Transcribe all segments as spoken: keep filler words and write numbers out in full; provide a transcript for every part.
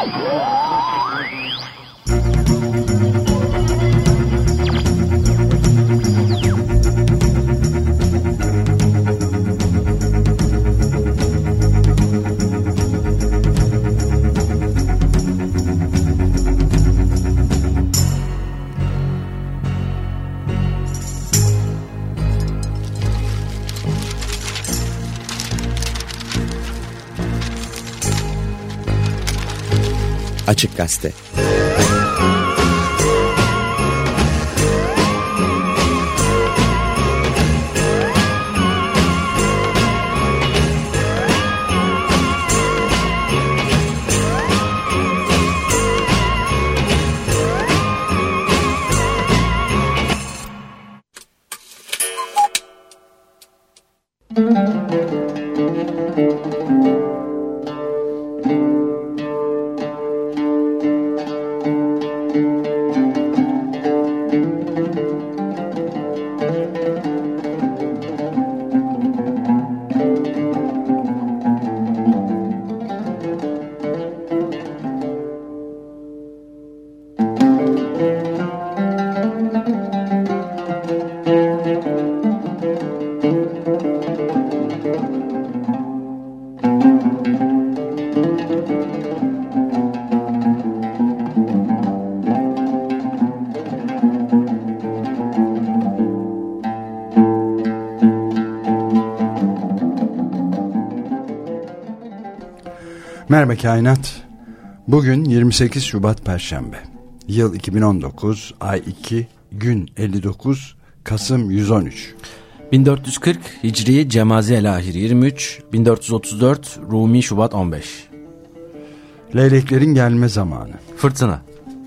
Açık Gazete. Merhaba Kainat. Bugün yirmi sekiz Şubat Perşembe. Yıl iki bin on dokuz, ay iki, gün elli dokuz, Kasım yüz on üç. bin dört yüz kırk Hicri Cemazi el-Ahir yirmi üç, bin dört yüz otuz dört Rumi Şubat on beş. Leyleklerin gelme zamanı. Fırtına.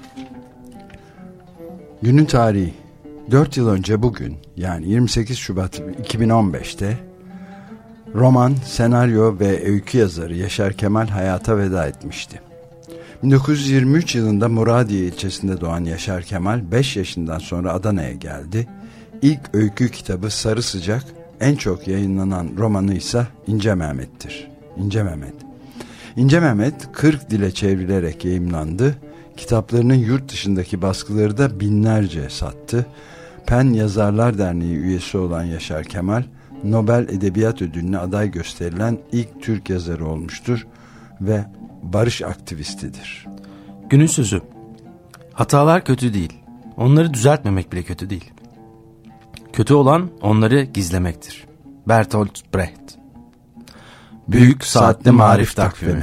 Günün tarihi. dört yıl önce bugün, yani yirmi sekiz Şubat iki bin on beşte roman, senaryo ve öykü yazarı Yaşar Kemal hayata veda etmişti. bin dokuz yüz yirmi üç yılında Muradiye ilçesinde doğan Yaşar Kemal beş yaşından sonra Adana'ya geldi. İlk öykü kitabı Sarı Sıcak, en çok yayınlanan romanı ise İnce Mehmet'tir. İnce Mehmet. İnce Mehmet kırk dile çevrilerek yayımlandı. Kitaplarının yurt dışındaki baskıları da binlerce sattı. Pen Yazarlar Derneği üyesi olan Yaşar Kemal, Nobel Edebiyat Ödülü'ne aday gösterilen ilk Türk yazarı olmuştur ve barış aktivistidir. Günün sözü. Hatalar kötü değil. Onları düzeltmemek bile kötü değil. Kötü olan onları gizlemektir. Bertolt Brecht. Büyük Saatli Marif Takvimi.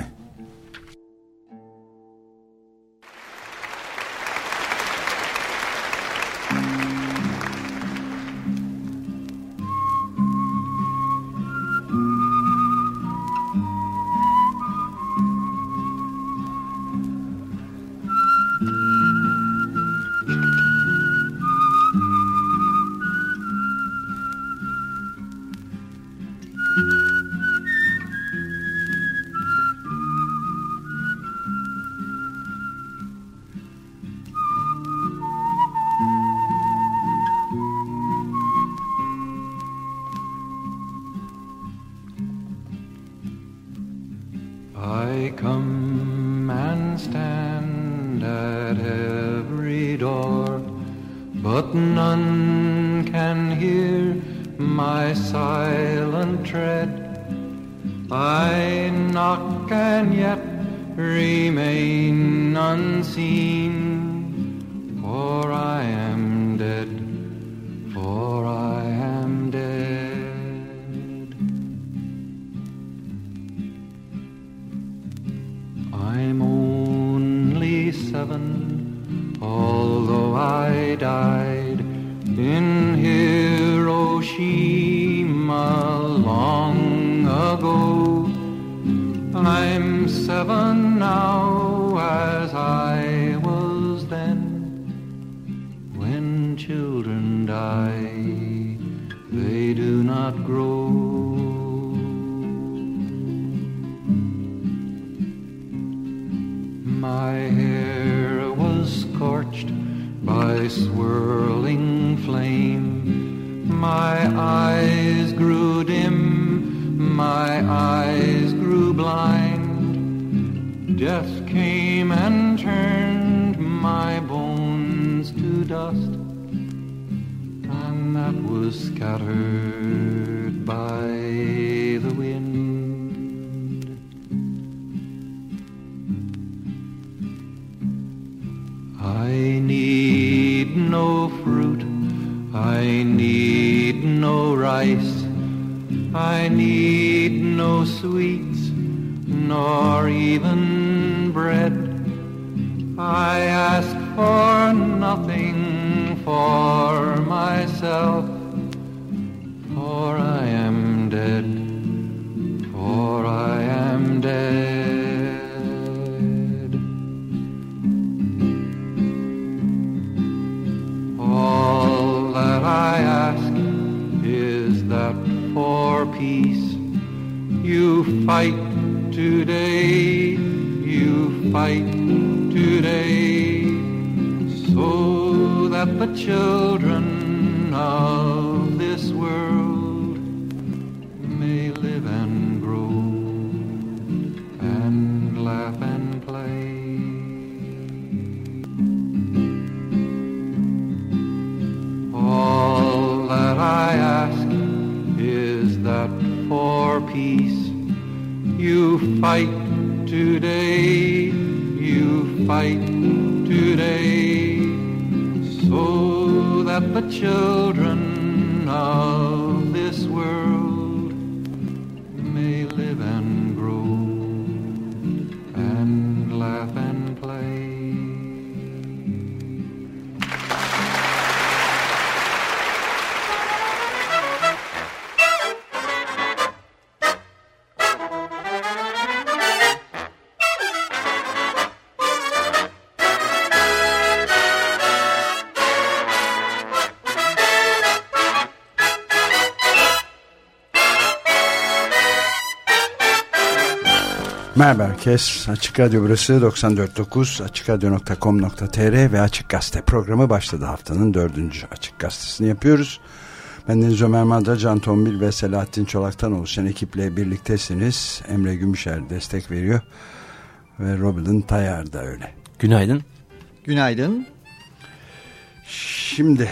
I come and stand at every door, but none can hear my silent tread. I knock and yet remain unseen, for I am dead, for I am dead. I'm only seven, although I died in Hiroshima long ago. I'm seven now as I was then. When children die, they do not grow. My hair was scorched by swirling flame. My eyes grew dim, my eyes grew blind. Death came and turned my bones to dust, and that was scattered by the wind. I need no fruit, I need no rice, I need no sweets, nor even bread. I ask for nothing for myself, for I am dead, for I am dead. All that I ask is that for peace you fight today, you fight today, so that the children of this world may live and grow and laugh and play. All that I ask is that for peace you fight today, you fight today, so that the children of this world may live and grow and laugh and play. Merhaba herkes. Açık Radyo burası doksan dört nokta dokuz, açık radyo nokta com nokta tr ve Açık Gazete programı başladı. Haftanın dördüncü Açık Gazetesini yapıyoruz. Ben Deniz Ömer Madra, Can Tombil ve Selahattin Çolak'tan oluşan ekiple birliktesiniz. Emre Gümüşer destek veriyor ve Robin Tayyar da öyle. Günaydın. Günaydın. Şimdi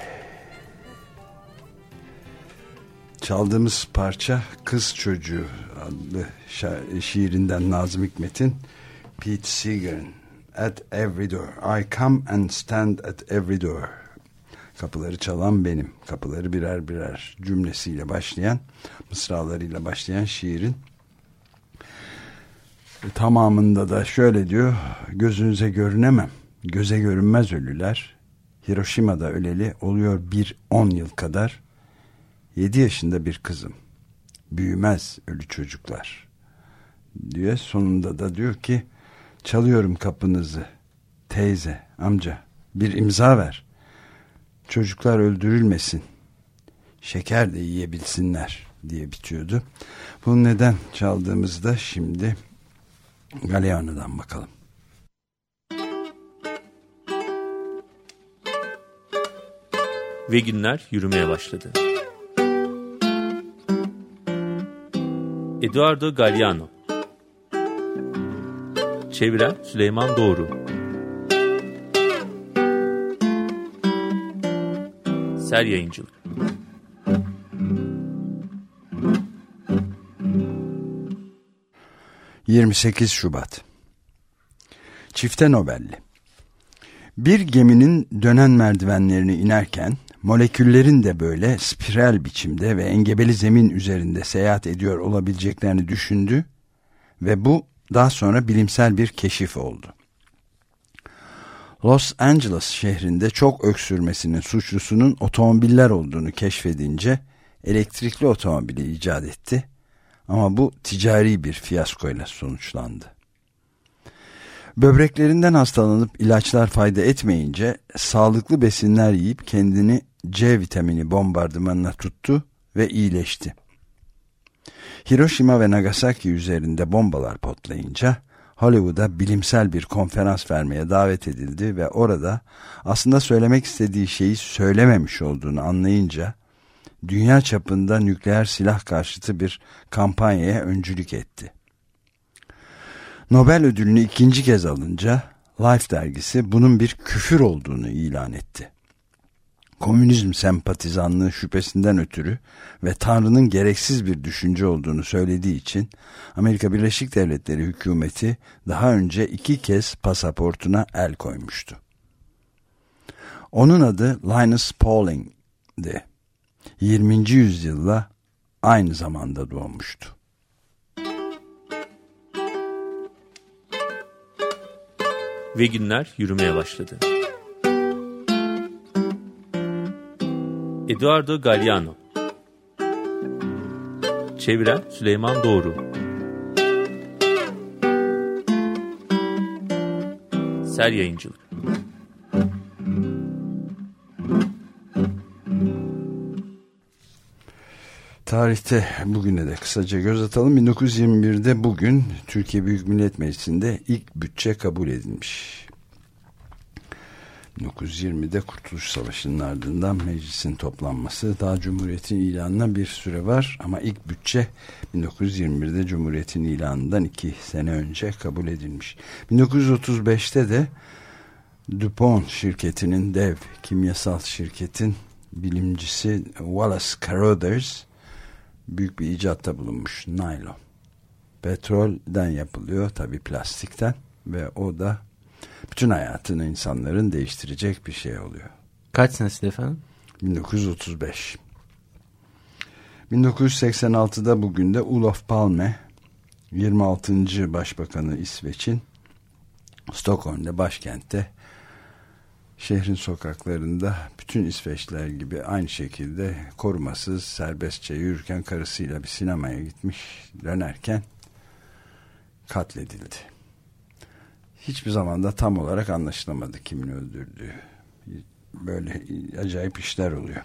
çaldığımız parça Kız Çocuğu adlı şa- şiirinden Nazım Hikmet'in Pete Seeger'in At Every Door. I come and stand at every door. Kapıları çalan benim. Kapıları birer birer cümlesiyle başlayan, mısralarıyla başlayan şiirin tamamında da şöyle diyor: gözünüze görünemem, göze görünmez ölüler. Hiroşima'da öleli oluyor bir on yıl kadar. Yedi yaşında bir kızım. Büyümez ölü çocuklar diyor. Sonunda da diyor ki, çalıyorum kapınızı teyze, amca, bir imza ver. Çocuklar öldürülmesin, şeker de yiyebilsinler diye bitiyordu. Bunu neden çaldığımızda şimdi Galeano'dan bakalım. Ve günler yürümeye başladı. Eduardo Galeano. Çeviren Süleyman Doğru. Ser Yayıncılık. yirmi sekiz Şubat. Çifte Nobelli. Bir geminin dönen merdivenlerini inerken moleküllerin de böyle spiral biçimde ve engebeli zemin üzerinde seyahat ediyor olabileceklerini düşündü ve bu daha sonra bilimsel bir keşif oldu. Los Angeles şehrinde çok öksürmesinin suçlusunun otomobiller olduğunu keşfedince elektrikli otomobili icat etti ama bu ticari bir fiyaskoyla sonuçlandı. Böbreklerinden hastalanıp ilaçlar fayda etmeyince sağlıklı besinler yiyip kendini C vitamini bombardımanına tuttu ve iyileşti. Hiroşima ve Nagasaki üzerinde bombalar patlayınca Hollywood'a bilimsel bir konferans vermeye davet edildi ve orada aslında söylemek istediği şeyi söylememiş olduğunu anlayınca dünya çapında nükleer silah karşıtı bir kampanyaya öncülük etti. Nobel ödülünü ikinci kez alınca Life dergisi bunun bir küfür olduğunu ilan etti. Komünizm sempatizanlığı şüphesinden ötürü ve Tanrı'nın gereksiz bir düşünce olduğunu söylediği için Amerika Birleşik Devletleri hükümeti daha önce iki kez pasaportuna el koymuştu. Onun adı Linus Pauling'di. yirminci yüzyılla aynı zamanda doğmuştu. Ve günler yürümeye başladı. Eduardo Galeano. Çeviren Süleyman Doğru. Ser Yayıncılık. Tarihte bugüne de kısaca göz atalım. bin dokuz yüz yirmi birde bugün Türkiye Büyük Millet Meclisi'nde ilk bütçe kabul edilmiş. bin dokuz yüz yirmide Kurtuluş Savaşı'nın ardından meclisin toplanması, daha Cumhuriyet'in ilanına bir süre var ama ilk bütçe bin dokuz yüz yirmi birde Cumhuriyet'in ilanından iki sene önce kabul edilmiş. bin dokuz yüz otuz beşte de DuPont şirketinin, dev kimyasal şirketin bilimcisi Wallace Carothers büyük bir icatta bulunmuş. Naylon. Petrolden yapılıyor, tabii plastikten, ve o da bütün hayatını insanların değiştirecek bir şey oluyor. Kaç senesi efendim? bin dokuz yüz otuz beş. bin dokuz yüz seksen altıda bugün de Olof Palme, yirmi altıncı Başbakanı İsveç'in, Stockholm'de, başkentte, şehrin sokaklarında bütün İsveçliler gibi aynı şekilde korumasız serbestçe yürürken karısıyla bir sinemaya gitmiş, dönerken katledildi. Hiçbir zaman da tam olarak anlaşılamadı kimin öldürdüğü. Böyle acayip işler oluyor.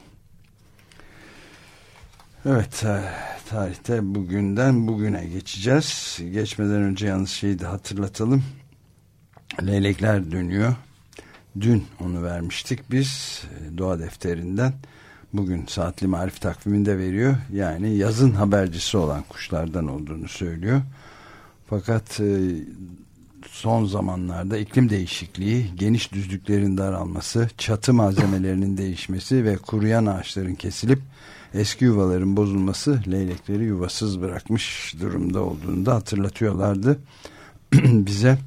Evet, tarihte bugünden bugüne geçeceğiz. Geçmeden önce yalnız şeyi de hatırlatalım. Leylekler dönüyor. Dün onu vermiştik biz Doğa Defteri'nden. Bugün Saatli Marif takviminde veriyor. Yani yazın habercisi olan kuşlardan olduğunu söylüyor. Fakat son zamanlarda iklim değişikliği, geniş düzlüklerin daralması, çatı malzemelerinin değişmesi ve kuruyan ağaçların kesilip eski yuvaların bozulması leylekleri yuvasız bırakmış durumda olduğunu da hatırlatıyorlardı bize.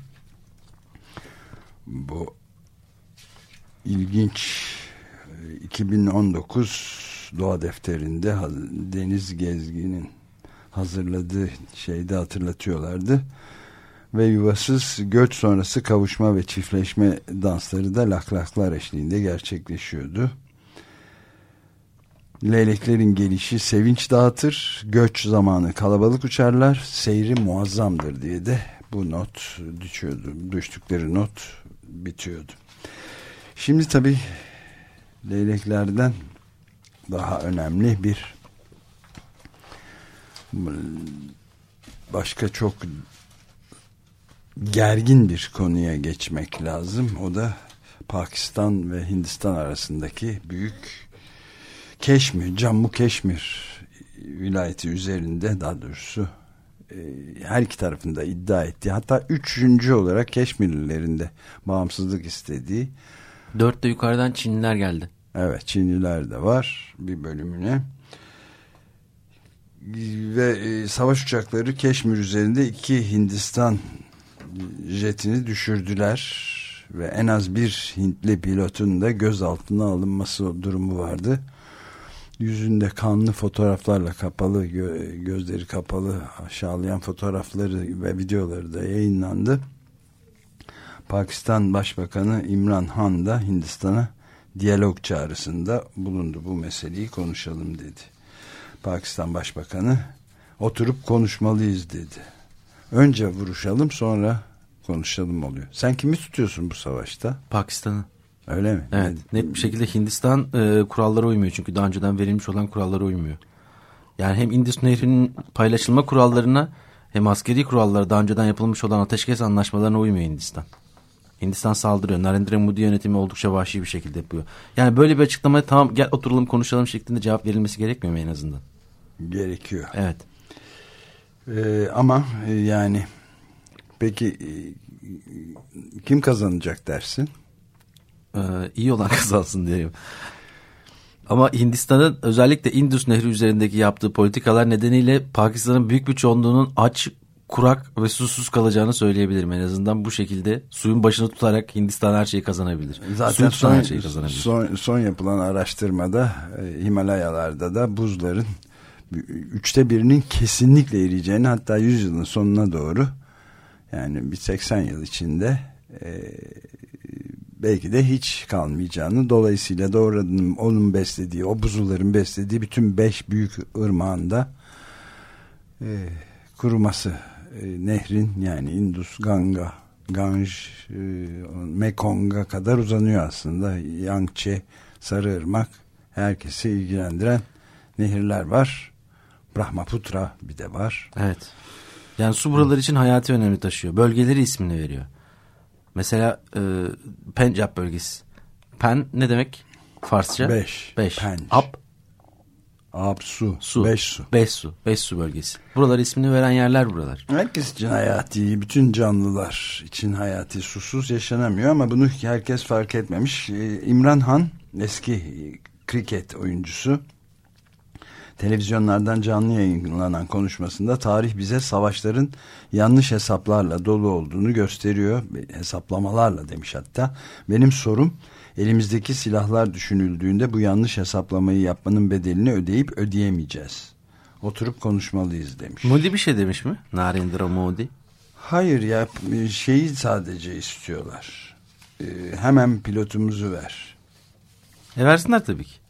Bu ilginç iki bin on dokuz Doğa Defteri'nde Deniz Gezgin'in hazırladığı şeyde hatırlatıyorlardı. Ve yuvasız göç sonrası kavuşma ve çiftleşme dansları da laklaklar eşliğinde gerçekleşiyordu. Leyleklerin gelişi sevinç dağıtır, göç zamanı kalabalık uçarlar, seyri muazzamdır diye de bu not düşüyordu. Düştükleri not bitiyordu. Şimdi tabii leyleklerden daha önemli bir başka çok gergin bir konuya geçmek lazım. O da Pakistan ve Hindistan arasındaki büyük Keşmir, Cammu Keşmir vilayeti üzerinde, daha doğrusu her iki tarafında iddia ettiği, hatta üçüncü olarak Keşmirlilerin de bağımsızlık istediği. Dörtte yukarıdan Çinliler geldi. Evet, Çinliler de var bir bölümüne. Ve e, savaş uçakları Keşmir üzerinde iki Hindistan jetini düşürdüler ve en az bir Hintli pilotun da gözaltına alınması durumu vardı. Yüzünde kanlı fotoğraflarla kapalı, gö- gözleri kapalı aşağılayan fotoğrafları ve videoları da yayınlandı. Pakistan Başbakanı İmran Han da Hindistan'a diyalog çağrısında bulundu. Bu meseleyi konuşalım dedi. Pakistan Başbakanı oturup konuşmalıyız dedi. Önce vuruşalım sonra konuşalım oluyor. Sen kimi tutuyorsun bu savaşta? Pakistan'ı. Öyle mi? Evet, net bir şekilde Hindistan e, kurallara uymuyor, çünkü daha önceden verilmiş olan kurallara uymuyor. Yani hem Indus Nehri'nin paylaşılma kurallarına hem askeri kurallara, daha önceden yapılmış olan ateşkes anlaşmalarına uymuyor Hindistan. Hindistan saldırıyor. Narendra Modi yönetimi oldukça vahşi bir şekilde yapıyor. Yani böyle bir açıklamaya tamam gel oturalım konuşalım şeklinde cevap verilmesi gerekmiyor mu en azından? Gerekiyor. Evet. Ee, ama yani Peki kim kazanacak dersin? Ee, iyi olan kazansın diyeyim. Ama Hindistan'ın özellikle Indus Nehri üzerindeki yaptığı politikalar nedeniyle Pakistan'ın büyük bir çoğunluğunun aç, kurak ve susuz kalacağını söyleyebilirim. En azından bu şekilde suyun başını tutarak Hindistan her şeyi kazanabilir. Zaten son, her şeyi kazanabilir. Son, son yapılan araştırmada e, Himalayalarda da buzların üçte birinin kesinlikle eriyeceğini, hatta yüzyılın sonuna doğru, yani bir seksen yıl içinde e, belki de hiç kalmayacağını, dolayısıyla da oranın, onun beslediği, o buzulların beslediği bütün beş büyük ırmağında e, kuruması, e, nehrin, yani Indus, Ganga, Ganj, e, Mekong'a kadar uzanıyor aslında. Yangtze, Sarıırmak, herkesi ilgilendiren nehirler var. Brahmaputra bir de var. Evet. Yani su buralar için hayati önemi taşıyor. Bölgeleri ismini veriyor. Mesela e, Pencap bölgesi. Pen ne demek? Farsça? Beş. Beş. Penc. Ap. Ap su. Su. Beş su. Beş su. Beş su bölgesi. Buralar ismini veren yerler buralar. Herkes için hayati, bütün canlılar için hayati, susuz yaşanamıyor ama bunu herkes fark etmemiş. Ee, İmran Han, eski kriket oyuncusu, televizyonlardan canlı yayınlanan konuşmasında tarih bize savaşların yanlış hesaplarla dolu olduğunu gösteriyor. Hesaplamalarla demiş hatta. Benim sorum, elimizdeki silahlar düşünüldüğünde bu yanlış hesaplamayı yapmanın bedelini ödeyip ödeyemeyeceğiz. Oturup konuşmalıyız demiş. Modi bir şey demiş mi? Narendra Modi. Hayır ya, şeyi sadece istiyorlar. Ee, hemen pilotumuzu ver. E versinler tabii ki.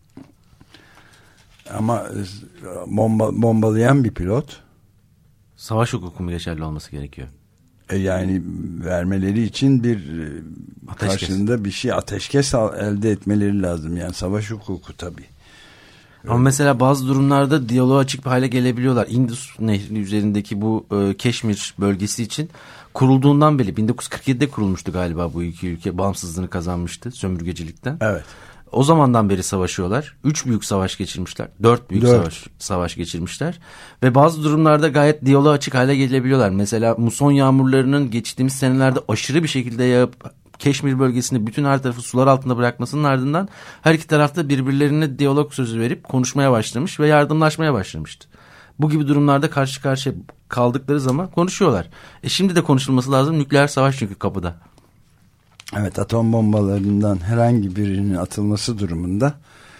Ama bomba, bombalayan bir pilot. Savaş hukuku mu geçerli olması gerekiyor? E yani vermeleri için bir Ateşkes. Karşılığında bir şey, ateşkes elde etmeleri lazım. Yani savaş hukuku tabii. Ama mesela bazı durumlarda diyaloğa açık bir hale gelebiliyorlar. Indus Nehri üzerindeki bu e, Keşmir bölgesi için kurulduğundan beri bin dokuz yüz kırk yedide kurulmuştu galiba bu iki ülke. Bağımsızlığını kazanmıştı sömürgecilikten. Evet. O zamandan beri savaşıyorlar. Üç büyük savaş geçirmişler. Dört büyük Dört. savaş savaş geçirmişler. Ve bazı durumlarda gayet diyaloğa açık hale gelebiliyorlar. Mesela muson yağmurlarının geçtiğimiz senelerde aşırı bir şekilde yağıp Keşmir bölgesinde bütün her tarafı sular altında bırakmasının ardından her iki tarafta birbirlerine diyalog sözü verip konuşmaya başlamış ve yardımlaşmaya başlamıştı. Bu gibi durumlarda karşı karşıya kaldıkları zaman konuşuyorlar. E şimdi de konuşulması lazım. Nükleer savaş çünkü kapıda. Evet, atom bombalarından herhangi birinin atılması durumunda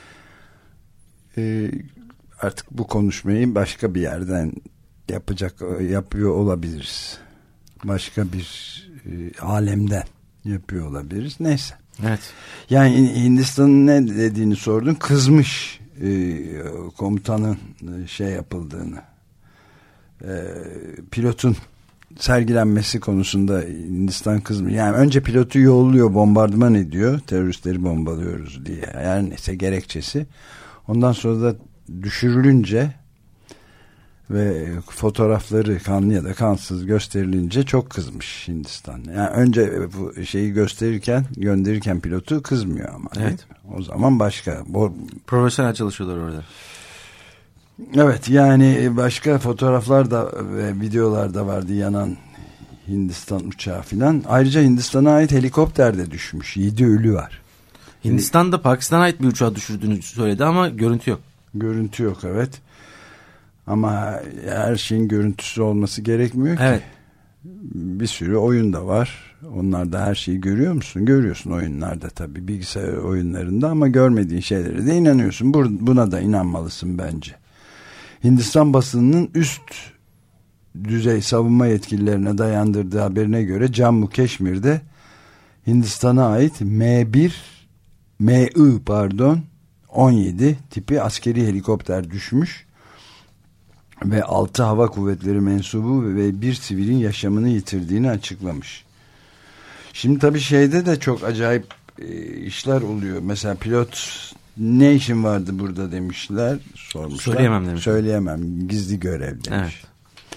e, artık bu konuşmayı başka bir yerden yapacak yapıyor olabiliriz. Başka bir e, alemden yapıyor olabiliriz. Neyse. Evet. Yani Hindistan'ın ne dediğini sordun. Kızmış e, komutanın şey yapıldığını, e, pilotun sergilenmesi konusunda Hindistan kızmış. Yani önce pilotu yolluyor, bombardıman ediyor, teröristleri bombalıyoruz diye. Yani neyse gerekçesi. Ondan sonra da düşürülünce ve fotoğrafları kanlı ya da kansız gösterilince çok kızmış Hindistan. Yani önce bu şeyi gösterirken, gönderirken pilotu kızmıyor ama. Evet. O zaman başka. Profesyonel çalışıyorlar orada. Evet, yani başka fotoğraflar da ve videolar da vardı, yanan Hindistan uçağı filan. Ayrıca Hindistan'a ait helikopter de düşmüş. Yedi ölü var. Hindistan'da Pakistan'a ait bir uçağı düşürdüğünü söyledi ama görüntü yok. Görüntü yok, evet. Ama her şeyin görüntüsü olması gerekmiyor ki. Evet. Bir sürü oyun da var. Onlarda her şeyi görüyor musun? Görüyorsun oyunlarda tabii, bilgisayar oyunlarında, ama görmediğin şeylere de inanıyorsun. Buna da inanmalısın bence. Hindistan basınının üst düzey savunma yetkililerine dayandırdığı haberine göre Cammu Keşmir'de Hindistan'a ait M bir M I pardon on yedi tipi askeri helikopter düşmüş ve altı hava kuvvetleri mensubu ve bir sivilin yaşamını yitirdiğini açıklamış. Şimdi tabii şeyde de çok acayip e, işler oluyor. Mesela pilot ne işin vardı burada demişler, sormuşlar. Söyleyemem demiş. Söyleyemem, gizli görev demiş. Evet.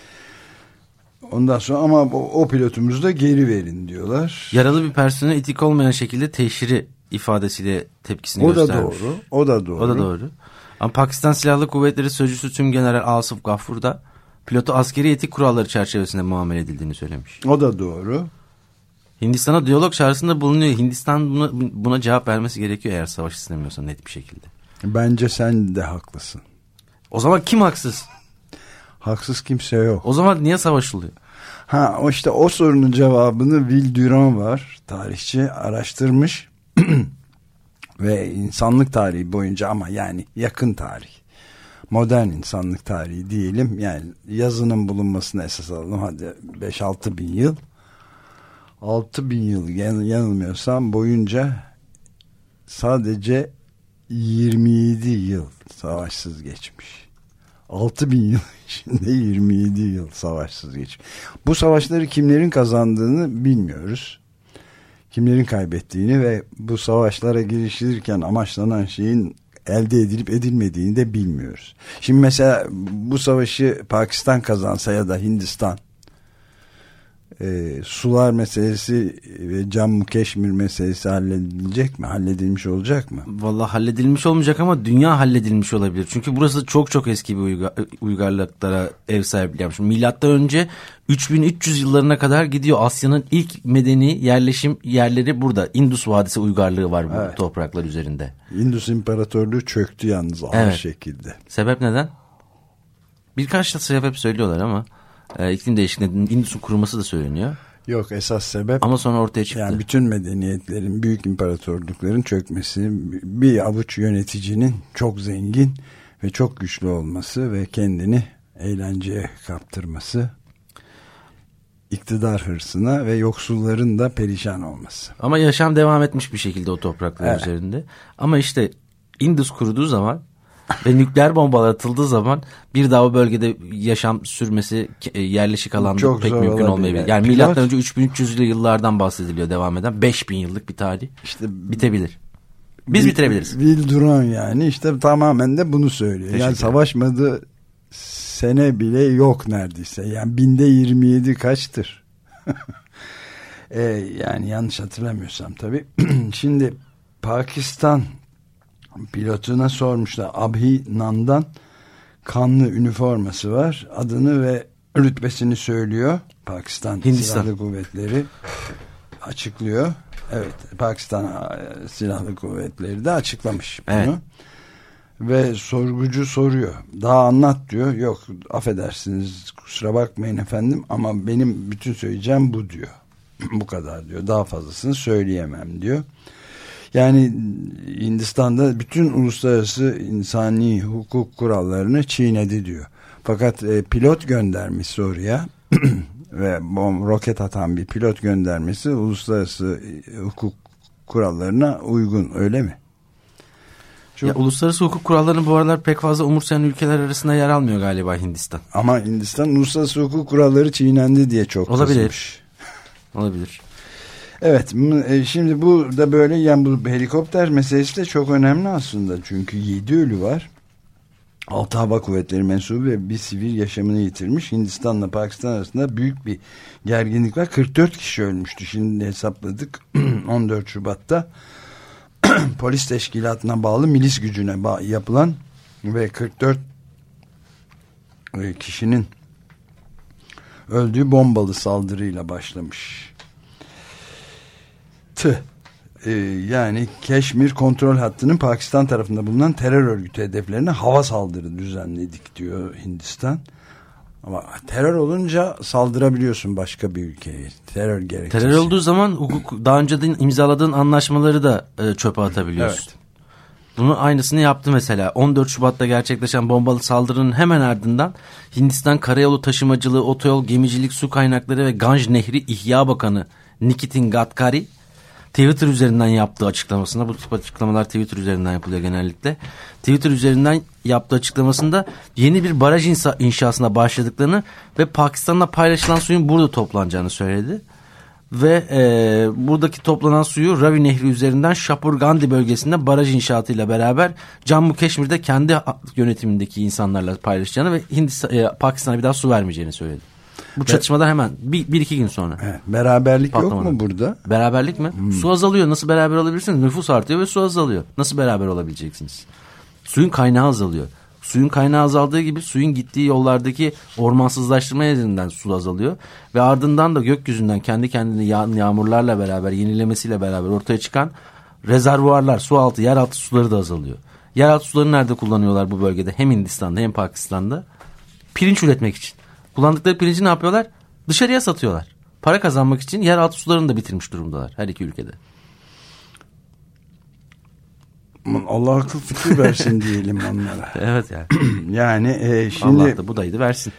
Ondan sonra ama o, o pilotumuzu da geri verin diyorlar. Yaralı bir personel etik olmayan şekilde teşhiri ifadesiyle tepkisini o göstermiş. Da doğru, o da doğru. O da doğru. Ama Pakistan Silahlı Kuvvetleri Sözcüsü Tümgeneral Asif Gafur da pilotu askeri etik kuralları çerçevesinde muamele edildiğini söylemiş. O da doğru. Hindistan'a diyalog çağrısında bulunuyor. Hindistan buna, buna cevap vermesi gerekiyor eğer savaş istemiyorsa net bir şekilde. Bence sen de haklısın. O zaman kim haksız? Haksız kimse yok. O zaman niye savaşılıyor? Ha, o işte o sorunun cevabını Will Durant var, tarihçi, araştırmış ve insanlık tarihi boyunca, ama yani yakın tarih, modern insanlık tarihi diyelim, yani yazının bulunmasına esas alalım, hadi beş altı bin yıl, altı bin yıl yanılmıyorsam boyunca sadece yirmi yedi yıl savaşsız geçmiş. altı bin yıl içinde yirmi yedi yıl savaşsız geçmiş. Bu savaşları kimlerin kazandığını bilmiyoruz. Kimlerin kaybettiğini ve bu savaşlara girişilirken amaçlanan şeyin elde edilip edilmediğini de bilmiyoruz. Şimdi mesela bu savaşı Pakistan kazansa ya da Hindistan, e, sular meselesi ve Cammu Keşmir meselesi halledilecek mi? Halledilmiş olacak mı? Vallahi halledilmiş olmayacak ama dünya halledilmiş olabilir. Çünkü burası çok çok eski bir uygar, uygarlıklara ev sahipliği yapmış. Milattan önce üç bin üç yüz yıllarına kadar gidiyor. Asya'nın ilk medeni yerleşim yerleri burada. Indus Vadisi uygarlığı var bu evet. topraklar üzerinde. Indus İmparatorluğu çöktü yalnız ağır evet. şekilde. Sebep neden? Birkaç da sebep söylüyorlar ama e, iklim değişikliğinin Indus'un kuruması da söyleniyor. Yok, esas sebep ama sonra ortaya çıktı. Yani bütün medeniyetlerin, büyük imparatorlukların çökmesi, bir avuç yöneticinin çok zengin ve çok güçlü olması ve kendini eğlenceye kaptırması, iktidar hırsına ve yoksulların da perişan olması. Ama yaşam devam etmiş bir şekilde o topraklar evet. üzerinde. Ama işte Indus kuruduğu zaman ve nükleer bombalar atıldığı zaman bir daha o bölgede yaşam sürmesi, yerleşik alanda çok pek mümkün olmayabilir. Yani Pilot, milattan önce üç bin üç yüzlü yıllardan bahsediliyor devam eden. beş bin yıllık bir tarih. İşte bitebilir. Biz Will, bitirebiliriz. Will Durant yani işte tamamen de bunu söylüyor. Yani savaşmadığı sene bile yok neredeyse. Yani binde yirmi yedi kaçtır? e, yani yanlış hatırlamıyorsam tabii. Şimdi Pakistan pilotuna sormuşlar. Abhinandan kanlı üniforması var. Adını ve rütbesini söylüyor. Pakistan Hindistan Silahlı Kuvvetleri açıklıyor. Evet, Pakistan Silahlı Kuvvetleri de açıklamış bunu. Evet. Ve sorgucu soruyor. Daha anlat diyor. Yok, affedersiniz, kusura bakmayın efendim ama benim bütün söyleyeceğim bu diyor. Bu kadar diyor. Daha fazlasını söyleyemem diyor. Yani Hindistan'da bütün uluslararası insani hukuk kurallarını çiğnedi diyor. Fakat e, pilot göndermesi oraya ve bom, roket atan bir pilot göndermesi uluslararası e, hukuk kurallarına uygun, öyle mi? Çok... Ya, uluslararası hukuk kurallarını bu aralar pek fazla umursayan ülkeler arasında yer almıyor galiba Hindistan. Ama Hindistan uluslararası hukuk kuralları çiğnendi diye çok olabilir. Kızmış. Olabilir. Evet, şimdi bu da böyle, yani bu helikopter meselesi de çok önemli aslında. Çünkü yedi ölü var. altı hava kuvvetleri mensubu ve bir sivil yaşamını yitirmiş. Hindistan'la Pakistan arasında büyük bir gerginlik var. kırk dört kişi ölmüştü. Şimdi hesapladık. on dört Şubat'ta polis teşkilatına bağlı milis gücüne ba- yapılan ve kırk dört kişinin öldüğü bombalı saldırıyla başlamış. Tüh. Ee, yani Keşmir kontrol hattının Pakistan tarafında bulunan terör örgütü hedeflerine hava saldırı düzenledik diyor Hindistan. Ama terör olunca saldırabiliyorsun başka bir ülkeye. Terör gerekçesi. Terör olduğu zaman hukuk, daha önceden imzaladığın anlaşmaları da e, çöpe atabiliyorsun. Evet. Bunu aynısını yaptı mesela. on dört Şubat'ta gerçekleşen bombalı saldırının hemen ardından Hindistan Karayolu Taşımacılığı, Otoyol, Gemicilik, Su Kaynakları ve Ganj Nehri İhya Bakanı Nitin Gadkari Twitter üzerinden yaptığı açıklamasında, bu tip açıklamalar Twitter üzerinden yapılıyor genellikle. Twitter üzerinden yaptığı açıklamasında yeni bir baraj inşa, inşasına başladıklarını ve Pakistan'la paylaşılan suyun burada toplanacağını söyledi. Ve e, buradaki toplanan suyu Ravi Nehri üzerinden Shapur Gandhi bölgesinde baraj inşaatıyla beraber Cammu Keşmir'de kendi yönetimindeki insanlarla paylaşacağını ve Hindistan, e, Pakistan'a bir daha su vermeyeceğini söyledi. Bu çatışmadan hemen bir, bir iki gün sonra. Evet, beraberlik patlamadan. Yok mu burada? Beraberlik mi? Hmm. Su azalıyor. Nasıl beraber olabilirsiniz? Nüfus artıyor ve su azalıyor. Nasıl beraber olabileceksiniz? Suyun kaynağı azalıyor. Suyun kaynağı azaldığı gibi suyun gittiği yollardaki ormansızlaştırma nedeninden su azalıyor. Ve ardından da gökyüzünden kendi kendini yağ, yağmurlarla beraber, yenilemesiyle beraber ortaya çıkan rezervuarlar, su altı, yeraltı suları da azalıyor. Yeraltı suları nerede kullanıyorlar bu bölgede? Hem Hindistan'da hem Pakistan'da. Pirinç üretmek için. Kullandıkları pirinci ne yapıyorlar? Dışarıya satıyorlar. Para kazanmak için yeraltı sularını da bitirmiş durumdalar her iki ülkede. Allah akıl fikir versin diyelim onlara. Evet yani. Yani e, şimdi Allah da Buda'yı da versin.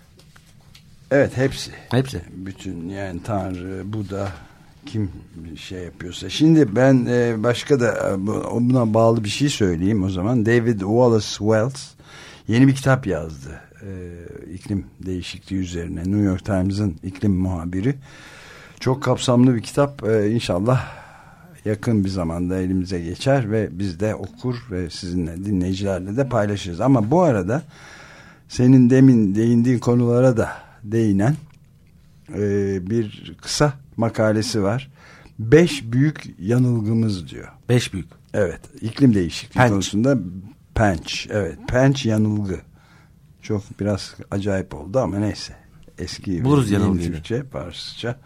Evet, hepsi. Hepsi. Bütün yani Tanrı, Buda, kim şey yapıyorsa. Şimdi ben e, başka da buna bağlı bir şey söyleyeyim o zaman. David Wallace Wells yeni bir kitap yazdı. E, iklim değişikliği üzerine. New York Times'ın iklim muhabiri. Çok kapsamlı bir kitap. E, inşallah yakın bir zamanda elimize geçer ve biz de okur ve sizinle, dinleyicilerle de paylaşırız. Ama bu arada senin demin değindiğin konulara da değinen e, bir kısa makalesi var. Beş büyük yanılgımız diyor. Beş büyük. Evet, iklim değişikliği Penç. konusunda penç. Evet, penç yanılgı. Çok biraz acayip oldu ama neyse. Eski buluruz yanılgıyı. Türkçe, Farsça.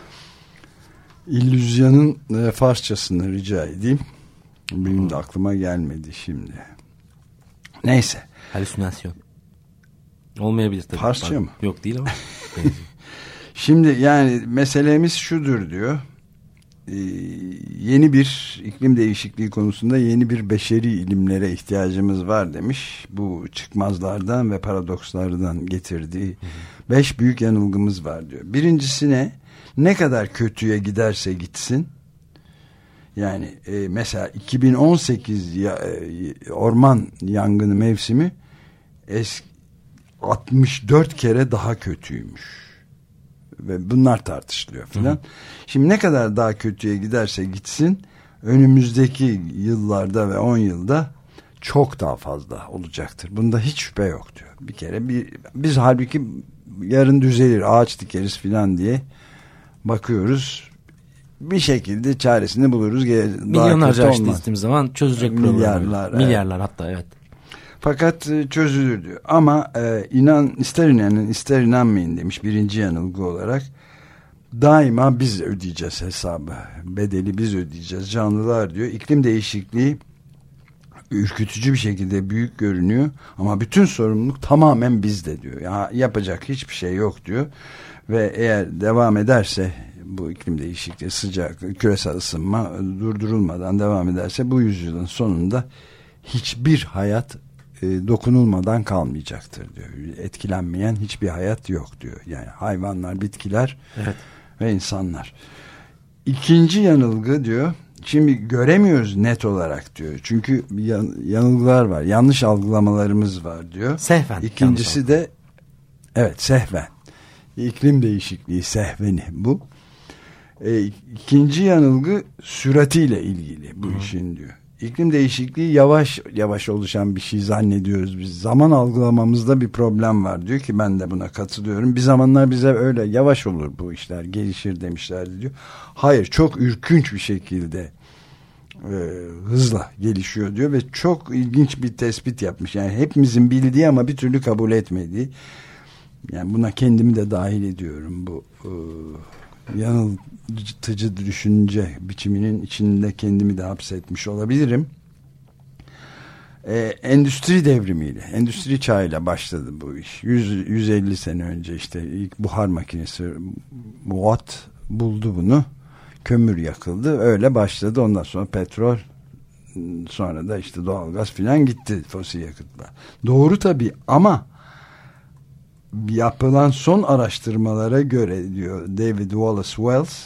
İllüzyonun e, Farsçasını rica edeyim. Benim de aklıma gelmedi şimdi. Neyse. Halüsinasyon. Olmayabilir tabii. Farsça mı? Yok değil ama. Şimdi yani meselemiz şudur diyor. Ee, yeni bir iklim değişikliği konusunda yeni bir beşeri ilimlere ihtiyacımız var demiş. Bu çıkmazlardan ve paradokslardan getirdiği hı hı. beş büyük yanılgımız var diyor. Birincisi ne? Ne kadar kötüye giderse gitsin. Yani e, mesela iki bin on sekiz ya, e, orman yangını mevsimi eski altmış dört kere daha kötüymüş. Ve bunlar tartışılıyor filan. Şimdi ne kadar daha kötüye giderse gitsin önümüzdeki yıllarda ve on yılda çok daha fazla olacaktır. Bunda hiç şüphe yok diyor. Bir kere bir, biz halbuki yarın düzelir, ağaç dikeriz filan diye bakıyoruz. Bir şekilde çaresini buluruz. Milyonlarca ağaç diktiğimiz zaman çözecek problem. Milyarlar. Milyarlar evet. hatta evet. Fakat çözülür diyor. Ama e, inan ister inanın ister inanmayın demiş birinci yanılgı olarak. Daima biz ödeyeceğiz hesabı. Bedeli biz ödeyeceğiz. Canlılar diyor. İklim değişikliği ürkütücü bir şekilde büyük görünüyor. Ama bütün sorumluluk tamamen bizde diyor. Ya, yapacak hiçbir şey yok diyor. Ve eğer devam ederse bu iklim değişikliği, sıcak, küresel ısınma durdurulmadan devam ederse bu yüzyılın sonunda hiçbir hayat e, dokunulmadan kalmayacaktır diyor. Etkilenmeyen hiçbir hayat yok diyor. Yani hayvanlar, bitkiler evet. ve insanlar. İkinci yanılgı diyor. Şimdi göremiyoruz net olarak diyor. Çünkü yan, yanılgılar var. Yanlış algılamalarımız var diyor. Sehven. İkincisi de evet sehven. İklim değişikliği sehveni bu. E, ikinci yanılgı süratiyle ilgili bu Hı. işin diyor. İklim değişikliği yavaş yavaş oluşan bir şey zannediyoruz biz. Zaman algılamamızda bir problem var diyor ki ben de buna katılıyorum. Bir zamanlar bize öyle yavaş olur bu işler, gelişir demişlerdi diyor. Hayır, çok ürkünç bir şekilde e, hızla gelişiyor diyor ve çok ilginç bir tespit yapmış. Yani hepimizin bildiği ama bir türlü kabul etmediği. Yani buna kendimi de dahil ediyorum bu e, yanıltıcı düşünce biçiminin içinde kendimi de hapsetmiş olabilirim. Ee, endüstri devrimiyle, endüstri çağıyla başladı bu iş. yüz yüz elli sene önce işte ilk buhar makinesi Watt buldu bunu. Kömür yakıldı. Öyle başladı. Ondan sonra petrol, sonra da işte doğalgaz filan gitti, fosil yakıtlar. Doğru tabii ama yapılan son araştırmalara göre diyor David Wallace Wells,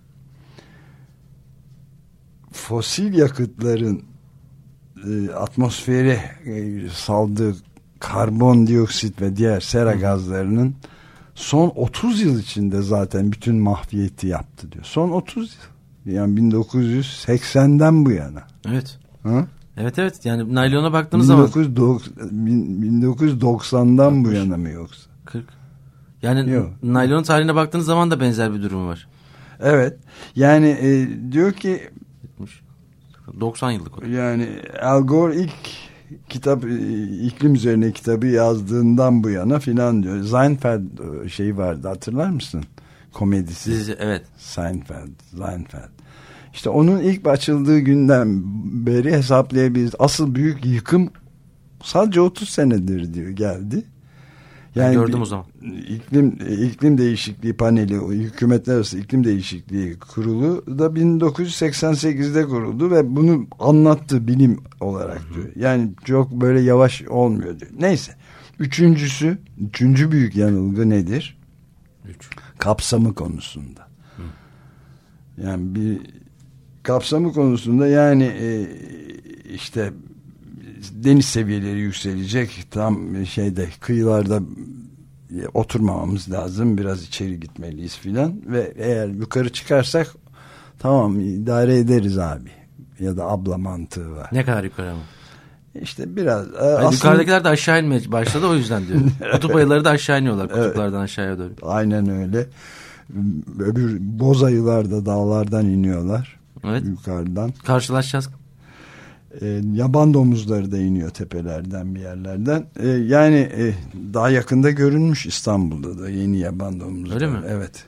fosil yakıtların e, atmosfere e, saldığı karbondioksit ve diğer sera gazlarının son otuz yıl içinde zaten bütün mahviyeti yaptı diyor. Son otuz yıl. Yani bin dokuz yüz seksenden bu yana. Evet. Hı? Evet evet. Yani naylona baktığınız bin dokuz yüz doksan, zaman bin dokuz yüz doksandan altmış bu yana mı yoksa? kırk. Yani naylonun tarihine baktığınız zaman da benzer bir durum var. Evet. Yani e, diyor ki doksan yıllık o. Yani Al Gore ilk kitap iklim üzerine kitabı yazdığından bu yana filan diyor. Seinfeld şeyi vardı, hatırlar mısın? Komedisi. Dizi, evet. Seinfeld, Seinfeld. İşte onun ilk açıldığı günden beri hesaplayabiliriz. Asıl büyük yıkım sadece otuz senedir diyor geldi. Yani gördüm o zaman. İklim, iklim değişikliği paneli, hükümetler arası iklim değişikliği kurulu da bin dokuz yüz seksen sekizde kuruldu ve bunu anlattı bilim olarak diyor. Yani çok böyle yavaş olmuyor diyor. Neyse. Üçüncüsü, üçüncü büyük yanılgı nedir? Üç. Kapsamı konusunda. Hı. Yani bir kapsamı konusunda yani e, işte deniz seviyeleri yükselecek, tam şeyde kıyılarda oturmamamız lazım, biraz içeri gitmeliyiz filan ve eğer yukarı çıkarsak tamam idare ederiz abi ya da abla mantığı var. Ne kadar yukarı ama? İşte biraz. Hayır, aslında... Yukarıdakiler de aşağı inmeye başladı, o yüzden diyorum. Kutup ayıları da aşağı iniyorlar kutuplardan, evet, aşağıya doğru. Aynen öyle. Öbür boz ayılar da dağlardan iniyorlar. Evet. Yukarıdan. Karşılaşacağız. E, yaban domuzları da iniyor tepelerden bir yerlerden. E, yani e, daha yakında görünmüş İstanbul'da da yeni yaban domuzları. Öyle mi? Evet.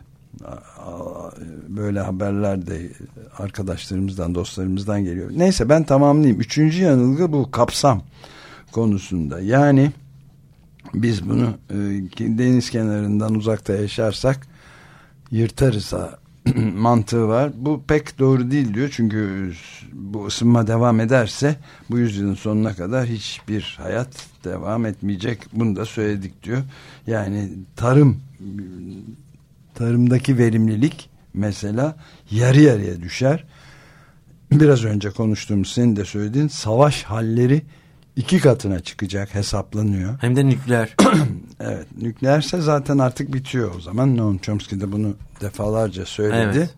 Böyle haberler de arkadaşlarımızdan, dostlarımızdan geliyor. Neyse ben tamamlayayım. Üçüncü yanılgı bu kapsam konusunda. Yani biz bunu e, deniz kenarından uzakta yaşarsak yırtarız ha mantığı var. Bu pek doğru değil diyor. Çünkü bu ısınma devam ederse bu yüzyılın sonuna kadar hiçbir hayat devam etmeyecek. Bunu da söyledik diyor. Yani tarım tarımdaki verimlilik mesela yarı yarıya düşer. Biraz önce konuştuğumuz, senin de söylediğin savaş halleri iki katına çıkacak hesaplanıyor. Hem de nükleer. Evet, nükleerse zaten artık bitiyor o zaman. Noam Chomsky de bunu defalarca söyledi.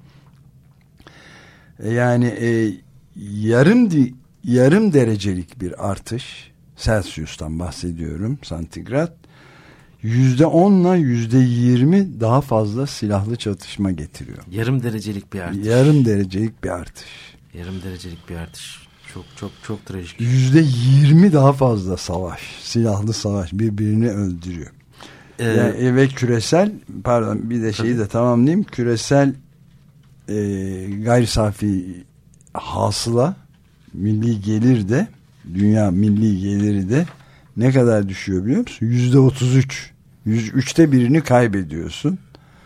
Evet. Yani e, yarım di, yarım derecelik bir artış, Celsius'tan bahsediyorum, santigrat, yüzde onla yüzde yirmi daha fazla silahlı çatışma getiriyor. Yarım derecelik bir artış. Yarım derecelik bir artış. Yarım derecelik bir artış. Çok çok çok trajik. Yüzde yirmi daha fazla savaş, silahlı savaş birbirini öldürüyor. Ee, yani, ve küresel, pardon bir de şeyi tabii de tamamlayayım. Küresel e, gayri safi hasıla, milli gelir de, dünya milli geliri de ne kadar düşüyor biliyor musun? Yüzde otuz üç. Üçte birini kaybediyorsun.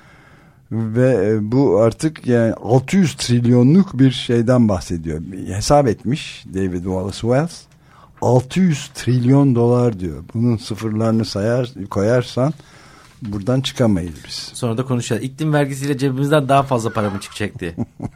Ve bu artık yani altı yüz trilyonluk bir şeyden bahsediyor. Hesap etmiş David Wallace Wells. altı yüz trilyon dolar diyor. Bunun sıfırlarını sayar, koyarsan buradan çıkamayız biz. Sonra da konuşacağız. İklim vergisiyle cebimizden daha fazla para mı çıkacak diye.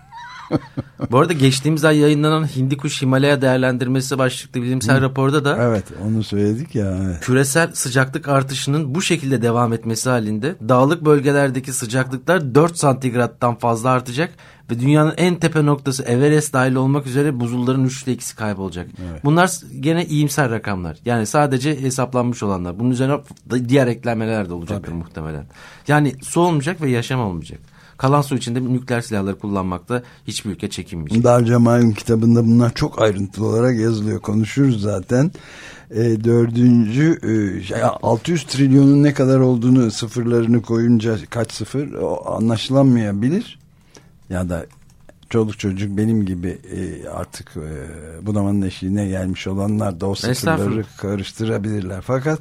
Bu arada geçtiğimiz ay yayınlanan Hindikuş Himalaya değerlendirmesi başlıklı bilimsel Hı. raporda da evet, onu söyledik ya. Evet. Küresel sıcaklık artışının bu şekilde devam etmesi halinde dağlık bölgelerdeki sıcaklıklar dört santigrattan fazla artacak ve dünyanın en tepe noktası Everest dahil olmak üzere buzulların üçte ikisi kaybolacak. Evet. Bunlar gene iyimser rakamlar. Yani sadece hesaplanmış olanlar. Bunun üzerine diğer eklenmeler de olacaktır Tabii. muhtemelen. Yani su olmayacak ve yaşam olmayacak. Kalan su içinde nükleer silahları kullanmakta hiçbir ülke çekinmeyecek. Dar Cemal'in kitabında bunlar çok ayrıntılı olarak yazılıyor. Konuşuruz zaten. E, dördüncü e, altı yüz trilyonun ne kadar olduğunu, sıfırlarını koyunca kaç sıfır o anlaşılamayabilir. Ya da çoluk çocuk benim gibi e, artık e, bunamanın eşiğine gelmiş olanlar da o sıfırları karıştırabilirler. Fakat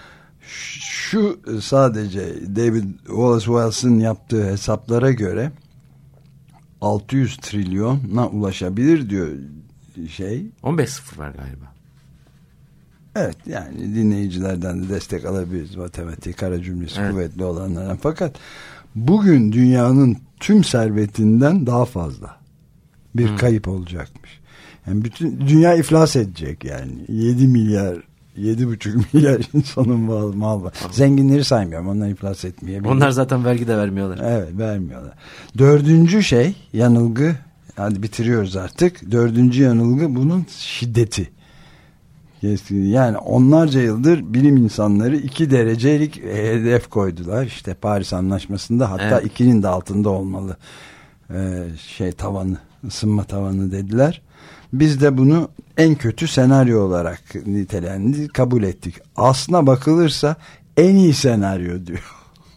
şu sadece David Wallace Wells'ın yaptığı hesaplara göre altı yüz trilyona ulaşabilir diyor şey. on beş sıfır var galiba. Evet, yani dinleyicilerden de destek alabiliriz, matematik kara cümlesi evet. kuvvetli olanlardan. Fakat bugün dünyanın tüm servetinden daha fazla bir hmm. kayıp olacakmış. Yani bütün dünya iflas edecek yani. yedi milyar Yedi buçuk milyar insanın mal, mal var. Zenginleri saymıyorum. Onlar iflas etmeyebilir. Onlar zaten vergi de vermiyorlar. Evet, vermiyorlar. Dördüncü şey, yanılgı. Hadi bitiriyoruz artık. Dördüncü yanılgı bunun şiddeti. Yani onlarca yıldır bilim insanları iki derecelik hedef koydular. İşte Paris Anlaşması'nda, hatta evet. ikinin de altında olmalı. Ee, şey tavanı, ısınma tavanı dediler. Biz de bunu en kötü senaryo olarak nitelendik, kabul ettik. Aslına bakılırsa en iyi senaryo diyor.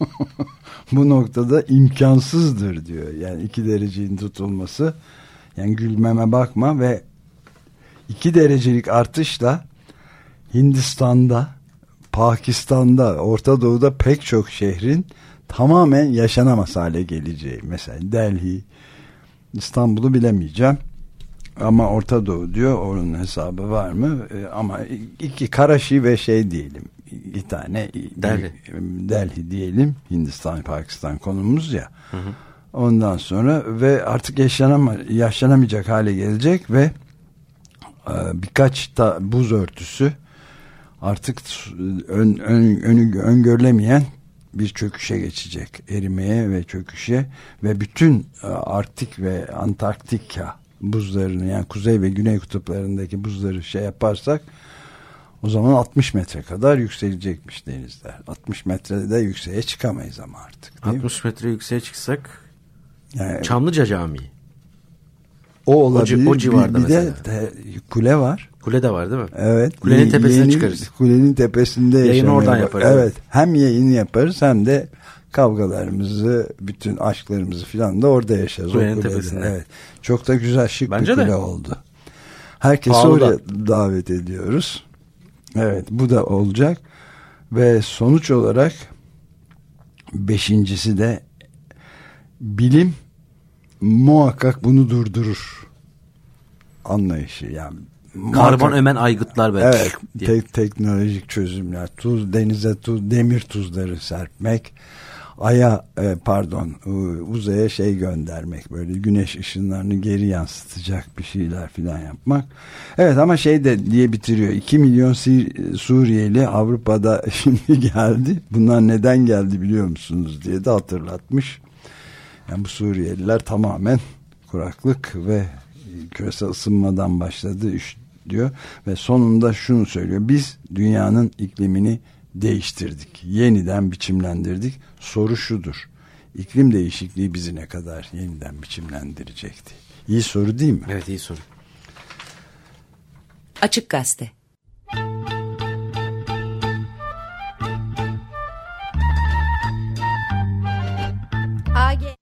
Bu noktada imkansızdır diyor. Yani iki derecenin tutulması. Yani gülmeme bakma ve iki derecelik artışla Hindistan'da, Pakistan'da, Orta Doğu'da pek çok şehrin tamamen yaşanamaz hale geleceği. Mesela Delhi, İstanbul'u bilemeyeceğim. Ama Orta Doğu diyor, onun hesabı var mı? Ee, ama iki Karaşi ve şey diyelim. İki tane Delhi. Delhi diyelim. Hindistan, Pakistan konumuz ya. Hı hı. Ondan sonra ve artık yaşanama, yaşanamayacak hale gelecek ve e, birkaç da buz örtüsü artık ön, ön, ön, öngörülemeyen bir çöküşe geçecek. Erimeye ve çöküşe ve bütün e, Arktik ve Antarktika buzlarını, yani kuzey ve güney kutuplarındaki buzları şey yaparsak o zaman altmış metre kadar yükselecekmiş denizler. altmış metrede yükseğe çıkamayız ama artık. altmış metre yükseğe çıksak yani, Çamlıca Camii. O olabilir. O, o civarda bir, bir mesela. de te, kule var. Kule de var değil mi? Evet. Kulenin Ye, tepesine yeni, çıkarız. Kulenin tepesinde yayını oradan yaparız. Evet. Hem yayını yaparız hem de kavgalarımızı, bütün aşklarımızı filan da orada yaşarız. Kulenin tepesinde. Evet. Çok da güzel, şık Bence bir kule de. oldu. Herkesi Pahalı oraya da. davet ediyoruz. Evet, bu da olacak. Ve sonuç olarak beşincisi de bilim muhakkak bunu durdurur anlayışı. Yani Karbon muhakkak, ömen aygıtlar belki. evet, te- teknolojik çözümler, tuz, denize tuz, demir tuzları serpmek, aya e, pardon uzaya şey göndermek, böyle güneş ışınlarını geri yansıtacak bir şeyler filan yapmak. Evet, ama şey de diye bitiriyor. iki milyon Suriyeli Avrupa'da şimdi geldi. Bunlar neden geldi biliyor musunuz diye de hatırlatmış. Yani bu Suriyeliler tamamen kuraklık ve küresel ısınmadan başladı diyor ve sonunda şunu söylüyor: biz dünyanın iklimini değiştirdik, yeniden biçimlendirdik. Soru şudur: iklim değişikliği bizi ne kadar yeniden biçimlendirecekti? İyi soru değil mi? Evet, iyi soru. Açık Gazete. A G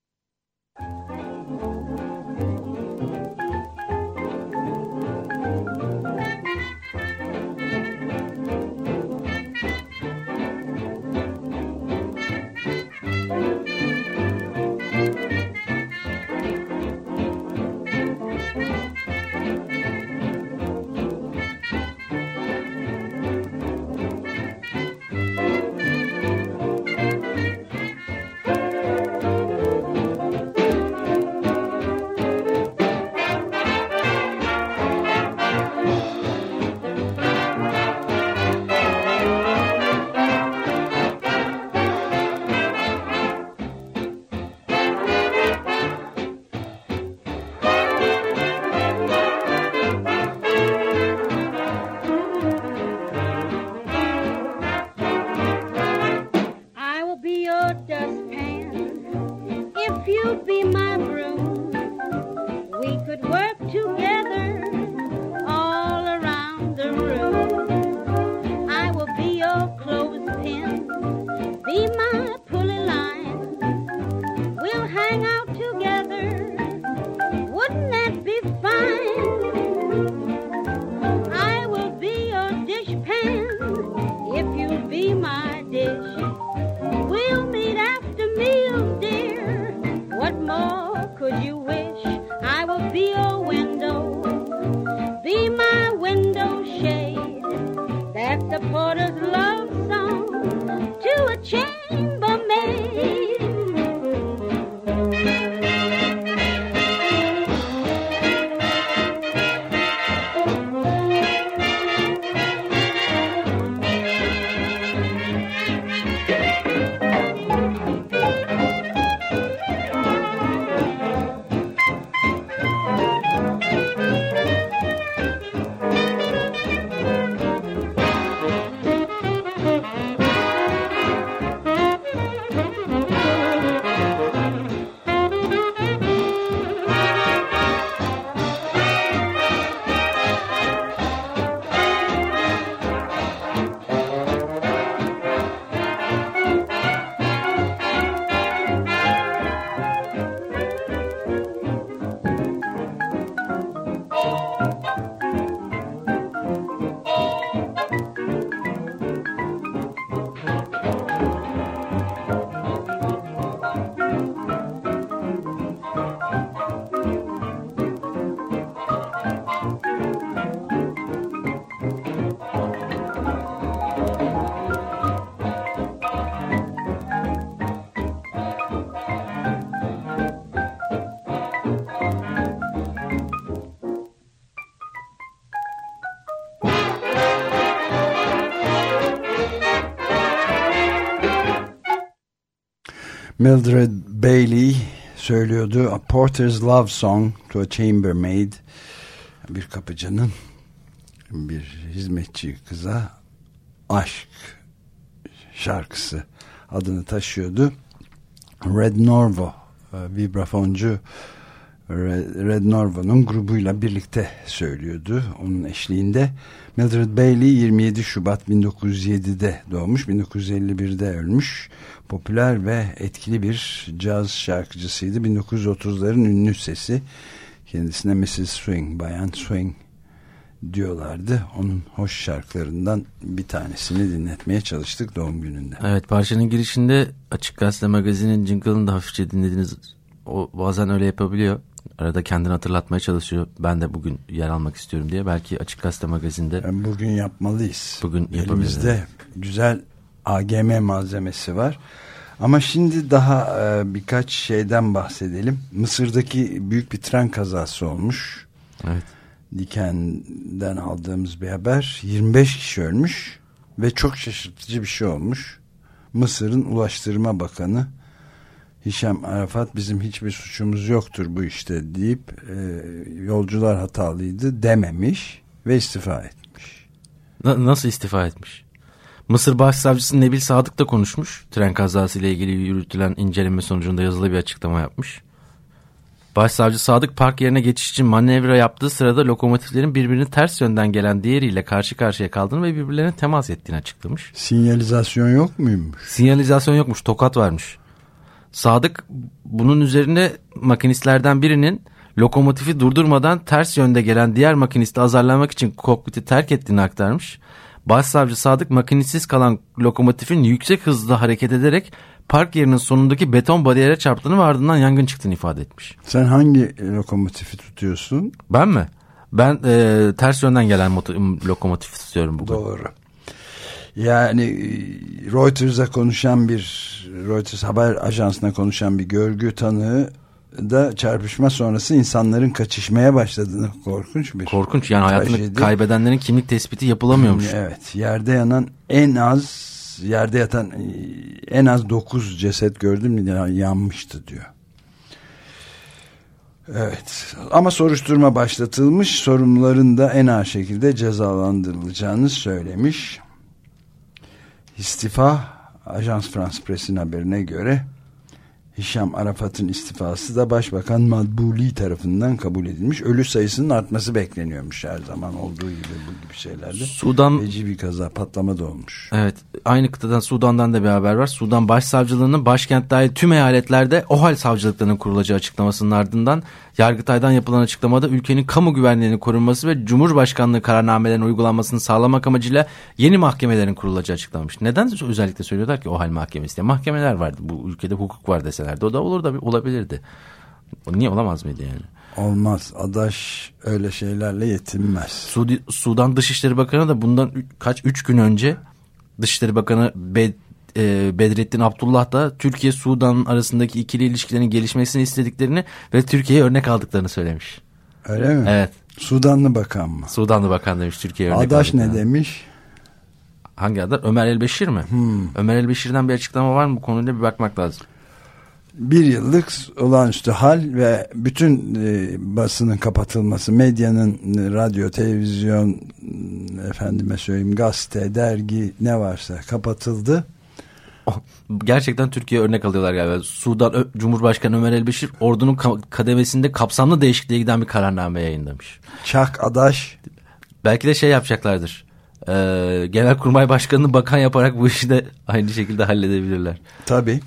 Mildred Bailey söylüyordu. A Porter's Love Song to a Chambermaid. Bir kapıcının bir hizmetçi kıza aşk şarkısı adını taşıyordu. Red Norvo, vibrafoncu Red Norvo'nun grubuyla birlikte söylüyordu. Onun eşliğinde. Mildred Bailey yirmi yedi Şubat bin dokuz yüz yedide doğmuş, bin dokuz yüz elli birde ölmüş. Popüler ve etkili bir caz şarkıcısıydı. bin dokuz yüz otuzların ünlü sesi. Kendisine missus Swing, Bayan Swing diyorlardı. Onun hoş şarkılarından bir tanesini dinletmeye çalıştık doğum gününde. Evet, parçanın girişinde Açık Gazete Magazin'in jingle'ını da hafifçe dinlediniz. O bazen öyle yapabiliyor. Arada kendini hatırlatmaya çalışıyor. Ben de bugün yer almak istiyorum diye. Belki Açık Gazete Magazin'de. Yani bugün yapmalıyız. Bugün elimizde güzel A G M malzemesi var. Ama şimdi daha e, birkaç şeyden bahsedelim. Mısır'daki büyük bir tren kazası olmuş. Evet. Diken'den aldığımız bir haber. yirmi beş kişi ölmüş ve çok şaşırtıcı bir şey olmuş. Mısır'ın Ulaştırma Bakanı Hişam Arafat bizim hiçbir suçumuz yoktur bu işte deyip e, yolcular hatalıydı dememiş ve istifa etmiş. Na- nasıl istifa etmiş? Mısır Başsavcısı Nebil Sadık da konuşmuş. Tren kazası ile ilgili yürütülen inceleme sonucunda yazılı bir açıklama yapmış. Başsavcı Sadık park yerine geçiş için manevra yaptığı sırada lokomotiflerin birbirini ters yönden gelen diğeriyle karşı karşıya kaldığını ve birbirlerine temas ettiğini açıklamış. Sinyalizasyon yok muymuş? Sinyalizasyon yokmuş, tokat varmış. Sadık bunun üzerine makinistlerden birinin lokomotifi durdurmadan ters yönde gelen diğer makinisti azarlamak için kokpiti terk ettiğini aktarmış. Başsavcı Sadık makinistsiz kalan lokomotifin yüksek hızla hareket ederek park yerinin sonundaki beton bariyere çarptığını ve ardından yangın çıktığını ifade etmiş. Sen hangi lokomotifi tutuyorsun? Ben mi? Ben e, ters yönden gelen moto- lokomotifi tutuyorum bugün. Doğru. Yani Reuters'a konuşan bir Reuters haber ajansına konuşan bir görgü tanığı da çarpışma sonrası insanların kaçışmaya başladığını, korkunç bir korkunç yani hayatını trajedi. Kaybedenlerin kimlik tespiti yapılamıyormuş. Evet, yerde yanan en az yerde yatan en az dokuz ceset gördüm, yanmıştı diyor. Evet, ama soruşturma başlatılmış, sorumluların da en ağır şekilde cezalandırılacağını söylemiş. İstifa, Ajans France Press'in haberine göre Hişam Arafat'ın istifası da Başbakan Madbuli tarafından kabul edilmiş. Ölü sayısının artması bekleniyormuş her zaman olduğu gibi bu gibi şeylerde. Sudan feci bir kaza, patlama da olmuş. Evet, aynı kıtadan Sudan'dan da bir haber var. Sudan Başsavcılığı'nın başkent dahil tüm eyaletlerde OHAL savcılıklarının kurulacağı açıklamasının ardından Yargıtay'dan yapılan açıklamada ülkenin kamu güvenliğinin korunması ve Cumhurbaşkanlığı kararnamelerinin uygulanmasını sağlamak amacıyla yeni mahkemelerin kurulacağı açıklanmış. Neden özellikle söylüyorlar ki OHAL mahkemesi diye? Mahkemeler vardı. Bu ülkede hukuk var deselerdi. O da olur da olabilirdi. O niye olamaz mıydı yani? Olmaz. Adaş öyle şeylerle yetinmez. Sudi, Sudan Dışişleri Bakanı da bundan kaç üç gün önce Dışişleri Bakanı Bed, e, Bedrettin Abdullah da Türkiye-Sudan arasındaki ikili ilişkilerin gelişmesini istediklerini ve Türkiye'ye örnek aldıklarını söylemiş. Öyle mi? Evet. Sudanlı bakan mı? Sudanlı bakan demiş Türkiye'ye örnek Adaş ne aldıklarını. demiş? Hangi Adaş? Ömer Elbeşir mi? Hmm. Ömer Elbeşir'den bir açıklama var mı? Bu konuyla bir bakmak lazım. Bir yıllık olağanüstü hal ve bütün e, basının kapatılması, medyanın, e, radyo, televizyon, efendime söyleyeyim, gazete, dergi ne varsa kapatıldı. Gerçekten Türkiye'ye örnek alıyorlar galiba. Sudan Ö- Cumhurbaşkanı Ömer Elbeşir ordunun ka- kademesinde kapsamlı değişikliğe giden bir kararname yayınlamış. Çak Adaş. Belki de şey yapacaklardır. Ee, Genelkurmay Başkanı'nı bakan yaparak bu işi de aynı şekilde halledebilirler. Tabii.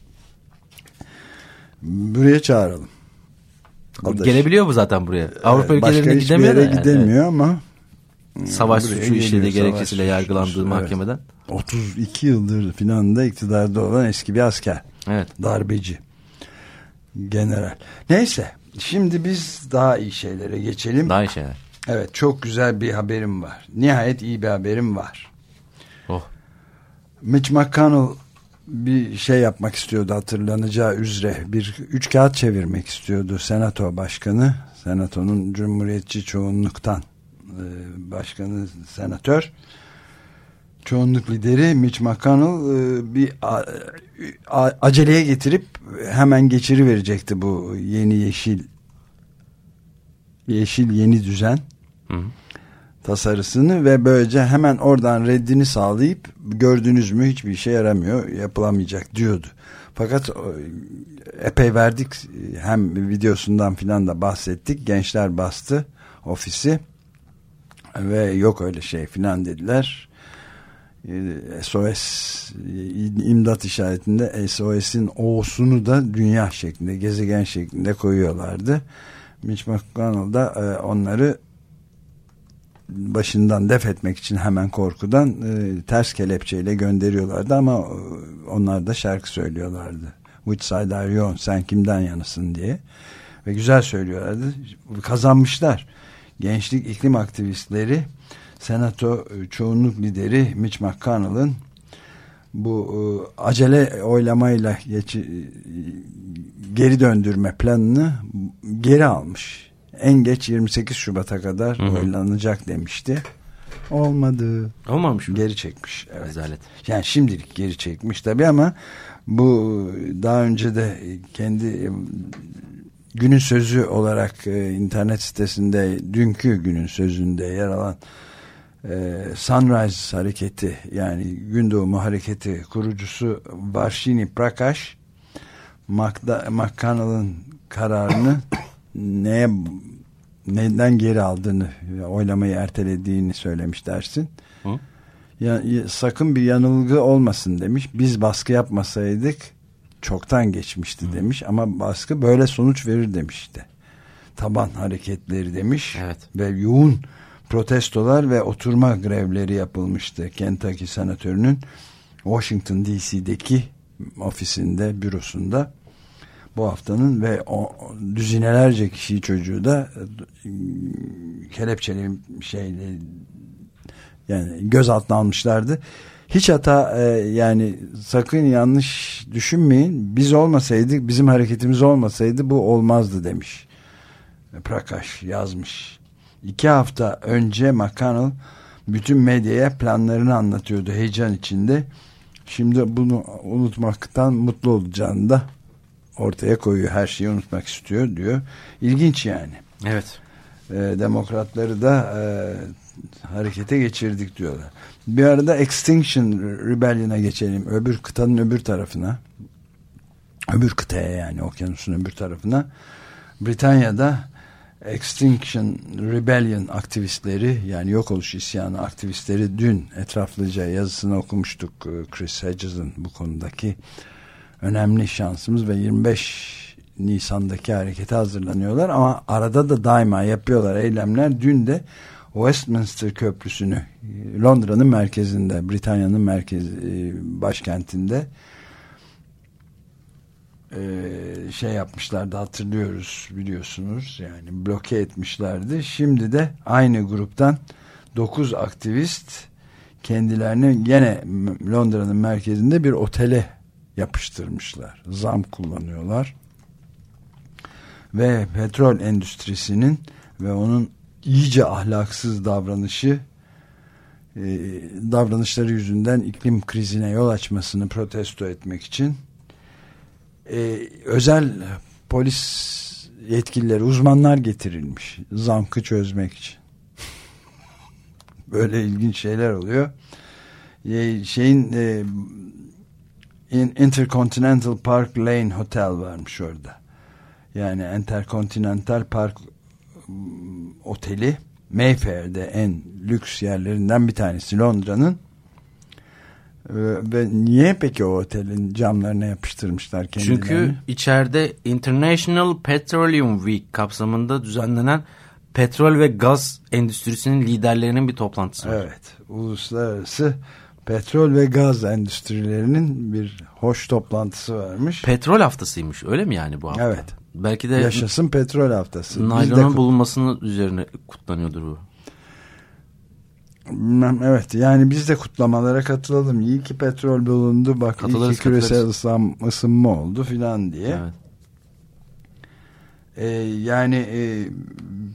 Buraya çağıralım. Adaş. Gelebiliyor bu zaten buraya. Avrupa evet, ülkelerine gidemiyor da. Yani. Gidemiyor ama. Savaş Buraya suçu işlediği geliyor, gerekçesiyle savaş yargılandığı suçu, mahkemeden. Evet. otuz iki yıldır filan da iktidarda olan eski bir asker. Evet. Darbeci. General. Neyse. Şimdi biz daha iyi şeylere geçelim. Daha iyi şeyler. Evet, çok güzel bir haberim var. Nihayet iyi bir haberim var. Oh. Mitch McConnell bir şey yapmak istiyordu, hatırlanacağı üzere. Bir üç kağıt çevirmek istiyordu Senato Başkanı. Senato'nun Cumhuriyetçi çoğunluktan e, başkanı senatör. çoğunluk lideri Mitch McConnell e, bir a, a, aceleye getirip hemen geçiri verecekti bu yeni yeşil yeşil yeni düzen Hı. tasarısını ve böylece hemen oradan reddini sağlayıp gördünüz mü hiçbir işe yaramıyor, yapılamayacak diyordu. Fakat epey verdik, hem videosundan filan da bahsettik. Gençler bastı ofisi ve yok öyle şey filan dediler. S O S imdat işaretinde S O S'in O'sunu da dünya şeklinde, gezegen şeklinde koyuyorlardı. Mitch McConnell da onları başından def etmek için hemen korkudan e, ters kelepçeyle gönderiyorlardı ama onlar da şarkı söylüyorlardı. Which side are you on? Sen kimden yanısın diye. Ve güzel söylüyorlardı. Kazanmışlar. Gençlik iklim aktivistleri Senato çoğunluk lideri Mitch McConnell'ın bu e, acele oylamayla geçi, geri döndürme planını geri almış. En geç yirmi sekiz Şubat'a kadar hı hı. oylanacak demişti. Olmadı. Olmamış mı? Geri çekmiş. Evet. Rezalet. Yani şimdilik geri çekmiş tabii ama bu daha önce de kendi günün sözü olarak internet sitesinde dünkü günün sözünde yer alan Sunrise hareketi, yani gün doğumu hareketi kurucusu Varshini Prakash McConnell'ın kararını neye neden geri aldığını, oylamayı ertelediğini söylemiş dersin. Hı? Ya, sakın bir yanılgı olmasın demiş. Biz baskı yapmasaydık çoktan geçmişti Hı. demiş ama baskı böyle sonuç verir demişti. Taban hareketleri demiş. Evet. Ve yoğun protestolar ve oturma grevleri yapılmıştı. Kentucky senatörünün Washington D C'deki ofisinde, bürosunda bu haftanın ve o, düzinelerce kişi çocuğu da kelepçeli şeyle yani gözaltına almışlardı. Hiç hata e, yani sakın yanlış düşünmeyin. Biz olmasaydık, bizim hareketimiz olmasaydı bu olmazdı demiş. Prakash yazmış. İki hafta önce McConnell bütün medyaya planlarını anlatıyordu heyecan içinde. Şimdi bunu unutmaktan mutlu olacağını da ortaya koyuyor. Her şeyi unutmak istiyor diyor. İlginç yani. Evet. Ee, demokratları da e, harekete geçirdik diyorlar. Bir arada Extinction Rebellion'a geçelim. Öbür kıtanın öbür tarafına. Öbür kıtaya, yani okyanusun öbür tarafına. Britanya'da Extinction Rebellion aktivistleri, yani yok oluş isyanı aktivistleri, dün etraflıca yazısını okumuştuk Chris Hedges'ın bu konudaki önemli şansımız ve yirmi beş Nisan'daki harekete hazırlanıyorlar ama arada da daima yapıyorlar eylemler. Dün de Westminster Köprüsü'nü, Londra'nın merkezinde, Britanya'nın merkez başkentinde şey yapmışlardı, hatırlıyoruz, biliyorsunuz, yani bloke etmişlerdi. Şimdi de aynı gruptan dokuz aktivist kendilerini gene Londra'nın merkezinde bir otele yapıştırmışlar. Zam kullanıyorlar. Ve petrol endüstrisinin ve onun iyice ahlaksız davranışı e, davranışları yüzünden iklim krizine yol açmasını protesto etmek için e, özel polis yetkilileri, uzmanlar getirilmiş zamkı çözmek için. Böyle ilginç şeyler oluyor. E, şeyin e, Intercontinental Park Lane Hotel varmış orada. Yani Intercontinental Park Oteli Mayfair'de en lüks yerlerinden bir tanesi Londra'nın. Ve niye peki o otelin camlarına yapıştırmışlar kendilerini? Çünkü içeride International Petroleum Week kapsamında düzenlenen petrol ve gaz endüstrisinin liderlerinin bir toplantısı var. Evet, uluslararası petrol ve gaz endüstrilerinin bir hoş toplantısı varmış. Petrol haftasıymış, öyle mi yani bu hafta? Evet. Belki de yaşasın petrol haftası. Naylonun bulunmasının üzerine kutlanıyordur bu. Bilmem, evet, yani biz de kutlamalara katılalım. İyi ki petrol bulundu, bak katılırız, iyi ki küresel ısınma, ısınma oldu filan diye. Evet. Ee, yani e,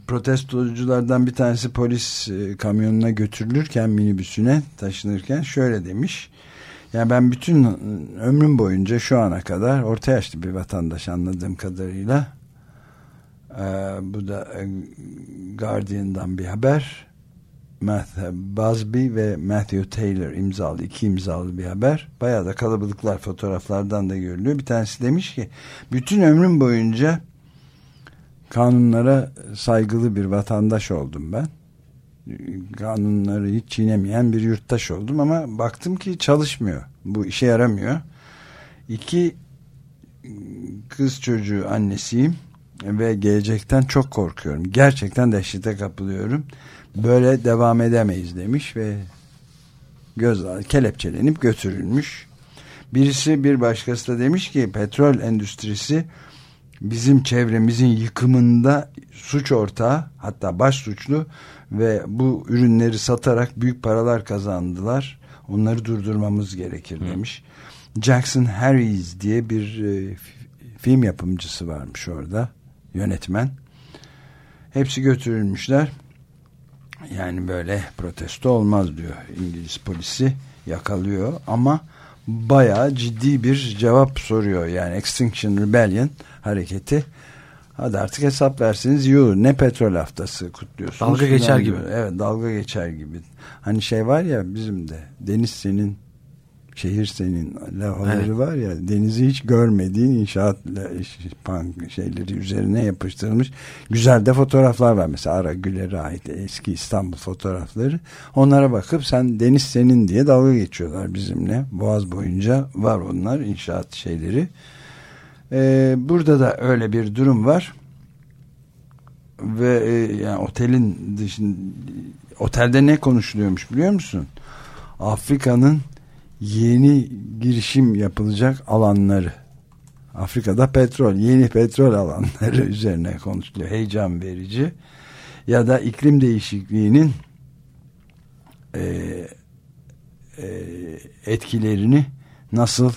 protestoculardan bir tanesi polis e, kamyonuna götürülürken, minibüsüne taşınırken şöyle demiş. Yani ben bütün ömrüm boyunca şu ana kadar orta yaşlı bir vatandaş anladığım kadarıyla, e, bu da e, Guardian'dan bir haber, Matthew Busby ve Matthew Taylor imzalı, iki imzalı bir haber. Bayağı da kalabalıklar, fotoğraflardan da görülüyor. Bir tanesi demiş ki bütün ömrüm boyunca kanunlara saygılı bir vatandaş oldum ben. Kanunları hiç çiğnemeyen bir yurttaş oldum ama baktım ki çalışmıyor. Bu işe yaramıyor. İki kız çocuğu annesiyim ve gelecekten çok korkuyorum. Gerçekten dehşete kapılıyorum. Böyle devam edemeyiz demiş ve göz kelepçelenip götürülmüş. Birisi, bir başkası da demiş ki petrol endüstrisi bizim çevremizin yıkımında suç ortağı, hatta baş suçlu ve bu ürünleri satarak büyük paralar kazandılar. Onları durdurmamız gerekir demiş. Hı. Jackson Harris diye bir e, film yapımcısı varmış orada, yönetmen. Hepsi götürülmüşler. Yani böyle protesto olmaz diyor İngiliz polisi, yakalıyor ama bayağı ciddi bir cevap soruyor. Yani Extinction Rebellion hareketi, hadi artık hesap verseniz iyi olur. Ne petrol haftası kutluyorsunuz? Dalga geçer gibi. Evet, dalga geçer gibi. Hani şey var ya bizim de, deniz senin, şehir senin lafları evet. var ya, denizi hiç görmediğin inşaat şeyleri üzerine yapıştırılmış güzel de fotoğraflar var. Mesela Ara Güler'e ait eski İstanbul fotoğrafları. Onlara bakıp sen deniz senin diye dalga geçiyorlar bizimle. Boğaz boyunca var onlar, inşaat şeyleri. Ee, burada da öyle bir durum var. Ve e, yani otelin dışında, otelde ne konuşuluyormuş biliyor musun? Afrika'nın yeni girişim yapılacak alanları, Afrika'da petrol, yeni petrol alanları üzerine konuşuluyor. Heyecan verici. Ya da iklim değişikliğinin e, e, etkilerini nasıl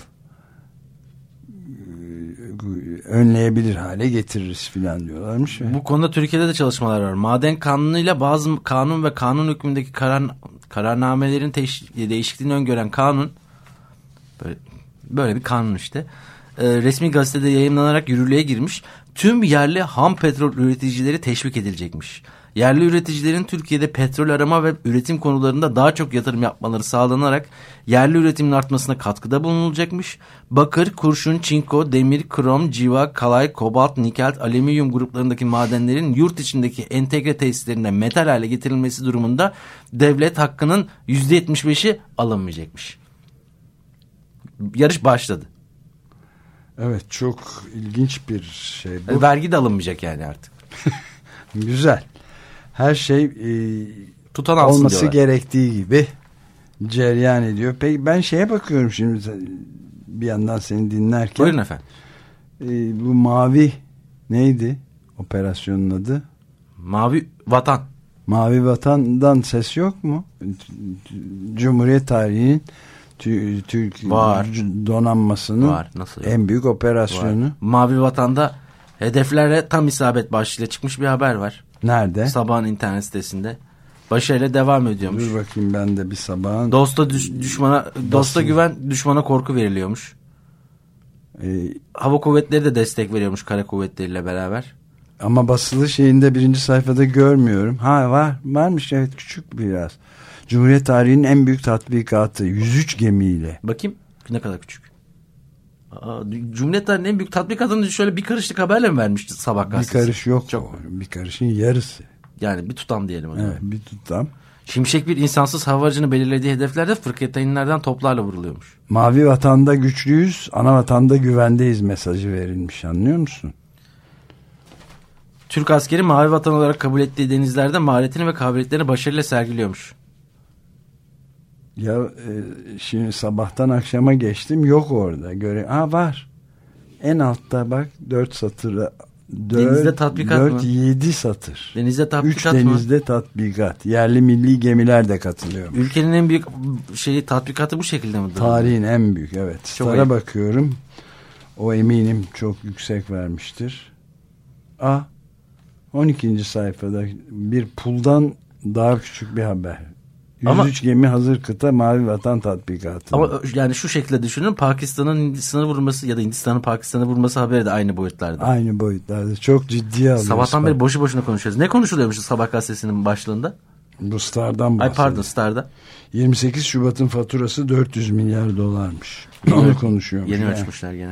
önleyebilir hale getiririz filan diyorlarmış. Bu konuda Türkiye'de de çalışmalar var. Maden kanunuyla bazı kanun ve kanun hükmündeki karar, kararnamelerin teş- değişikliğini öngören kanun, böyle, böyle bir kanun işte, ee, resmi gazetede yayımlanarak yürürlüğe girmiş. Tüm yerli ham petrol üreticileri teşvik edilecekmiş. Yerli üreticilerin Türkiye'de petrol arama ve üretim konularında daha çok yatırım yapmaları sağlanarak yerli üretimin artmasına katkıda bulunulacakmış. Bakır, kurşun, çinko, demir, krom, civa, kalay, kobalt, nikel, alüminyum gruplarındaki madenlerin yurt içindeki entegre tesislerinde metal hale getirilmesi durumunda devlet hakkının yüzde yetmiş beşi alınmayacakmış. Yarış başladı. Evet, çok ilginç bir şey bu. Yani vergi de alınmayacak yani artık. Güzel. Her şey e, tutan alsın olması diyorlar. Gerektiği gibi cereyan ediyor. Peki ben şeye bakıyorum şimdi bir yandan seni dinlerken. Buyurun efendim. E, bu mavi neydi operasyonun adı? Mavi Vatan. Mavi Vatan'dan ses yok mu? Cumhuriyet tarihinin Türk donanmasının var. Nasıl en büyük operasyonu. Var. Mavi Vatan'da hedeflere tam isabet başlığıyla çıkmış bir haber var. Nerede? Sabahın internet sitesinde. Başarıyla devam ediyormuş. Dur bakayım ben de bir sabahın. Dosta düş, düşmana Basın. Dosta güven, düşmana korku veriliyormuş. Ee, Hava kuvvetleri de destek veriyormuş kara kuvvetleriyle beraber. Ama basılı şeyinde birinci sayfada görmüyorum. Ha var, varmış evet, küçük biraz. Cumhuriyet tarihinin en büyük tatbikatı yüz üç gemiyle. Bakayım ne kadar küçük. Aa, Cumhuriyet tarihinin en büyük tatbikatını şöyle bir karışlık haberle mi vermişti Sabah gazetesi? Bir karış yok. Çok. Bir karışın yarısı. Yani bir tutam diyelim. Evet, bir tutam. Şimşek bir insansız hava aracını belirlediği hedeflerde fırkateynlerden toplarla vuruluyormuş. Mavi Vatan'da güçlüyüz, ana vatanda güvendeyiz mesajı verilmiş, anlıyor musun? Türk askeri Mavi Vatan olarak kabul ettiği denizlerde maharetini ve kabiliyetlerini başarıyla sergiliyormuş. Ya e, şimdi sabahtan akşama geçtim, yok orada. Göre ha var. En altta bak dört satıra denizde tatbikat dört, mı? yedi satır. Denizde tatbikat Üç mı? denizde tatbikat. Yerli milli gemiler de katılıyor. Ülkenin en büyük şeyi tatbikatı bu şekilde mi? Tarihin en büyük, evet. Star'a bakıyorum. O eminim çok yüksek vermiştir. Ah, on ikinci sayfada bir puldan daha küçük bir haber. yüz üç Ama, gemi hazır kıta Mavi Vatan tatbikatı. Ama yani şu şekilde düşünün, Pakistan'ın Hindistan'ı vurması ya da Hindistan'ın Pakistan'ı vurması haberi de aynı boyutlarda. Aynı boyutlarda. Çok ciddiye alıyoruz. Sabahtan beri boşu boşuna konuşuyoruz. Ne konuşuluyormuş Sabah gazetesinin başlığında? Bu Star'dan bahsediyor. Ay pardon, Star'da. yirmi sekiz Şubat'ın faturası dört yüz milyar dolarmış. Onu konuşuyormuş. Yeni yani. ölçmüşler gene.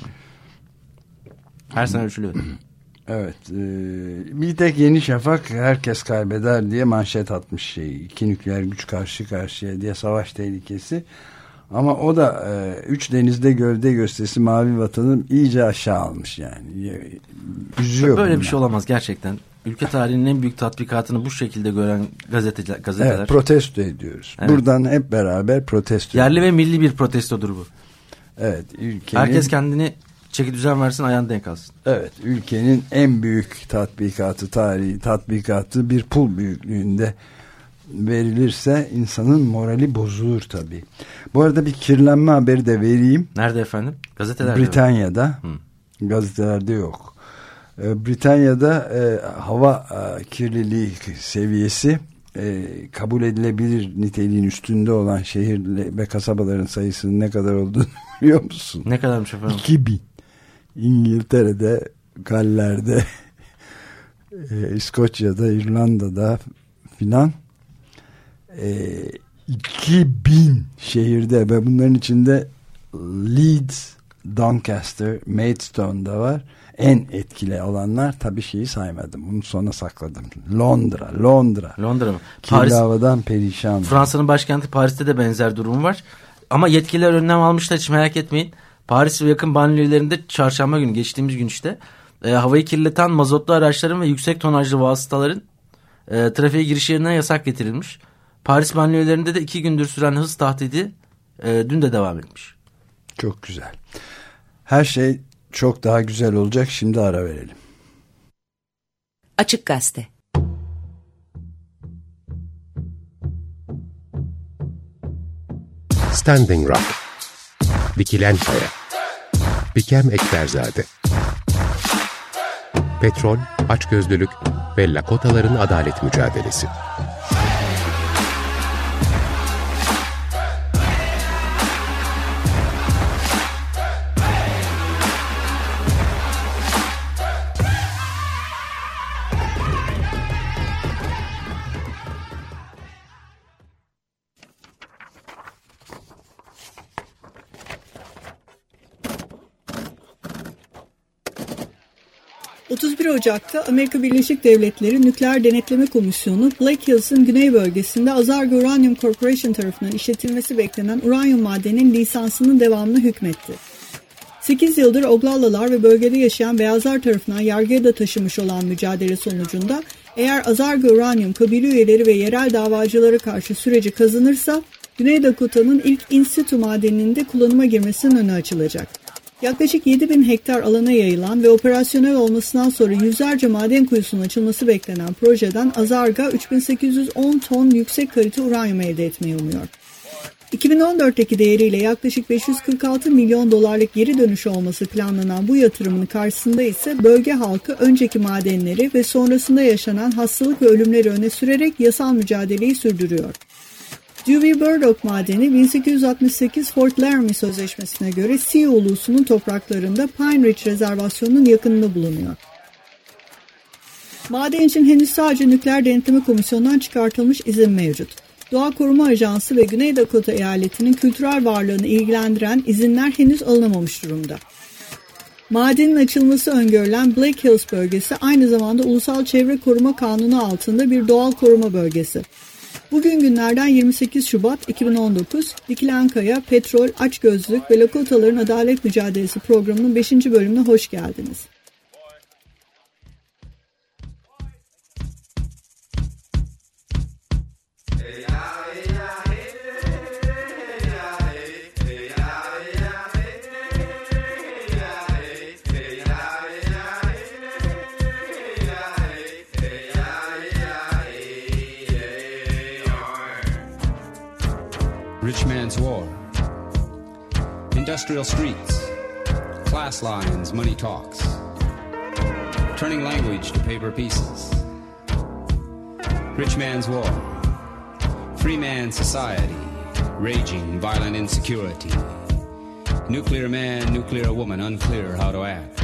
Her sene ölçülüyor. Evet. E, bir tek Yeni Şafak herkes kaybeder diye manşet atmış şey. İki nükleer güç karşı karşıya diye, savaş tehlikesi. Ama o da e, üç denizde gövde gösterisi Mavi Vatan'ı iyice aşağı almış yani. Üzüyor. Böyle bundan. bir şey olamaz gerçekten. Ülke tarihinin en büyük tatbikatını bu şekilde gören gazeteciler, gazeteler. Evet, protesto ediyoruz. Evet. Buradan hep beraber protesto Yerli ediyoruz. ve milli bir protestodur bu. Evet, ülkenin, herkes kendini çeki düzen versin, ayağını denk alsın. Evet, ülkenin en büyük tatbikatı, tarihi tatbikatı bir pul büyüklüğünde verilirse insanın morali bozulur tabii. Bu arada bir kirlenme haberi de vereyim. Nerede efendim? Gazetelerde. Britanya'da. Hı. Gazetelerde yok. Ee, Britanya'da e, hava e, kirliliği seviyesi e, kabul edilebilir niteliğin üstünde olan şehir ve kasabaların sayısının ne kadar olduğunu biliyor musun? Ne kadarmış efendim? iki bin. İngiltere'de, Galler'de, e, İskoçya'da, İrlanda'da filan e, iki bin şehirde ve bunların içinde Leeds, Doncaster, Maidstone'da var. En etkili olanlar, tabii şeyi saymadım. Bunu sona sakladım. Londra, Londra. Londra mı? Kirli Paris, havadan perişan. Fransa'nın başkenti Paris'te de benzer durum var. Ama yetkililer önlem almışlar, hiç merak etmeyin. Paris ve yakın banliyölerinde çarşamba günü, geçtiğimiz gün işte e, havayı kirleten mazotlu araçların ve yüksek tonajlı vasıtaların e, trafiğe girişlerine yasak getirilmiş. Paris banliyölerinde de iki gündür süren hız tahdidi e, dün de devam etmiş. Çok güzel. Her şey çok daha güzel olacak. Şimdi ara verelim. Açık Gazete. Standing Rock, Dikilen Kaya, Bikem Ekberzade, Petrol, Açgözlülük ve Lakotaların adalet mücadelesi. otuz bir Ocak'ta Amerika Birleşik Devletleri Nükleer Denetleme Komisyonu, Black Hills'ın güney bölgesinde Azargo Uranium Corporation tarafından işletilmesi beklenen uranyum madeninin lisansının devamını hükmetti. sekiz yıldır Oglallalar ve bölgede yaşayan beyazlar tarafından yargıya da taşımış olan mücadele sonucunda, eğer Azargo Uranyum kabile üyeleri ve yerel davacılara karşı süreci kazanırsa, Güney Dakota'nın ilk in situ madeninin de kullanıma girmesinin önü açılacak. Yaklaşık yedi bin hektar alana yayılan ve operasyonel olmasından sonra yüzlerce maden kuyusunun açılması beklenen projeden Azarga üç bin sekiz yüz on ton yüksek kalite uranyum elde etmeyi umuyor. iki bin on dörtteki değeriyle yaklaşık beş yüz kırk altı milyon dolarlık geri dönüşü olması planlanan bu yatırımın karşısında ise bölge halkı önceki madenleri ve sonrasında yaşanan hastalık ve ölümleri öne sürerek yasal mücadeleyi sürdürüyor. Dewey Burdock madeni bin sekiz yüz altmış sekiz Fort Laramie Sözleşmesi'ne göre Sioux ulusunun topraklarında Pine Ridge Rezervasyonu'nun yakınında bulunuyor. Maden için henüz sadece Nükleer Denetleme Komisyonu'ndan çıkartılmış izin mevcut. Doğa Koruma Ajansı ve Güney Dakota eyaletinin kültürel varlığını ilgilendiren izinler henüz alınamamış durumda. Madenin açılması öngörülen Black Hills bölgesi aynı zamanda Ulusal Çevre Koruma Kanunu altında bir doğal koruma bölgesi. Bugün günlerden yirmi sekiz Şubat iki bin on dokuz, Dikilen Kaya, Petrol, Açgözlülük ve Lakotaların Adalet Mücadelesi programının beşinci bölümüne hoş geldiniz. Rich man's war. Industrial streets. Class lines, money talks. turning language to paper pieces. Rich man's war, free man's society, raging violent insecurity. Nuclear man, nuclear woman, unclear how to act.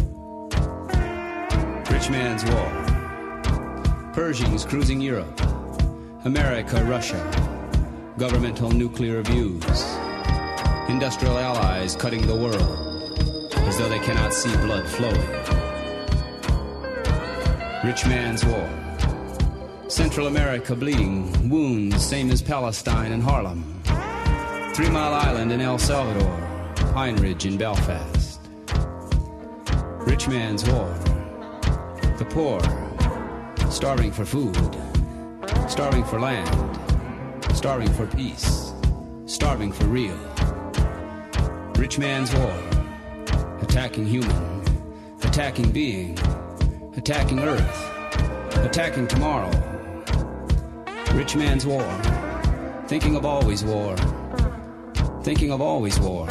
Rich man's war, Pershings cruising Europe, America, Russia, governmental nuclear views, industrial allies cutting the world as though they cannot see blood flowing. Rich man's war, Central America bleeding, wounds same as Palestine and Harlem, Three Mile Island in El Salvador, Pine Ridge in Belfast. Rich man's war, the poor starving for food, starving for land, starving for peace, starving for real. Rich man's war, attacking human, attacking being, attacking earth, attacking tomorrow. Rich man's war, thinking of always war, thinking of always war.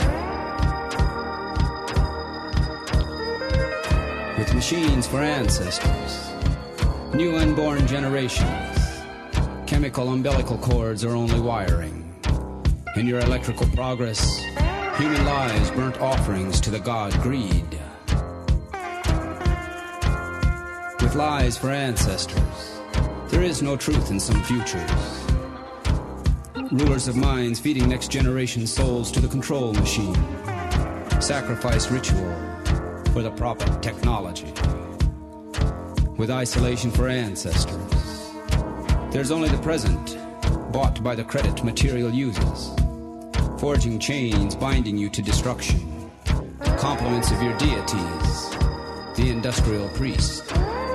With machines for ancestors, new unborn generations, chemical umbilical cords are only wiring. In your electrical progress, human lives burnt offerings to the god greed. With lies for ancestors, there is no truth in some futures. Rulers of minds feeding next generation souls to the control machine. Sacrifice ritual for the proper technology. With isolation for ancestors, there's only the present, bought by the credit material uses. Forging chains binding you to destruction. Compliments of your deities, the industrial priest.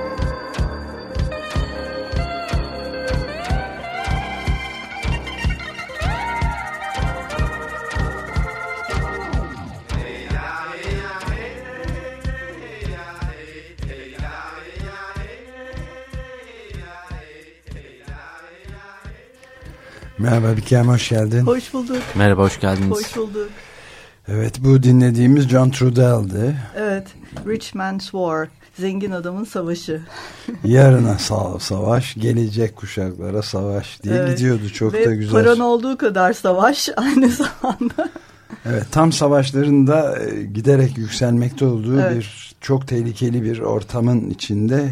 Merhaba Bikem, hoş geldin. Hoş bulduk. Merhaba, hoş geldiniz. Hoş bulduk. Evet, bu dinlediğimiz John Trudell'di. Evet, Rich Man's War, zengin adamın savaşı. Yarına sa- savaş, gelecek kuşaklara savaş diye evet, gidiyordu, çok ve da güzel. Paran olduğu kadar savaş aynı zamanda. Evet, tam savaşların da giderek yükselmekte olduğu evet, bir çok tehlikeli bir ortamın içinde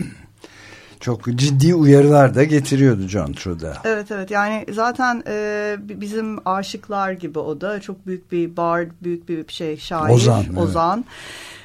çok ciddi uyarılar da getiriyordu John Trudell. Evet evet, yani zaten e, bizim aşıklar gibi o da çok büyük bir bard, büyük bir şey şair, Ozan. Ozan. Evet.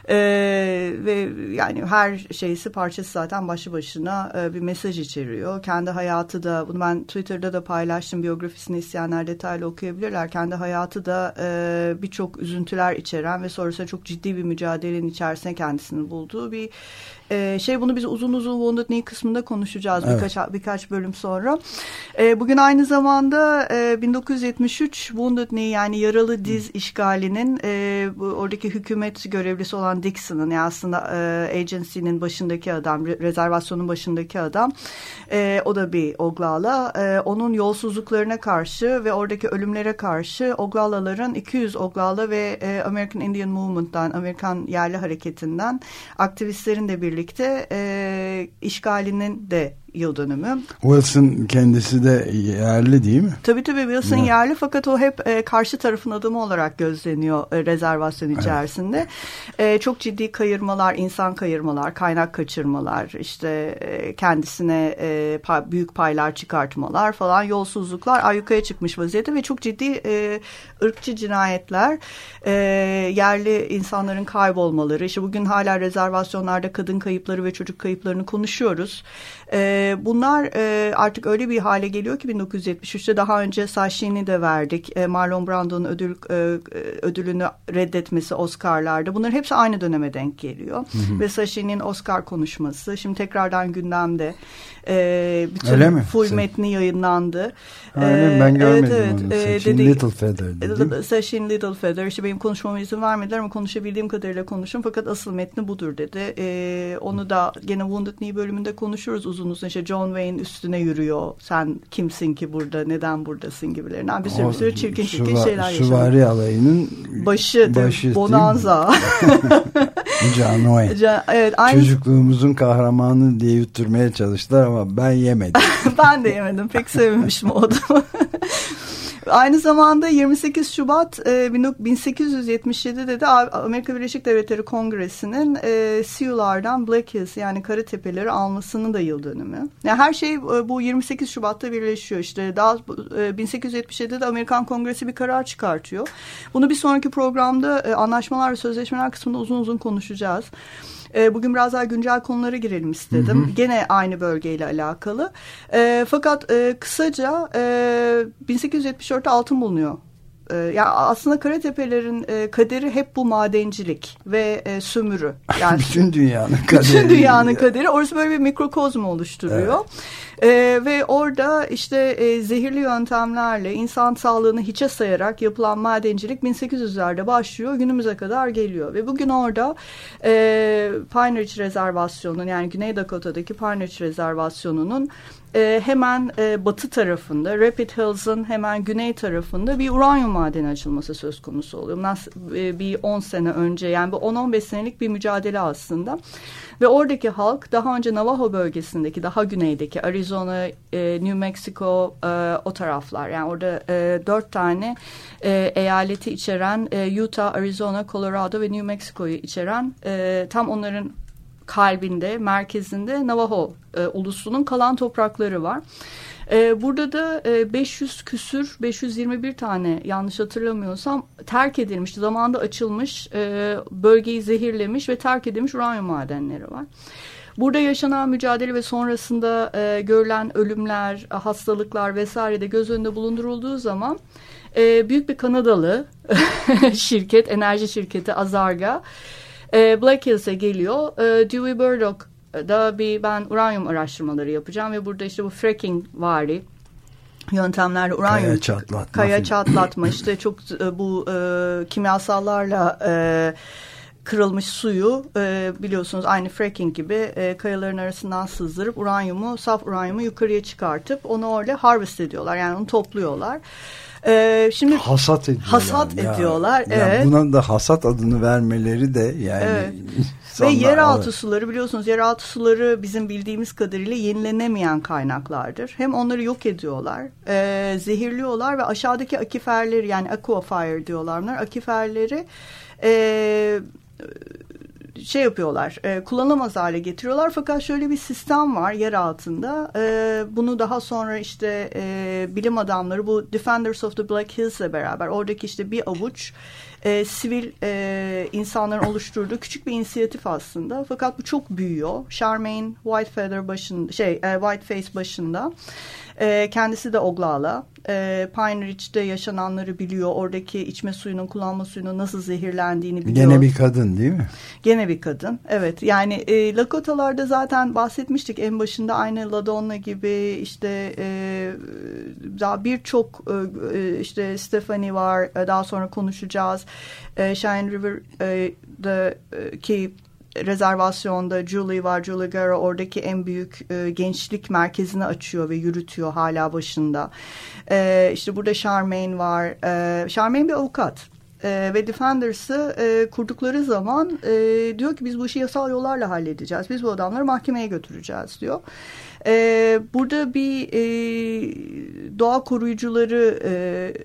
Ee, ve yani her şeysi parçası zaten başlı başına e, bir mesaj içeriyor. Kendi hayatı da, bunu ben Twitter'da da paylaştım, biyografisini isteyenler detaylı okuyabilirler. Kendi hayatı da e, birçok üzüntüler içeren ve sonrasında çok ciddi bir mücadelenin içerisine kendisini bulduğu bir e, şey. Bunu biz uzun uzun Wounded Knee kısmında konuşacağız, evet, birkaç birkaç bölüm sonra. E, bugün aynı zamanda e, bin dokuz yüz yetmiş üç Wounded Knee, yani yaralı diz işgalinin e, bu, oradaki hükümet görevlisi olan Dixon'ın, yani aslında e, agency'nin başındaki adam, re- rezervasyonun başındaki adam, e, o da bir Oglala. E, onun yolsuzluklarına karşı ve oradaki ölümlere karşı Oglalaların iki yüz Oglala ve e, American Indian Movement'tan, Amerikan Yerli Hareketi'nden aktivistlerin de birlikte e, işgalinin de yıl dönümü. Wilson kendisi de yerli değil mi? Tabii tabii, Wilson evet, yerli, fakat o hep e, karşı tarafın adamı olarak gözleniyor e, rezervasyon içerisinde. Evet. E, çok ciddi kayırmalar, insan kayırmalar, kaynak kaçırmalar, işte e, kendisine e, pa- büyük paylar çıkartmalar falan, yolsuzluklar ayyukaya çıkmış vaziyette ve çok ciddi e, ırkçı cinayetler, e, yerli insanların kaybolmaları. İşte bugün hala rezervasyonlarda kadın kayıpları ve çocuk kayıplarını konuşuyoruz. E, Bunlar e, artık öyle bir hale geliyor ki bin dokuz yüz yetmiş üçte daha önce Sachin'i de verdik. E, Marlon Brando'nun ödül, e, ödülünü reddetmesi Oscar'larda. Bunların hepsi aynı döneme denk geliyor. Hı hı. Ve Sachin'in Oscar konuşması şimdi tekrardan gündemde. E, bütün full Sen... metni yayınlandı. Aynen, ben görmedim evet, onu. Evet, Sachin dedi, Littlefeather. Sachin Littlefeather. İşte benim konuşmama izin vermediler ama konuşabildiğim kadarıyla konuştum. Fakat asıl metni budur dedi. E, onu da gene Wounded Knee bölümünde konuşuruz uzun uzun. İşte John Wayne üstüne yürüyor. Sen kimsin ki burada? Neden buradasın gibilerinden. Bir sürü bir sürü çirkin çirkin suva, şeyler yaşanıyor. Süvari alayının başı, başı bonanza. John Wayne. Can, evet, aynı... Çocukluğumuzun kahramanı diye yutturmaya çalıştılar ama ben yemedim. Ben de yemedim. Pek sevmemişim o adamı. Aynı zamanda yirmi sekiz Şubat bin sekiz yüz yetmiş yedi'de de Amerika Birleşik Devletleri Kongresi'nin C E O'lardan Black Hills yani Karatepe'leri almasının da yıl dönümü. Yani her şey bu yirmi sekiz Şubat'ta birleşiyor. İşte daha bin sekiz yüz yetmiş yedi'de Amerikan Kongresi bir karar çıkartıyor. Bunu bir sonraki programda anlaşmalar ve sözleşmeler kısmında uzun uzun konuşacağız. Bugün biraz daha güncel konulara girelim istedim. Hı hı. Gene aynı bölgeyle alakalı. E, fakat e, kısaca e, bin sekiz yüz yetmiş dört'te altın bulunuyor. E, yani aslında Karatepelerin e, kaderi hep bu madencilik ve e, sömürü. Yani bütün dünyanın kaderi. Bütün dünyanın kaderi. Orası böyle bir mikrokozm oluşturuyor. Evet. Ee, ve orada işte e, zehirli yöntemlerle insan sağlığını hiçe sayarak yapılan madencilik bin sekiz yüz'lerde başlıyor, günümüze kadar geliyor. Ve bugün orada e, Pine Ridge Rezervasyonu'nun yani Güney Dakota'daki Pine Ridge Rezervasyonu'nun e, hemen e, batı tarafında, Rapid Hills'ın hemen güney tarafında bir uranyum madeni açılması söz konusu oluyor. Bundan e, bir on sene önce yani bu on on beş senelik bir mücadele aslında. Ve oradaki halk daha önce Navajo bölgesindeki, daha güneydeki Arizona, e, New Mexico e, o taraflar. Yani orada e, dört tane e, eyaleti içeren e, Utah, Arizona, Colorado ve New Mexico'yu içeren e, tam onların kalbinde, merkezinde Navajo e, ulusunun kalan toprakları var. Ee, burada da e, beş yüz küsür, beş yüz yirmi bir tane yanlış hatırlamıyorsam terk edilmiş, zamanında açılmış, e, bölgeyi zehirlemiş ve terk edilmiş uranyum madenleri var. Burada yaşanan mücadele ve sonrasında e, görülen ölümler, hastalıklar vesaire de göz önünde bulundurulduğu zaman e, büyük bir Kanadalı şirket, enerji şirketi Azarga e, Black Hills'e geliyor. E, Dewey Burdock da bir ben uranyum araştırmaları yapacağım ve burada işte bu fracking vari yöntemlerle uranyum kaya çatlatma, kaya çatlatma işte çok bu e, kimyasallarla e, kırılmış suyu e, biliyorsunuz aynı fracking gibi e, kayaların arasından sızdırıp uranyumu, saf uranyumu yukarıya çıkartıp onu orada harvest ediyorlar. Yani onu topluyorlar. Ee, şimdi hasat ediyorlar. Hasat ya, ediyorlar. Ya evet. Buna da hasat adını vermeleri de yani. Evet. Ve yeraltı evet. suları biliyorsunuz yeraltı suları bizim bildiğimiz kadarıyla yenilenemeyen kaynaklardır. Hem onları yok ediyorlar, e, zehirliyorlar ve aşağıdaki akiferleri yani aquifer diyorlar bunlar. Akiferleri e, şey yapıyorlar, e, kullanılamaz hale getiriyorlar. Fakat şöyle bir sistem var yer altında. E, bunu daha sonra işte e, bilim adamları bu Defenders of the Black Hills'le beraber oradaki işte bir avuç e, sivil e, insanların oluşturduğu küçük bir inisiyatif aslında. Fakat bu çok büyüyor. Charmaine Whitefeather başında, şey e, Whiteface başında. E, kendisi de Oglala. E, Pine Ridge'de yaşananları biliyor. Oradaki içme suyunun, kullanma suyunun nasıl zehirlendiğini biliyor. Gene bir kadın değil mi? Gene bir kadın. Evet. Yani e, Lakotalarda zaten bahsetmiştik en başında aynı LaDonna gibi işte e, daha birçok e, işte Stephanie var. E, daha sonra konuşacağız. E, Cheyenne River'daki rezervasyonda Julie var. Julie Guerra oradaki en büyük e, gençlik merkezini açıyor ve yürütüyor hala başında. E, işte burada Charmaine var. E, Charmaine bir avukat. E, ve Defenders'ı e, kurdukları zaman e, diyor ki biz bu işi yasal yollarla halledeceğiz. Biz bu adamları mahkemeye götüreceğiz diyor. E, burada bir e, doğa koruyucuları e,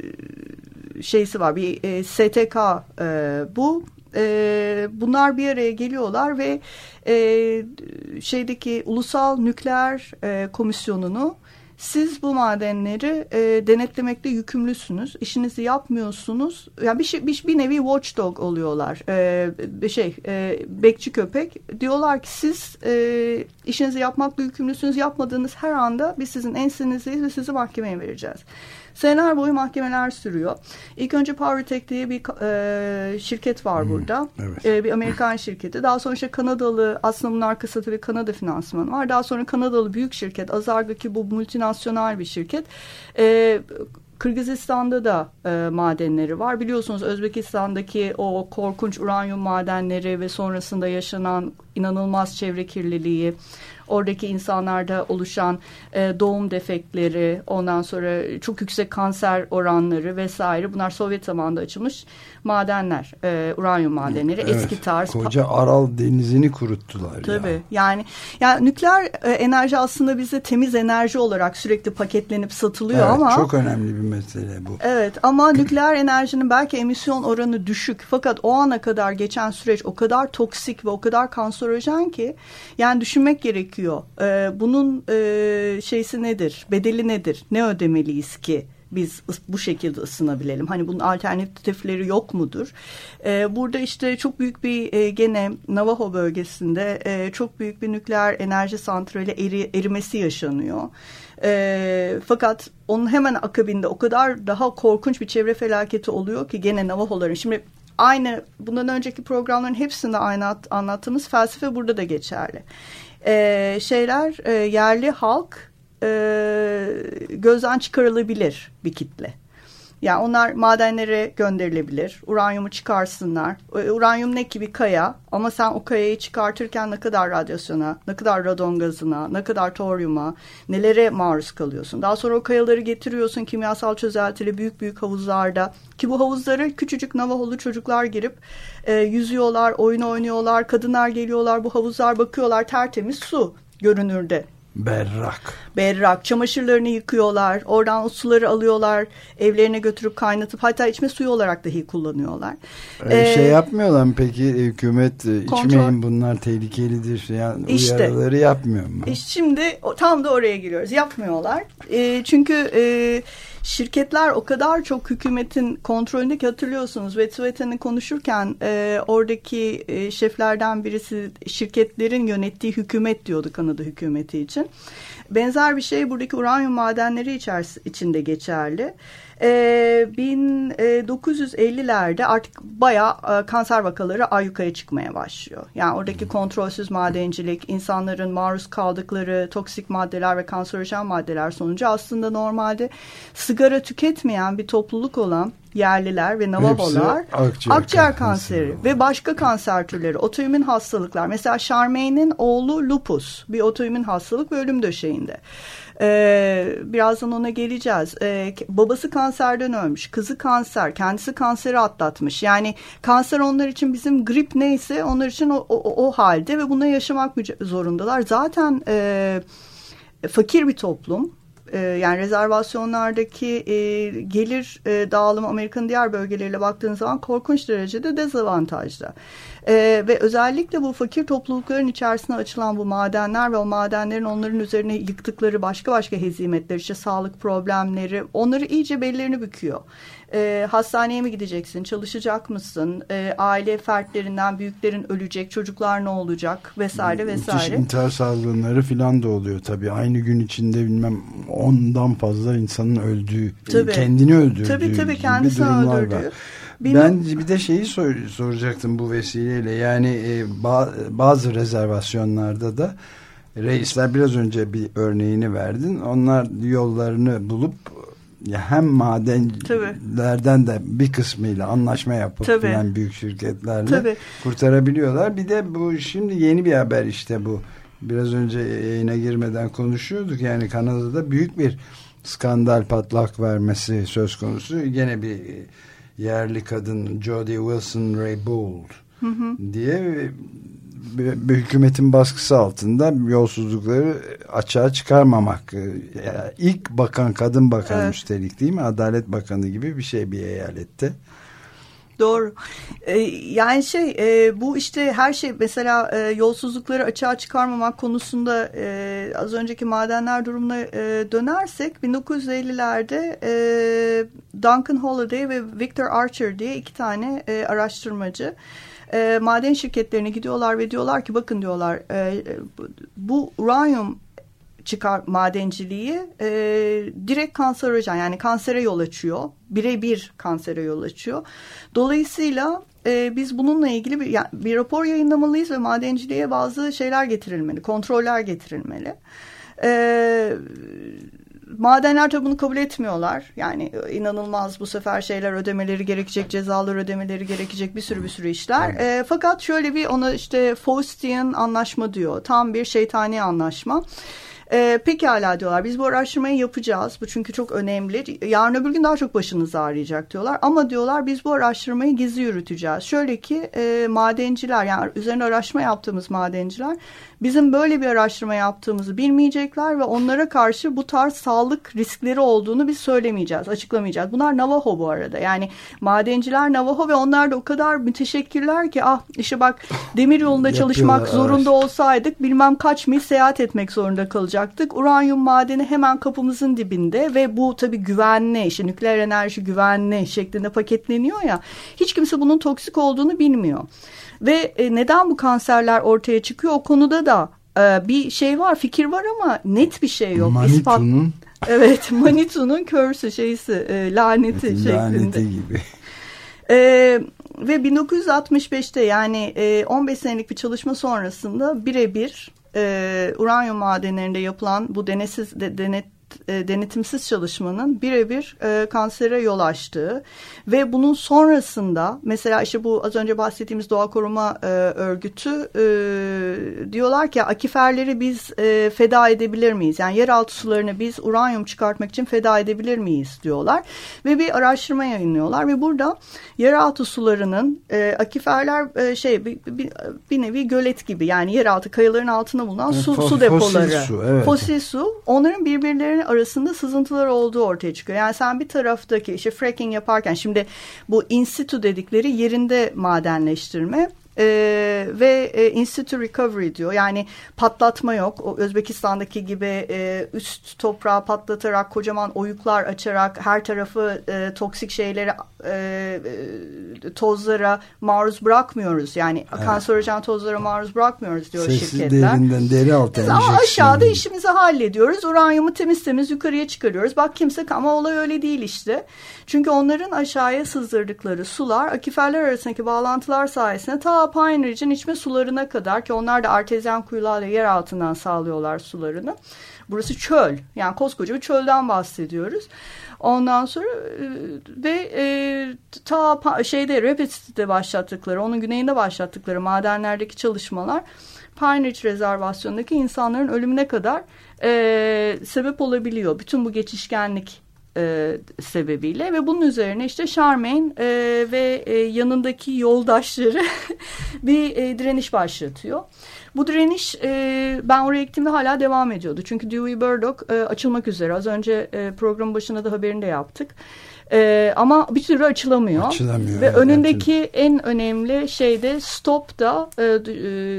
şeysi var. Bir e, S T K e, bu. Ee, bunlar bir araya geliyorlar ve e, şeydeki Ulusal Nükleer e, Komisyonu'nu siz bu madenleri e, denetlemekle yükümlüsünüz. İşinizi yapmıyorsunuz. Yani bir, şey, bir, bir nevi watchdog oluyorlar. E, bir şey e, bekçi köpek. Diyorlar ki siz e, işinizi yapmakla yükümlüsünüz. Yapmadığınız her anda biz sizin ensenizdeyiz ve sizi mahkemeye vereceğiz. Seneler boyu mahkemeler sürüyor. İlk önce PowerTech diye bir e, şirket var hmm, burada. Evet. E, bir Amerikan şirketi. Daha sonra işte Kanadalı, aslında bunun arkasında tabii Kanada finansmanı var. Daha sonra Kanadalı büyük şirket, Azarga ki bu multinasyonel bir şirket. E, Kırgızistan'da da e, madenleri var. Biliyorsunuz Özbekistan'daki o korkunç uranyum madenleri ve sonrasında yaşanan inanılmaz çevre kirliliği. oradaki insanlarda oluşan e, doğum defektleri, ondan sonra çok yüksek kanser oranları vesaire, bunlar Sovyet zamanında açılmış madenler, e, uranyum madenleri, evet, eski tarz. Koca Aral Denizi'ni kuruttular. Tabii ya. yani yani nükleer e, enerji aslında bize temiz enerji olarak sürekli paketlenip satılıyor, evet, ama çok önemli bir mesele bu. Evet, ama nükleer enerjinin belki emisyon oranı düşük, fakat o ana kadar geçen süreç o kadar toksik ve o kadar kanserojen ki yani düşünmek gerekiyor. E, bunun e, şeysi nedir? Bedeli nedir? Ne ödemeliyiz ki biz bu şekilde ısınabilelim? Hani bunun alternatifleri yok mudur? Ee, burada işte çok büyük bir e, gene Navajo bölgesinde e, çok büyük bir nükleer enerji santrali eri, erimesi yaşanıyor. E, fakat onun hemen akabinde o kadar daha korkunç bir çevre felaketi oluyor ki gene Navajo'ların, şimdi aynı bundan önceki programların hepsinde aynı anlattığımız felsefe burada da geçerli. E, şeyler e, yerli halk E, gözden çıkarılabilir bir kitle. Yani onlar madenlere gönderilebilir. Uranyumu çıkarsınlar. E, uranyum ne ki bir kaya, ama sen o kayayı çıkartırken ne kadar radyasyona, ne kadar radon gazına, ne kadar toryuma, nelere maruz kalıyorsun. Daha sonra o kayaları getiriyorsun kimyasal çözeltiyle büyük büyük havuzlarda, ki bu havuzlara küçücük Navajolu çocuklar girip e, yüzüyorlar, oyun oynuyorlar, kadınlar geliyorlar, bu havuzlar bakıyorlar, tertemiz su görünürde. Berrak. Berrak. Çamaşırlarını yıkıyorlar. Oradan o suları alıyorlar. Evlerine götürüp kaynatıp hatta içme suyu olarak dahi kullanıyorlar. Ee, ee, şey yapmıyorlar mı peki hükümet, kontrol, içmeyin bunlar tehlikelidir yani işte, uyarıları yapmıyor mu? E şimdi tam da oraya giriyoruz. Yapmıyorlar. E, çünkü e, şirketler o kadar çok hükümetin kontrolünde ki, hatırlıyorsunuz Wet'suwet'ini konuşurken e, oradaki e, şeflerden birisi şirketlerin yönettiği hükümet diyordu Kanada hükümeti için. Benzer bir şey buradaki uranyum madenleri içinde geçerli. E, bin dokuz yüz ellilerde artık bayağı e, kanser vakaları ayyukaya çıkmaya başlıyor. Yani oradaki kontrolsüz madencilik, insanların maruz kaldıkları toksik maddeler ve kanserojen maddeler sonucu aslında normalde sigara tüketmeyen bir topluluk olan yerliler ve Navajolar akciğer, akciğer kanseri, kanseri ve başka kanser türleri, otoimmün hastalıklar. Mesela Charmaine'in oğlu lupus, bir otoimmün hastalık ve ölüm döşeğinde. Ee, birazdan ona geleceğiz. Ee, babası kanserden ölmüş, kızı kanser, kendisi kanseri atlatmış. Yani kanser onlar için bizim grip neyse onlar için o, o, o halde ve buna yaşamak zorundalar. Zaten e, fakir bir toplum. Yani rezervasyonlardaki e, gelir e, dağılımı Amerika'nın diğer bölgeleriyle baktığınız zaman korkunç derecede dezavantajlı. E, ve özellikle bu fakir toplulukların içerisine açılan bu madenler ve o madenlerin onların üzerine yıktıkları başka başka hezimetler, işte sağlık problemleri, onları iyice bellerini büküyor. E, hastaneye mi gideceksin, çalışacak mısın, e, aile fertlerinden büyüklerin ölecek, çocuklar ne olacak vesaire vesaire. Müthiş intihar salgınları falan da oluyor tabii. Aynı gün içinde bilmem ondan fazla insanın öldüğü, tabii, kendini öldürdüğü tabii, tabii, gibi durumlar öldürdüğü. var. Benim... Ben bir de şeyi sor, soracaktım bu vesileyle. Yani e, bazı rezervasyonlarda da reisler, biraz önce bir örneğini verdin. Onlar yollarını bulup hem madenlerden de bir kısmıyla anlaşma yapıp falan büyük şirketlerle Tabii. kurtarabiliyorlar. Bir de bu şimdi yeni bir haber, işte bu biraz önce yayına girmeden konuşuyorduk. Yani Kanada'da büyük bir skandal, patlak vermesi söz konusu. Gene bir yerli kadın, Jody Wilson-Raybould hı hı. diye bir, bir hükümetin baskısı altında yolsuzlukları açığa çıkarmamak. Yani ilk bakan, kadın bakan evet. üstelik, değil mi? Adalet Bakanı gibi bir şey bir eyalette. Doğru. Ee, yani şey e, bu işte her şey, mesela e, yolsuzlukları açığa çıkarmamak konusunda e, az önceki madenler durumuna e, dönersek bin dokuz yüz ellilerde e, Duncan Holliday ve Victor Archer diye iki tane e, araştırmacı e, maden şirketlerine gidiyorlar ve diyorlar ki bakın diyorlar e, bu uranyum çıkar madenciliği e, direkt kanserojen, yani kansere yol açıyor. Birebir kansere yol açıyor. Dolayısıyla e, biz bununla ilgili bir, yani bir rapor yayınlamalıyız ve madenciliğe bazı şeyler getirilmeli, kontroller getirilmeli. E, madenler tabii bunu kabul etmiyorlar. Yani inanılmaz bu sefer şeyler ödemeleri gerekecek, cezalar ödemeleri gerekecek, bir sürü bir sürü işler. Evet. E, fakat şöyle bir ona işte Faustian anlaşma diyor. Tam bir şeytani anlaşma. Ee, pekala diyorlar, biz bu araştırmayı yapacağız, bu çünkü çok önemli, yarın öbür gün daha çok başınız ağrıyacak diyorlar, ama diyorlar biz bu araştırmayı gizli yürüteceğiz. Şöyle ki e, madenciler, yani üzerine araştırma yaptığımız madenciler bizim böyle bir araştırma yaptığımızı bilmeyecekler ve onlara karşı bu tarz sağlık riskleri olduğunu biz söylemeyeceğiz, açıklamayacağız. Bunlar Navajo bu arada, yani madenciler Navajo ve onlar da o kadar müteşekkirler ki, ah işte bak demir yolunda çalışmak zorunda olsaydık bilmem kaç mil seyahat etmek zorunda kalacaktık. Uranyum madeni hemen kapımızın dibinde ve bu tabii güvenli, işte nükleer enerji güvenli şeklinde paketleniyor ya, hiç kimse bunun toksik olduğunu bilmiyor. Ve e, neden bu kanserler ortaya çıkıyor? O konuda da e, bir şey var, fikir var ama net bir şey yok. Manitou'nun evet, Manitou'nun körsü şeysi, e, laneti evet, şeklinde. Laneti gibi. E, ve bin dokuz yüz altmış beşte yani e, on beş senelik bir çalışma sonrasında birebir e, uranyum madenlerinde yapılan bu denetsiz de, denet denetimsiz çalışmanın birebir e, kansere yol açtığı ve bunun sonrasında mesela işte bu az önce bahsettiğimiz Doğa Koruma e, Örgütü e, diyorlar ki akiferleri biz e, feda edebilir miyiz? Yani yeraltı sularını biz uranyum çıkartmak için feda edebilir miyiz diyorlar ve bir araştırma yayınlıyorlar ve burada yeraltı sularının e, akiferler e, şey bir, bir, bir nevi gölet gibi, yani yeraltı kayaların altında bulunan su, Fos, su depoları. Fosil su, evet. Fosil su, onların birbirlerinin arasında sızıntılar olduğu ortaya çıkıyor. Yani sen bir taraftaki işte fracking yaparken, şimdi bu in situ dedikleri yerinde madenleştirme Ee, ve e, in situ recovery diyor. Yani patlatma yok. O Özbekistan'daki gibi e, üst toprağı patlatarak, kocaman oyuklar açarak her tarafı e, toksik şeylere, e, e, tozlara maruz bırakmıyoruz. Yani evet. kanserojen tozlara maruz bırakmıyoruz diyor Sessiz şirketler. Derinden deri altı Biz ama aşağıda işimizi hallediyoruz. Uranyumu temiz temiz yukarıya çıkarıyoruz. Bak kimse, ama olay öyle değil işte. Çünkü onların aşağıya sızdırdıkları sular akiferler arasındaki bağlantılar sayesinde ta Pine Ridge'in içme sularına kadar, ki onlar da artezyen kuyularla yer altından sağlıyorlar sularını. Burası çöl. Yani koskoca bir çölden bahsediyoruz. Ondan sonra ve e, ta şeyde Rapid City'de başlattıkları, onun güneyinde başlattıkları madenlerdeki çalışmalar Pine Ridge rezervasyonundaki insanların ölümüne kadar e, sebep olabiliyor. Bütün bu geçişkenlik E, sebebiyle ve bunun üzerine işte Charmaine e, ve e, yanındaki yoldaşları bir e, direniş başlatıyor. Bu direniş e, ben oraya gittiğimde hala devam ediyordu. Çünkü Dewey Burdock e, açılmak üzere. Az önce e, programın başında da haberini de yaptık. E, ama bir türlü açılamıyor. Açılamıyor. Ve evet, önündeki evet. en önemli şey de stop da e, e,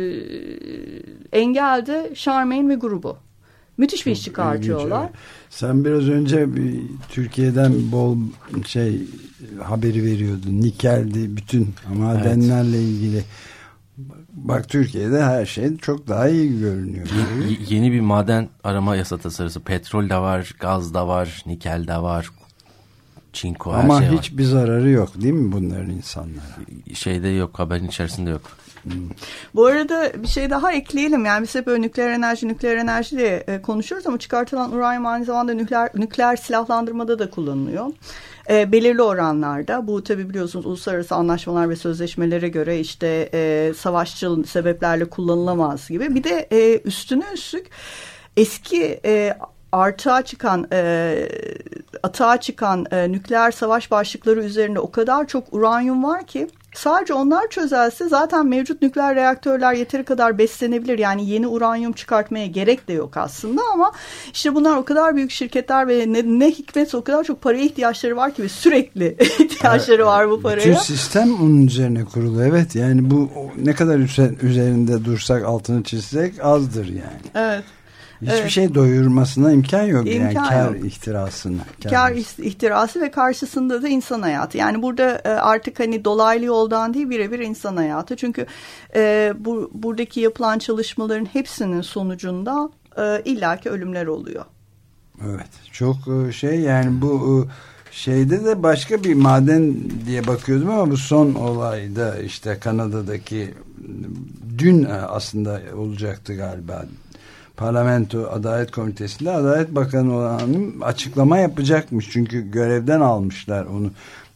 engelde Charmaine ve grubu. Müthiş bir iş çıkartıyorlar. İlginç, evet. Sen biraz önce bir Türkiye'den bol şey haberi veriyordun. Nikeldi, bütün madenlerle evet. ilgili. Bak Türkiye'de her şey çok daha iyi görünüyor. Y- yeni bir maden arama yasa tasarısı. Petrol de var, gaz da var, nikel de var, çinko, her Ama şey var. Ama hiçbir zararı yok değil mi bunların insanlara? Şeyde yok, haberin içerisinde yok. Hmm. Bu arada bir şey daha ekleyelim. Yani biz hep böyle nükleer enerji, nükleer enerji diye e, konuşuyoruz ama çıkartılan uranyum aynı zamanda nükleer, nükleer silahlandırmada da kullanılıyor. E, belirli oranlarda. Bu tabii biliyorsunuz uluslararası anlaşmalar ve sözleşmelere göre işte e, savaşçıl sebeplerle kullanılamaz gibi. Bir de e, üstüne üstlük eski e, artığa çıkan, e, atağa çıkan e, nükleer savaş başlıkları üzerinde o kadar çok uranyum var ki sadece onlar çözelse zaten mevcut nükleer reaktörler yeteri kadar beslenebilir. Yani yeni uranyum çıkartmaya gerek de yok aslında ama işte bunlar o kadar büyük şirketler ve ne, ne hikmetse o kadar çok paraya ihtiyaçları var ki ve sürekli ihtiyaçları var bu paraya. Bütün sistem onun üzerine kurulu. Evet, yani bu ne kadar üzerinde dursak, altını çizsek azdır yani. Evet. Hiçbir evet. şey doyurmasına imkan yok. İmkan yani kar yok. ihtirasına. Kar, kar ihtirası ve karşısında da insan hayatı. Yani burada artık hani dolaylı yoldan değil, birebir insan hayatı. Çünkü e, bu, buradaki yapılan çalışmaların hepsinin sonucunda e, illaki ölümler oluyor. Evet. Çok şey, yani bu şeyde de başka bir maden diye bakıyordum ama bu son olayda işte Kanada'daki dün aslında olacaktı galiba. Parlamento Adalet Komitesi'nde Adalet Bakanı olan hanım açıklama yapacakmış. Çünkü görevden almışlar onu.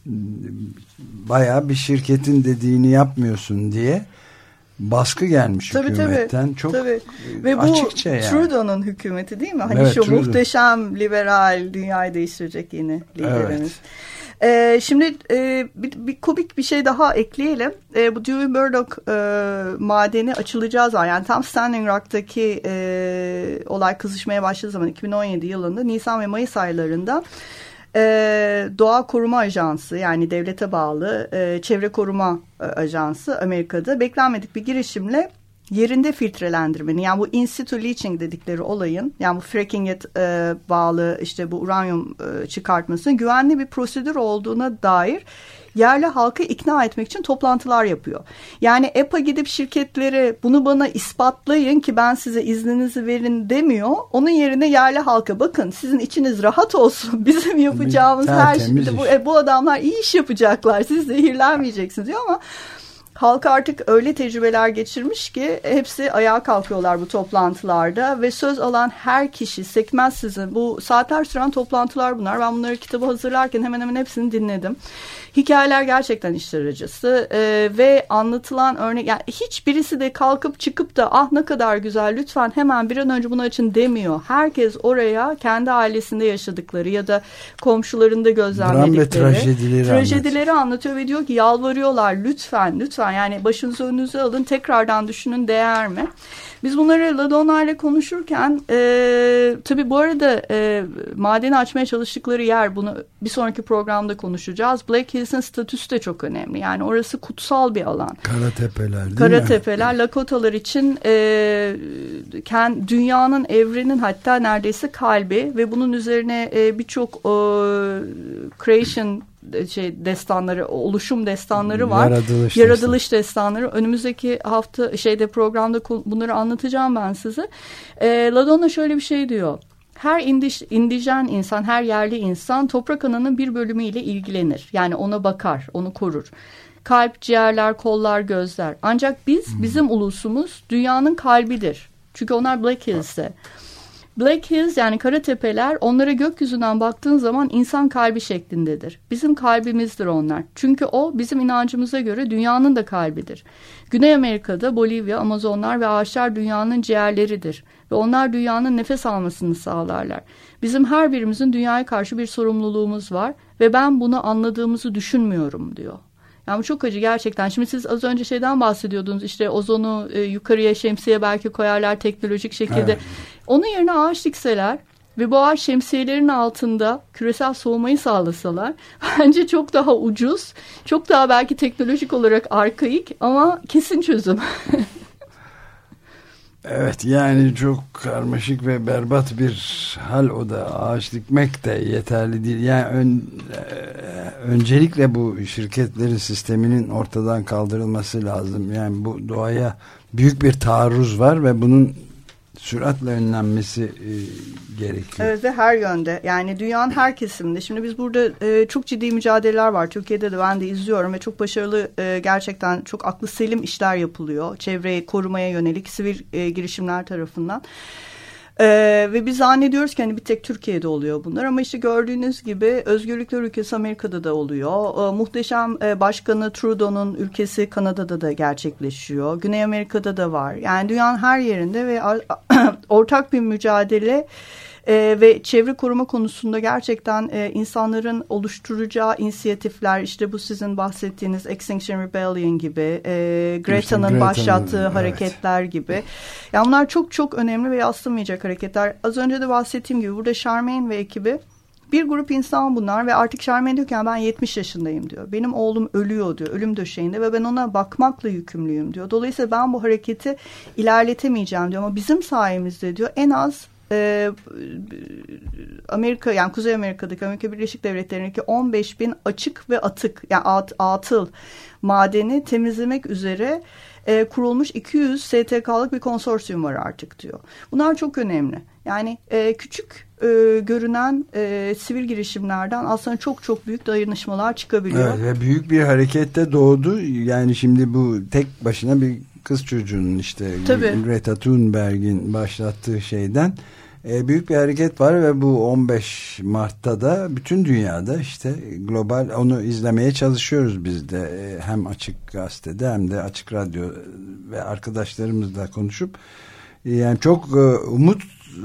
Bayağı bir şirketin dediğini yapmıyorsun diye baskı gelmiş tabii, hükümetten. Tabii, çok tabii. Ve açıkça bu yani. Trudeau'nun hükümeti değil mi? Hani evet, şu Trudeau. Muhteşem liberal, dünyayı değiştirecek yeni liderimiz. Evet. Ee, şimdi e, bir, bir komik bir şey daha ekleyelim. E, bu Dewey Burdock e, madeni açılacağı zaman, yani tam Standing Rock'taki e, olay kızışmaya başladığı zaman iki bin on yedi yılında Nisan ve Mayıs aylarında e, Doğa Koruma Ajansı, yani devlete bağlı e, Çevre Koruma Ajansı Amerika'da beklenmedik bir girişimle yerinde filtrelendirmenin, yani bu in situ leaching dedikleri olayın, yani bu fracking'e e, bağlı işte bu uranyum e, çıkartmasının güvenli bir prosedür olduğuna dair yerli halkı ikna etmek için toplantılar yapıyor. Yani E P A gidip şirketlere bunu bana ispatlayın ki ben size izninizi verin demiyor. Onun yerine yerli halka bakın sizin içiniz rahat olsun. Bizim yapacağımız her şey. Bu, e, bu adamlar iyi iş yapacaklar. Siz zehirlenmeyeceksiniz diyor ama halk artık öyle tecrübeler geçirmiş ki hepsi ayağa kalkıyorlar bu toplantılarda ve söz alan her kişi sekmezsizin, bu saatler süren toplantılar bunlar. Ben bunları kitabı hazırlarken hemen hemen hepsini dinledim. Hikayeler gerçekten işler acısı ee, ve anlatılan örnek, yani hiçbirisi de kalkıp çıkıp da ah ne kadar güzel lütfen hemen bir an önce bunu açın demiyor. Herkes oraya kendi ailesinde yaşadıkları ya da komşularında gözlemledikleri trajedileri, trajedileri anlatıyor. anlatıyor ve diyor ki yalvarıyorlar lütfen lütfen yani başınızı önünüze alın, tekrardan düşünün, değer mi? Biz bunları LaDonna ile konuşurken e, tabii bu arada e, madeni açmaya çalıştıkları yer, bunu bir sonraki programda konuşacağız. Black Hills'in statüsü de çok önemli. Yani orası kutsal bir alan. Karatepeler değil Karatepeler, mi? Lakotalar için e, kend, dünyanın, evrenin hatta neredeyse kalbi ve bunun üzerine e, birçok e, creation şey destanları, oluşum destanları var. Yaratılış, Yaratılış destanları. Önümüzdeki hafta şeyde programda bunları anlatacağım ben size. E, LaDonna şöyle bir şey diyor. Her indiş, indijen insan, her yerli insan toprak ananın bir bölümüyle ilgilenir. Yani ona bakar, onu korur. Kalp, ciğerler, kollar, gözler. Ancak biz, hmm. bizim ulusumuz dünyanın kalbidir. Çünkü onlar Black Hills'te. Black Hills, yani Karatepeler, onlara gökyüzünden baktığın zaman insan kalbi şeklindedir. Bizim kalbimizdir onlar. Çünkü o bizim inancımıza göre dünyanın da kalbidir. Güney Amerika'da Bolivya, Amazonlar ve ağaçlar dünyanın ciğerleridir. Ve onlar dünyanın nefes almasını sağlarlar. Bizim her birimizin dünyaya karşı bir sorumluluğumuz var ve ben bunu anladığımızı düşünmüyorum diyor. Yani bu çok acı gerçekten. Şimdi siz az önce şeyden bahsediyordunuz, işte ozonu e, yukarıya, şemsiye belki koyarlar teknolojik şekilde. Evet. Onun yerine ağaç dikseler ve bu ağaç şemsiyelerin altında küresel soğumayı sağlasalar bence çok daha ucuz, çok daha belki teknolojik olarak arkaik ama kesin çözüm. Evet, yani çok karmaşık ve berbat bir hal o da. Ağaç dikmek de yeterli değil. Yani ön, öncelikle bu şirketlerin sisteminin ortadan kaldırılması lazım. Yani bu doğaya büyük bir taarruz var ve bunun süratle önlenmesi e, gerekiyor. Evet ve her yönde, yani dünyanın her kesiminde. Şimdi biz burada e, çok ciddi mücadeleler var. Türkiye'de de ben de izliyorum ve çok başarılı, e, gerçekten çok aklı selim işler yapılıyor. Çevreyi korumaya yönelik sivil e, girişimler tarafından. Ee, ve biz zannediyoruz ki hani bir tek Türkiye'de oluyor bunlar ama işte gördüğünüz gibi özgürlükler ülkesi Amerika'da da oluyor. Ee, muhteşem e, başkanı Trudeau'nun ülkesi Kanada'da da gerçekleşiyor. Güney Amerika'da da var. Yani dünyanın her yerinde ve ortak bir mücadele e, ve çevre koruma konusunda gerçekten e, insanların oluşturacağı inisiyatifler, işte bu sizin bahsettiğiniz Extinction Rebellion gibi, e, Greta'nın işte başlattığı evet. hareketler gibi. Yani bunlar çok çok önemli ve yadsınmayacak hareketler. Az önce de bahsettiğim gibi burada Charmaine ve ekibi, bir grup insan bunlar ve artık Charmaine diyor ki ben yetmiş yaşındayım diyor. Benim oğlum ölüyor diyor, ölüm döşeğinde ve ben ona bakmakla yükümlüyüm diyor. Dolayısıyla ben bu hareketi ilerletemeyeceğim diyor ama bizim sayemizde diyor en az Ee, Amerika, yani Kuzey Amerika'daki, Amerika Birleşik Devletleri'ndeki on beş bin açık ve atık, yani at, atıl madeni temizlemek üzere e, kurulmuş iki yüz S T K'lık bir konsorsiyum var artık diyor. Bunlar çok önemli. Yani e, küçük e, görünen e, sivil girişimlerden aslında çok çok büyük dayanışmalar çıkabiliyor. Evet, ve büyük bir harekette doğdu. Yani şimdi bu tek başına bir kız çocuğunun işte Tabii. Greta Thunberg'in başlattığı şeyden e, büyük bir hareket var ve bu on beş Mart'ta da bütün dünyada işte global onu izlemeye çalışıyoruz biz de. E, hem Açık Gazete'de hem de Açık Radyo ve arkadaşlarımızla konuşup e, yani çok e, umut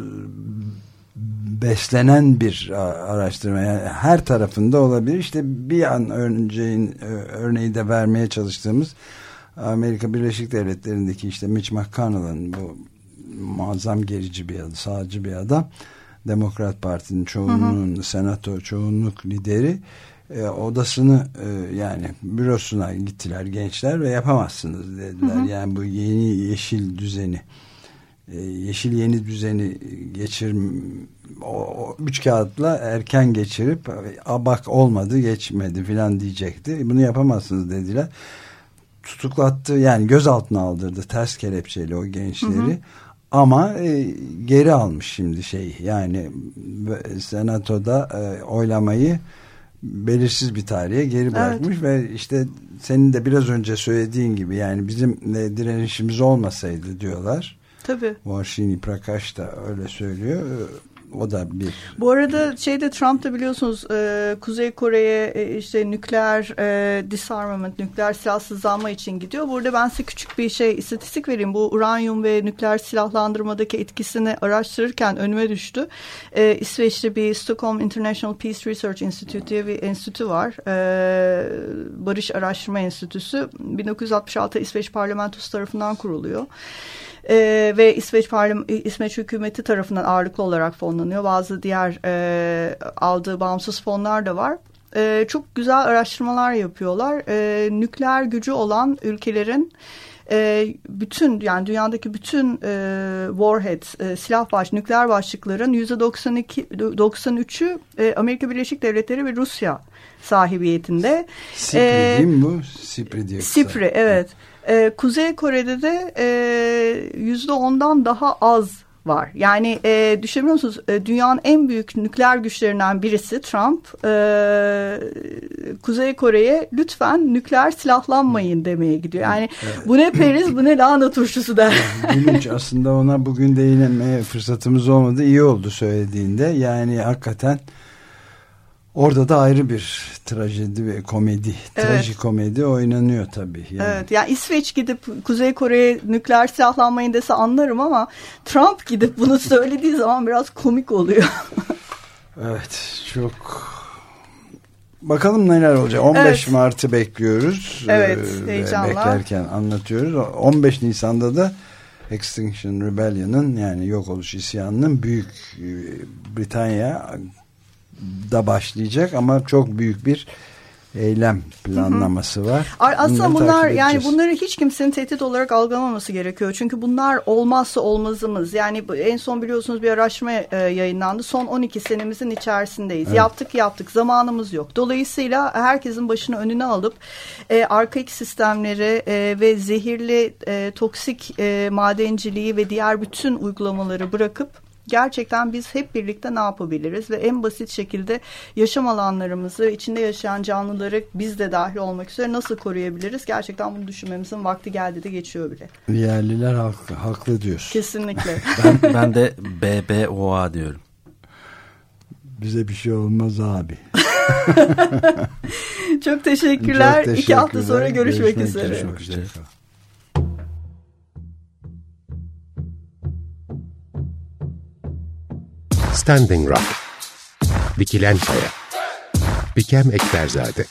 beslenen bir araştırma. Yani her tarafında olabilir. İşte bir an önce örneği de vermeye çalıştığımız Amerika Birleşik Devletleri'ndeki işte Mitch McConnell'ın bu muazzam gerici bir adam, sağcı bir adam. Demokrat Parti'nin çoğunluğun, hı hı. senato çoğunluk lideri e, odasını e, yani bürosuna gittiler gençler ve yapamazsınız dediler. Hı hı. Yani bu yeni yeşil düzeni yeşil yeni düzeni geçir o, o üç kağıtla erken geçirip abak olmadı geçmedi filan diyecekti. Bunu yapamazsınız dediler. Tutuklattı yani gözaltına aldırdı ters kelepçeyle o gençleri. Hı hı. Ama e, geri almış şimdi şey yani senatoda e, oylamayı belirsiz bir tarihe geri bırakmış, evet. Ve işte senin de biraz önce söylediğin gibi yani bizim de direnişimiz olmasaydı diyorlar. Tabii. Varshini Prakash da öyle söylüyor. O da bir... Bu arada şeyde Trump da biliyorsunuz e, Kuzey Kore'ye e, işte nükleer e, disarmament, nükleer silahsızlanma için gidiyor. Burada ben size küçük bir şey istatistik vereyim. Bu uranyum ve nükleer silahlandırmadaki etkisini araştırırken önüme düştü. E, İsveç'te bir Stockholm International Peace Research Institute diye bir enstitü var. E, Barış Araştırma Enstitüsü. bin dokuz yüz altmış altı İsveç Parlamentosu tarafından kuruluyor. Ee, ve İsveç Parlam- İsveç hükümeti tarafından ağırlıklı olarak fonlanıyor. Bazı diğer e, aldığı bağımsız fonlar da var. E, çok güzel araştırmalar yapıyorlar. E, nükleer gücü olan ülkelerin e, bütün yani dünyadaki bütün e, warhead, e, silah baş, nükleer başlıkların yüzde doksan iki doksan üçü e, Amerika Birleşik Devletleri ve Rusya sahibiyetinde. Sipri e, değil mi bu? Sipri diye. Sipri, evet. Ee, Kuzey Kore'de de yüzde ondan daha az var. Yani e, düşünebiliyor musunuz? E, dünyanın en büyük nükleer güçlerinden birisi Trump, e, Kuzey Kore'ye lütfen nükleer silahlanmayın demeye gidiyor. Yani evet. Bu ne periz, bu ne lahana turşusu der. Gülünç, aslında ona bugün değinmeye fırsatımız olmadı. İyi oldu söylediğinde. Yani hakikaten orada da ayrı bir trajedi ve komedi, evet. Trajikomedi oynanıyor tabii. Yani. Evet, yani İsveç gidip Kuzey Kore'ye nükleer silahlanmayın dese anlarım ama Trump gidip bunu söylediği zaman biraz komik oluyor. Evet, çok... Bakalım neler olacak. on beş evet. Mart'ı bekliyoruz. Evet, heyecanla. Beklerken anlatıyoruz. on beş Nisan'da da Extinction Rebellion'ın yani yok oluş isyanının Büyük Britanya da başlayacak ama çok büyük bir eylem planlaması var. Aslında bunları bunlar yani bunları hiç kimsenin tehdit olarak algılamaması gerekiyor. Çünkü bunlar olmazsa olmazımız. Yani en son biliyorsunuz bir araştırma yayınlandı. Son on iki senemizin içerisindeyiz. Evet. Yaptık yaptık. Zamanımız yok. Dolayısıyla herkesin başını önüne alıp e, arkaik sistemleri e, ve zehirli e, toksik e, madenciliği ve diğer bütün uygulamaları bırakıp gerçekten biz hep birlikte ne yapabiliriz ve en basit şekilde yaşam alanlarımızı, içinde yaşayan canlıları biz de dahil olmak üzere nasıl koruyabiliriz? Gerçekten bunu düşünmemizin vakti geldi de geçiyor bile. Yerliler haklı, haklı diyorsun. Kesinlikle. ben, ben de B B O A diyorum. Bize bir şey olmaz abi. Çok teşekkürler. Çok teşekkürler. İki hafta sonra görüşmek, görüşmek üzere. üzere. Çok üzere. Standing Rock, Dikilen Kaya, Bikem Ekberzade,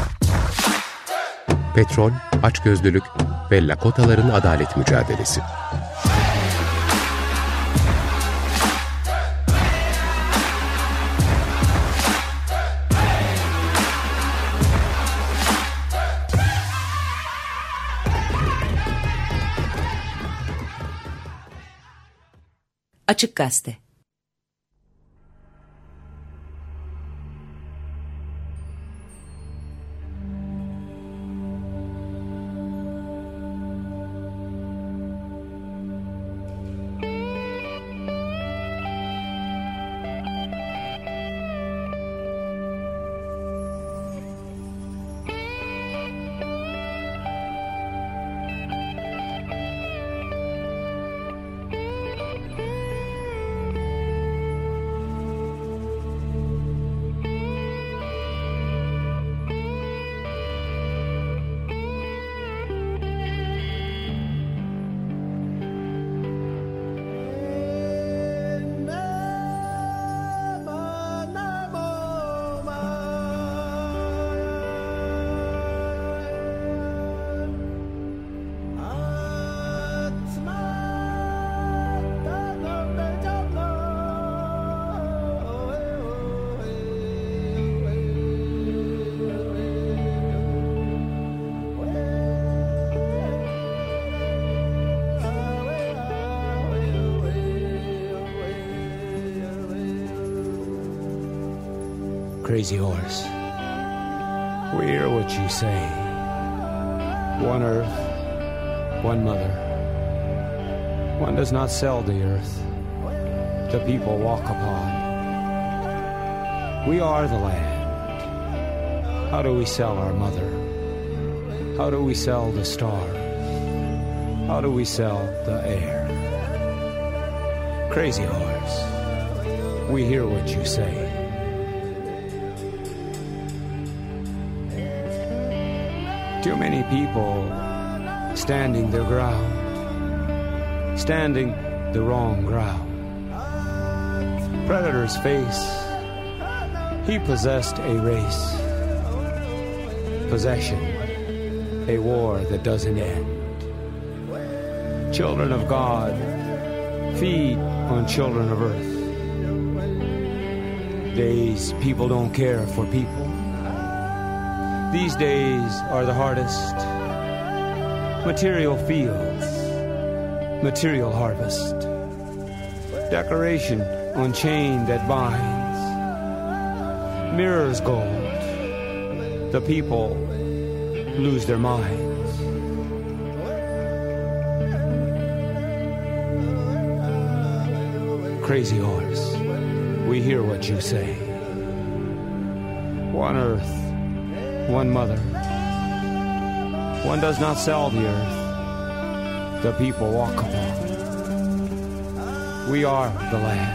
Petrol, Açgözlülük ve Lakotaların Adalet Mücadelesi. Açık Gazete. Crazy horse, we hear what you say. One earth, one mother. One does not sell the earth the people walk upon. We are the land. How do we sell our mother? How do we sell the stars? How do we sell the air? Crazy horse, we hear what you say. Too many people standing their ground, standing the wrong ground. Predator's face, he possessed a race. Possession, a war that doesn't end. Children of God feed on children of earth. Days people don't care for people. These days are the hardest. Material fields, material harvest. Decoration on chain that binds. Mirrors gold. The people lose their minds. Crazy horse, we hear what you say. One earth, one mother. One does not sell the earth the people walk upon. We are the land.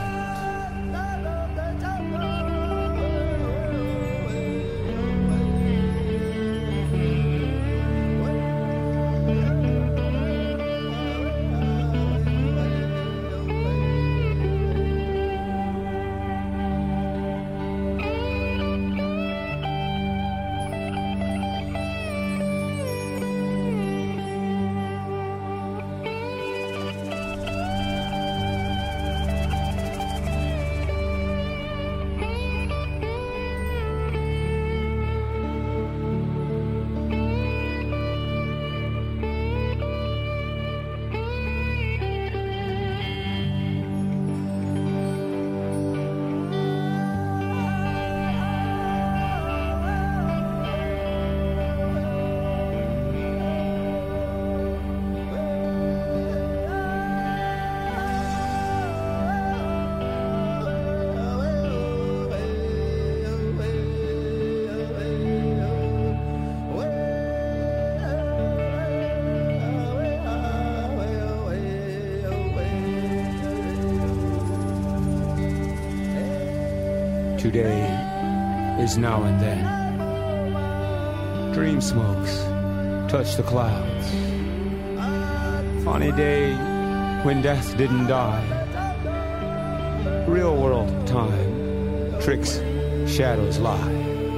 Today is now and then. Dream smokes touch the clouds. On a day when death didn't die. Real world time, tricks, shadows lie.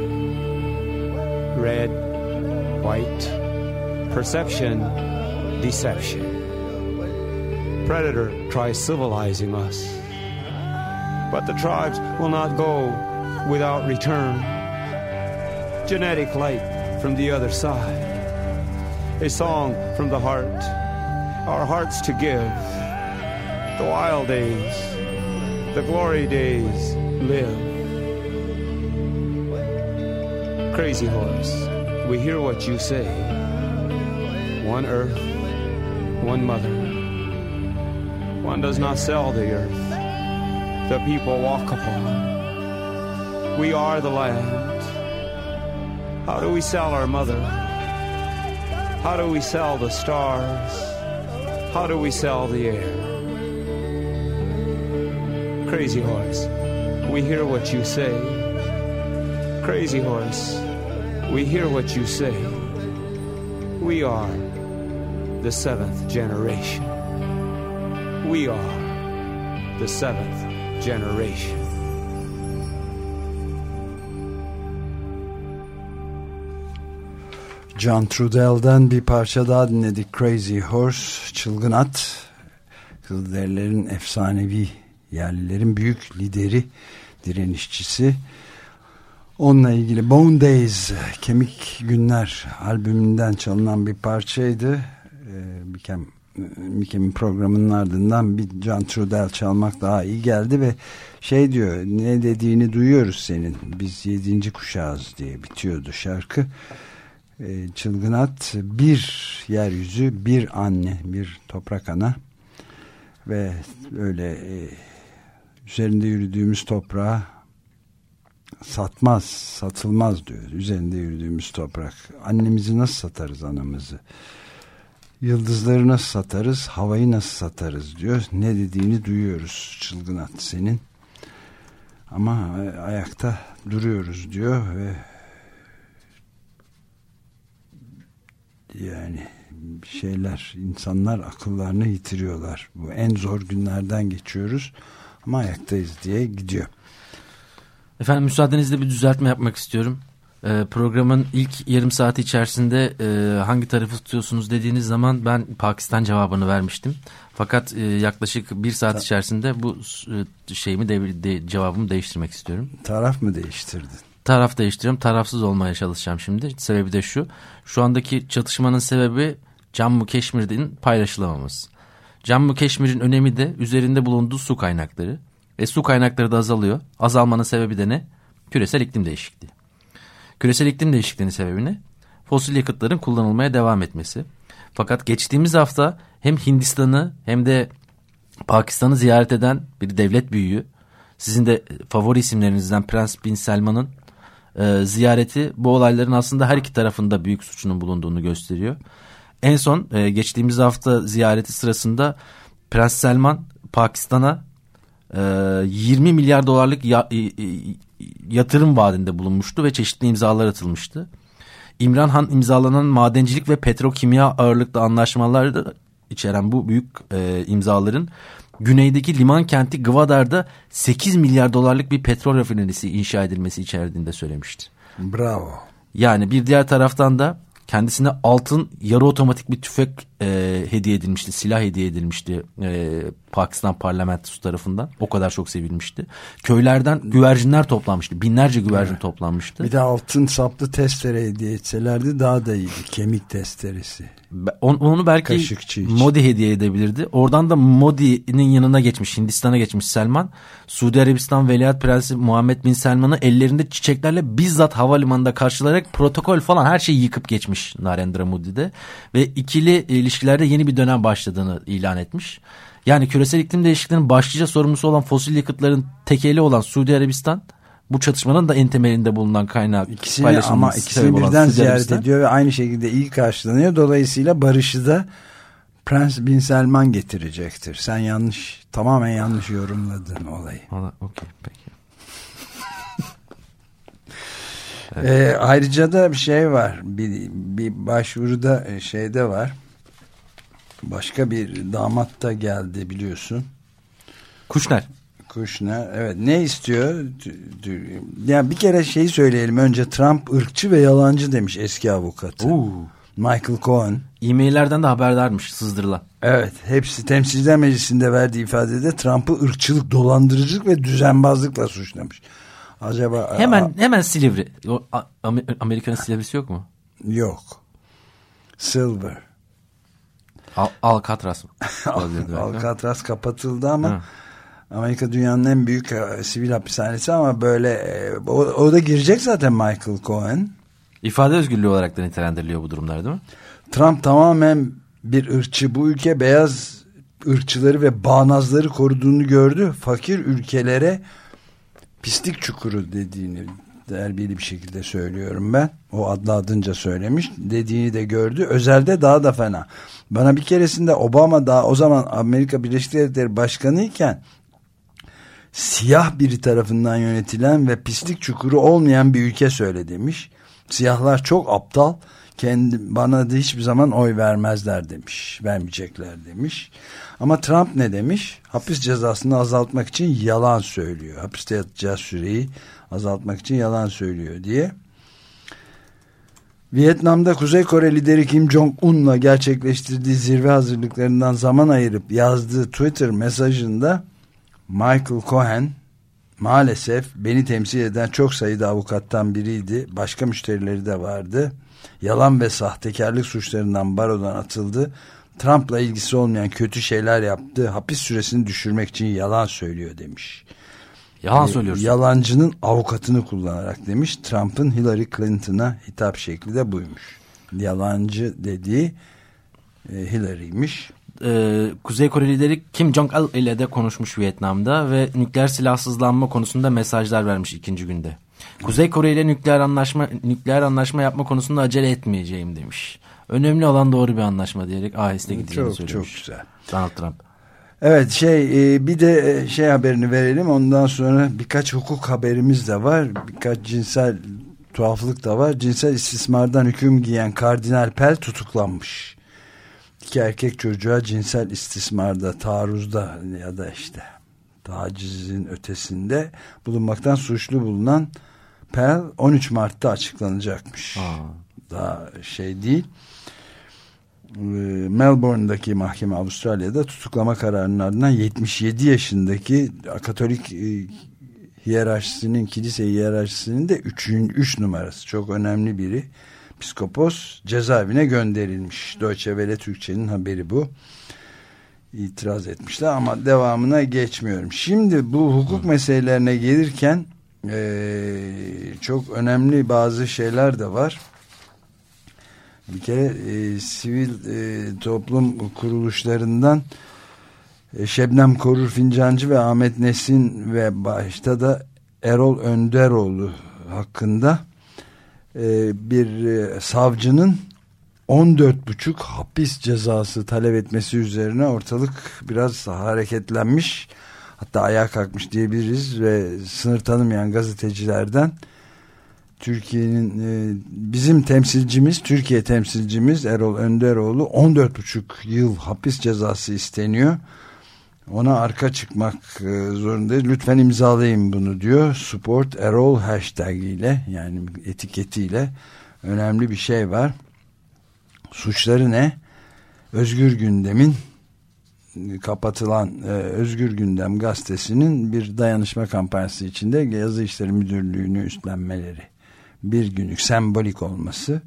Red, white, perception, deception. Predator tries civilizing us. But the tribes will not go without return. Genetic light from the other side. A song from the heart, our hearts to give. The wild days, the glory days live. Crazy horse, we hear what you say. One earth, one mother. One does not sell the earth the people walk upon. We are the land. How do we sell our mother? How do we sell the stars? How do we sell the air? Crazy horse, we hear what you say. Crazy horse, we hear what you say. We are the seventh generation. We are the seventh generation. John Trudell'den bir parça daha dinledik. Crazy Horse, Çılgın At. Kızılderililerin efsanevi, yerlilerin büyük lideri, direnişçisi. Onunla ilgili Bone Days, Kemik Günler albümünden çalınan bir parçaydı. Became Mickey'nin programının ardından bir John Trudell çalmak daha iyi geldi ve şey diyor, ne dediğini duyuyoruz senin, biz yedinci kuşağız diye bitiyordu şarkı. E, Çılgın At, bir yeryüzü, bir anne, bir toprak ana ve öyle e, üzerinde yürüdüğümüz toprağa satmaz, satılmaz diyor. Üzerinde yürüdüğümüz toprak. Annemizi nasıl satarız, anamızı? Yıldızları nasıl satarız, havayı nasıl satarız diyor. Ne dediğini duyuyoruz Çılgın At senin. Ama ayakta duruyoruz diyor ve yani şeyler, insanlar akıllarını yitiriyorlar. Bu en zor günlerden geçiyoruz ama ayaktayız diye gidiyor. Efendim müsaadenizle bir düzeltme yapmak istiyorum. Ee, programın ilk yarım saati içerisinde e, hangi tarafı tutuyorsunuz dediğiniz zaman ben Pakistan cevabını vermiştim. Fakat e, yaklaşık bir saat Ta- içerisinde bu e, şeyimi de, de, cevabımı değiştirmek istiyorum. Taraf mı değiştirdin? Taraf değiştiriyorum. Tarafsız olmaya çalışacağım şimdi. Sebebi de şu. Şu andaki çatışmanın sebebi Cammu Keşmir'in paylaşılamaması. Cammu Keşmir'in önemi de üzerinde bulunduğu su kaynakları. Ve su kaynakları da azalıyor. Azalmanın sebebi de ne? Küresel iklim değişikliği. Küresel iklim değişikliğinin sebebi ne? Fosil yakıtların kullanılmaya devam etmesi. Fakat geçtiğimiz hafta hem Hindistan'ı hem de Pakistan'ı ziyaret eden bir devlet büyüğü, sizin de favori isimlerinizden Prens Bin Selman'ın e, ziyareti bu olayların aslında her iki tarafında büyük suçunun bulunduğunu gösteriyor. En son e, geçtiğimiz hafta ziyareti sırasında Prens Selman Pakistan'a e, yirmi milyar dolarlık ya, e, e, yatırım vaadinde bulunmuştu ve çeşitli imzalar atılmıştı. İmran Han imzalanan madencilik ve petrokimya ağırlıklı anlaşmalarda içeren bu büyük e, imzaların güneydeki liman kenti Gwadar'da sekiz milyar dolarlık bir petrol rafinerisi inşa edilmesi içerdiğinde söylemişti. Bravo. Yani bir diğer taraftan da kendisine altın yarı otomatik bir tüfek e, hediye edilmişti. Silah hediye edilmişti e, Pakistan parlamentosu tarafından. O kadar çok sevilmişti. Köylerden güvercinler toplanmıştı. Binlerce güvercin evet. toplanmıştı. Bir de altın saplı testere hediye etselerdi daha da iyiydi. Kemik testeresi. On, onu belki Modi hediye edebilirdi. Oradan da Modi'nin yanına geçmiş, Hindistan'a geçmiş Selman. Suudi Arabistan Veliaht Prensi Muhammed Bin Selman'ı ellerinde çiçeklerle bizzat havalimanında karşılayarak protokol falan her şeyi yıkıp geçmiş Narendra Modi'de. Ve ikili ilişkilerde yeni bir dönem başladığını ilan etmiş. Yani küresel iklim değişikliğinin başlıca sorumlusu olan fosil yakıtların tekeli olan Suudi Arabistan, bu çatışmanın da en temelinde bulunan kaynak ikisini ama ikisini birden ziyaret ediyor ve aynı şekilde iyi karşılanıyor. Dolayısıyla barışı da Prens Bin Selman getirecektir. Sen yanlış, tamamen yanlış yorumladın olayı. Okey, peki. Evet. Ee, ayrıca da bir şey var. Bir, bir başvuruda şeyde var. Başka bir damat da geldi biliyorsun. Kushner. Kushner, evet. Ne istiyor? Yani bir kere şeyi söyleyelim önce. Trump ırkçı ve yalancı demiş eski avukatı. Oo. Michael Cohen. E-maillerden de haberdarmış sızdırılan. Evet. Hepsi Temsilciler Meclisi'nde verdiği ifadede Trump'ı ırkçılık, dolandırıcılık ve düzenbazlıkla suçlamış. Acaba hemen a- hemen Silivri. O, Amerika'nın Silivri'si yok mu? Yok. Silver. Al, Alcatraz mı? Alcatraz kapatıldı ama ha. Amerika dünyanın en büyük e, sivil hapishanesi ama böyle e, o, o da girecek zaten Michael Cohen. İfade özgürlüğü olarak da nitelendiriliyor bu durumlar değil mi? Trump tamamen bir ırkçı. Bu ülke beyaz ırkçıları ve bağnazları koruduğunu gördü. Fakir ülkelere pislik çukuru dediğini terbiyeli bir şekilde söylüyorum ben. O adlı adınca söylemiş. Dediğini de gördü. Özelde daha da fena. Bana bir keresinde Obama daha o zaman Amerika Birleşik Devletleri Başkanı iken siyah biri tarafından yönetilen ve pislik çukuru olmayan bir ülke söyle demiş. Siyahlar çok aptal. Kendi, bana da hiçbir zaman oy vermezler demiş. Vermeyecekler demiş. Ama Trump ne demiş? Hapis cezasını azaltmak için yalan söylüyor. Hapiste yatacağı süreyi azaltmak için yalan söylüyor diye. Vietnam'da Kuzey Kore lideri Kim Jong-un'la gerçekleştirdiği zirve hazırlıklarından zaman ayırıp yazdığı Twitter mesajında Michael Cohen maalesef beni temsil eden çok sayıda avukattan biriydi. Başka müşterileri de vardı. Yalan ve sahtekarlık suçlarından barodan atıldı. Trump'la ilgisi olmayan kötü şeyler yaptı. Hapis süresini düşürmek için yalan söylüyor demiş. Yalan söylüyorsun. Yalancının avukatını kullanarak demiş. Trump'ın Hillary Clinton'a hitap şekli de buymuş. Yalancı dediği e, Hillary'ymiş. Ee, Kuzey Kore lideri Kim Jong-il ile de konuşmuş Vietnam'da ve nükleer silahsızlanma konusunda mesajlar vermiş ikinci günde. Kuzey Kore ile nükleer anlaşma nükleer anlaşma yapma konusunda acele etmeyeceğim demiş. Önemli olan doğru bir anlaşma diyerek aheste gideceğini çok, söylemiş. Çok güzel. Donald Trump. Evet şey bir de şey haberini verelim, ondan sonra birkaç hukuk haberimiz de var, birkaç cinsel tuhaflık da var. Cinsel istismardan hüküm giyen Kardinal Pell tutuklanmış. İki erkek çocuğa cinsel istismarda, taarruzda ya da işte tacizin ötesinde bulunmaktan suçlu bulunan Pell on üç Mart'ta açıklanacakmış. Aa. Daha şey değil. Melbourne'daki mahkeme Avustralya'da tutuklama kararının ardından yetmiş yedi yaşındaki Katolik e, hiyerarşisinin, kilise hiyerarşisinin de üç numarası, çok önemli biri, Piskopos cezaevine gönderilmiş. Deutsche Welle Türkçe'nin haberi bu. İtiraz etmişler ama devamına geçmiyorum. Şimdi bu hukuk meselelerine gelirken e, çok önemli bazı şeyler de var. Bir kere e, sivil e, toplum kuruluşlarından e, Şebnem Korur Fincancı ve Ahmet Nesin ve başta da Erol Önderoğlu hakkında e, bir e, savcının on dört buçuk hapis cezası talep etmesi üzerine ortalık biraz hareketlenmiş, hatta ayağa kalkmış diyebiliriz ve sınır tanımayan gazetecilerden Türkiye'nin e, bizim temsilcimiz, Türkiye temsilcimiz Erol Önderoğlu on dört buçuk yıl hapis cezası isteniyor. Ona arka çıkmak e, zorundayız. Lütfen imzalayın bunu diyor. Support Erol hashtag ile, yani etiketiyle önemli bir şey var. Suçları ne? Özgür Gündem'in kapatılan e, Özgür Gündem gazetesinin bir dayanışma kampanyası içinde Yazı İşleri Müdürlüğü'nü üstlenmeleri, bir günlük sembolik olması,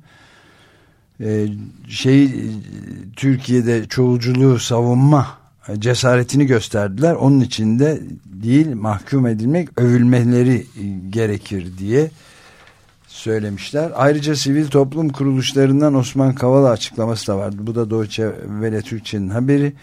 e, şey Türkiye'de çoğulculuğu savunma cesaretini gösterdiler. Onun için de değil, mahkum edilmek, övülmeleri gerekir diye söylemişler. Ayrıca sivil toplum kuruluşlarından Osman Kavala açıklaması da vardı. Bu da Deutsche Welle Türkçe'nin haberi.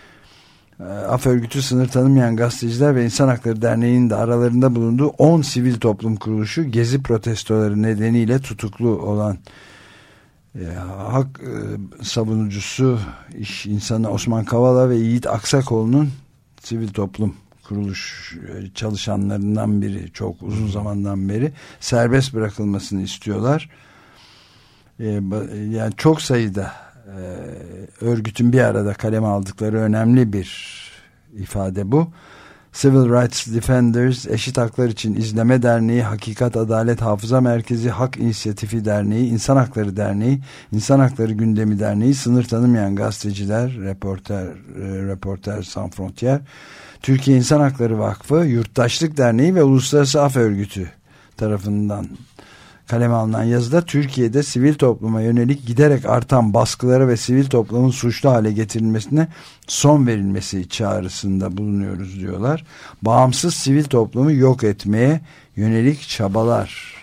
Af Örgütü, Sınır Tanımayan Gazeteciler ve İnsan Hakları Derneği'nin de aralarında bulunduğu on sivil toplum kuruluşu gezi protestoları nedeniyle tutuklu olan e, hak e, savunucusu iş insanı Osman Kavala ve Yiğit Aksakoğlu'nun sivil toplum kuruluş çalışanlarından biri, çok uzun zamandan beri serbest bırakılmasını istiyorlar. E, yani çok sayıda e, örgütün bir arada kaleme aldıkları önemli bir ifade bu. Civil Rights Defenders, Eşit Haklar İçin İzleme Derneği, Hakikat Adalet Hafıza Merkezi, Hak İnisiyatifi Derneği, İnsan Hakları Derneği, İnsan Hakları Gündemi Derneği, Sınır Tanımayan Gazeteciler, Reporter, Reporter Sans Frontières, Türkiye İnsan Hakları Vakfı, Yurttaşlık Derneği ve Uluslararası Af Örgütü tarafından kaleme alınan yazıda Türkiye'de sivil topluma yönelik giderek artan baskılara ve sivil toplumun suçlu hale getirilmesine son verilmesi çağrısında bulunuyoruz diyorlar. Bağımsız sivil toplumu yok etmeye yönelik çabalar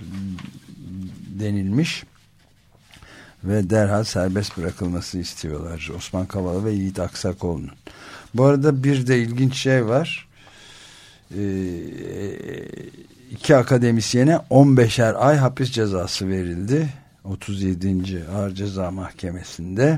denilmiş ve derhal serbest bırakılması istiyorlar Osman Kavala ve Yiğit Aksakoğlu'nun. Bu arada bir de ilginç şey var. Ee, iki akademisyene on beşer ay hapis cezası verildi. otuz yedinci Ağır Ceza Mahkemesi'nde.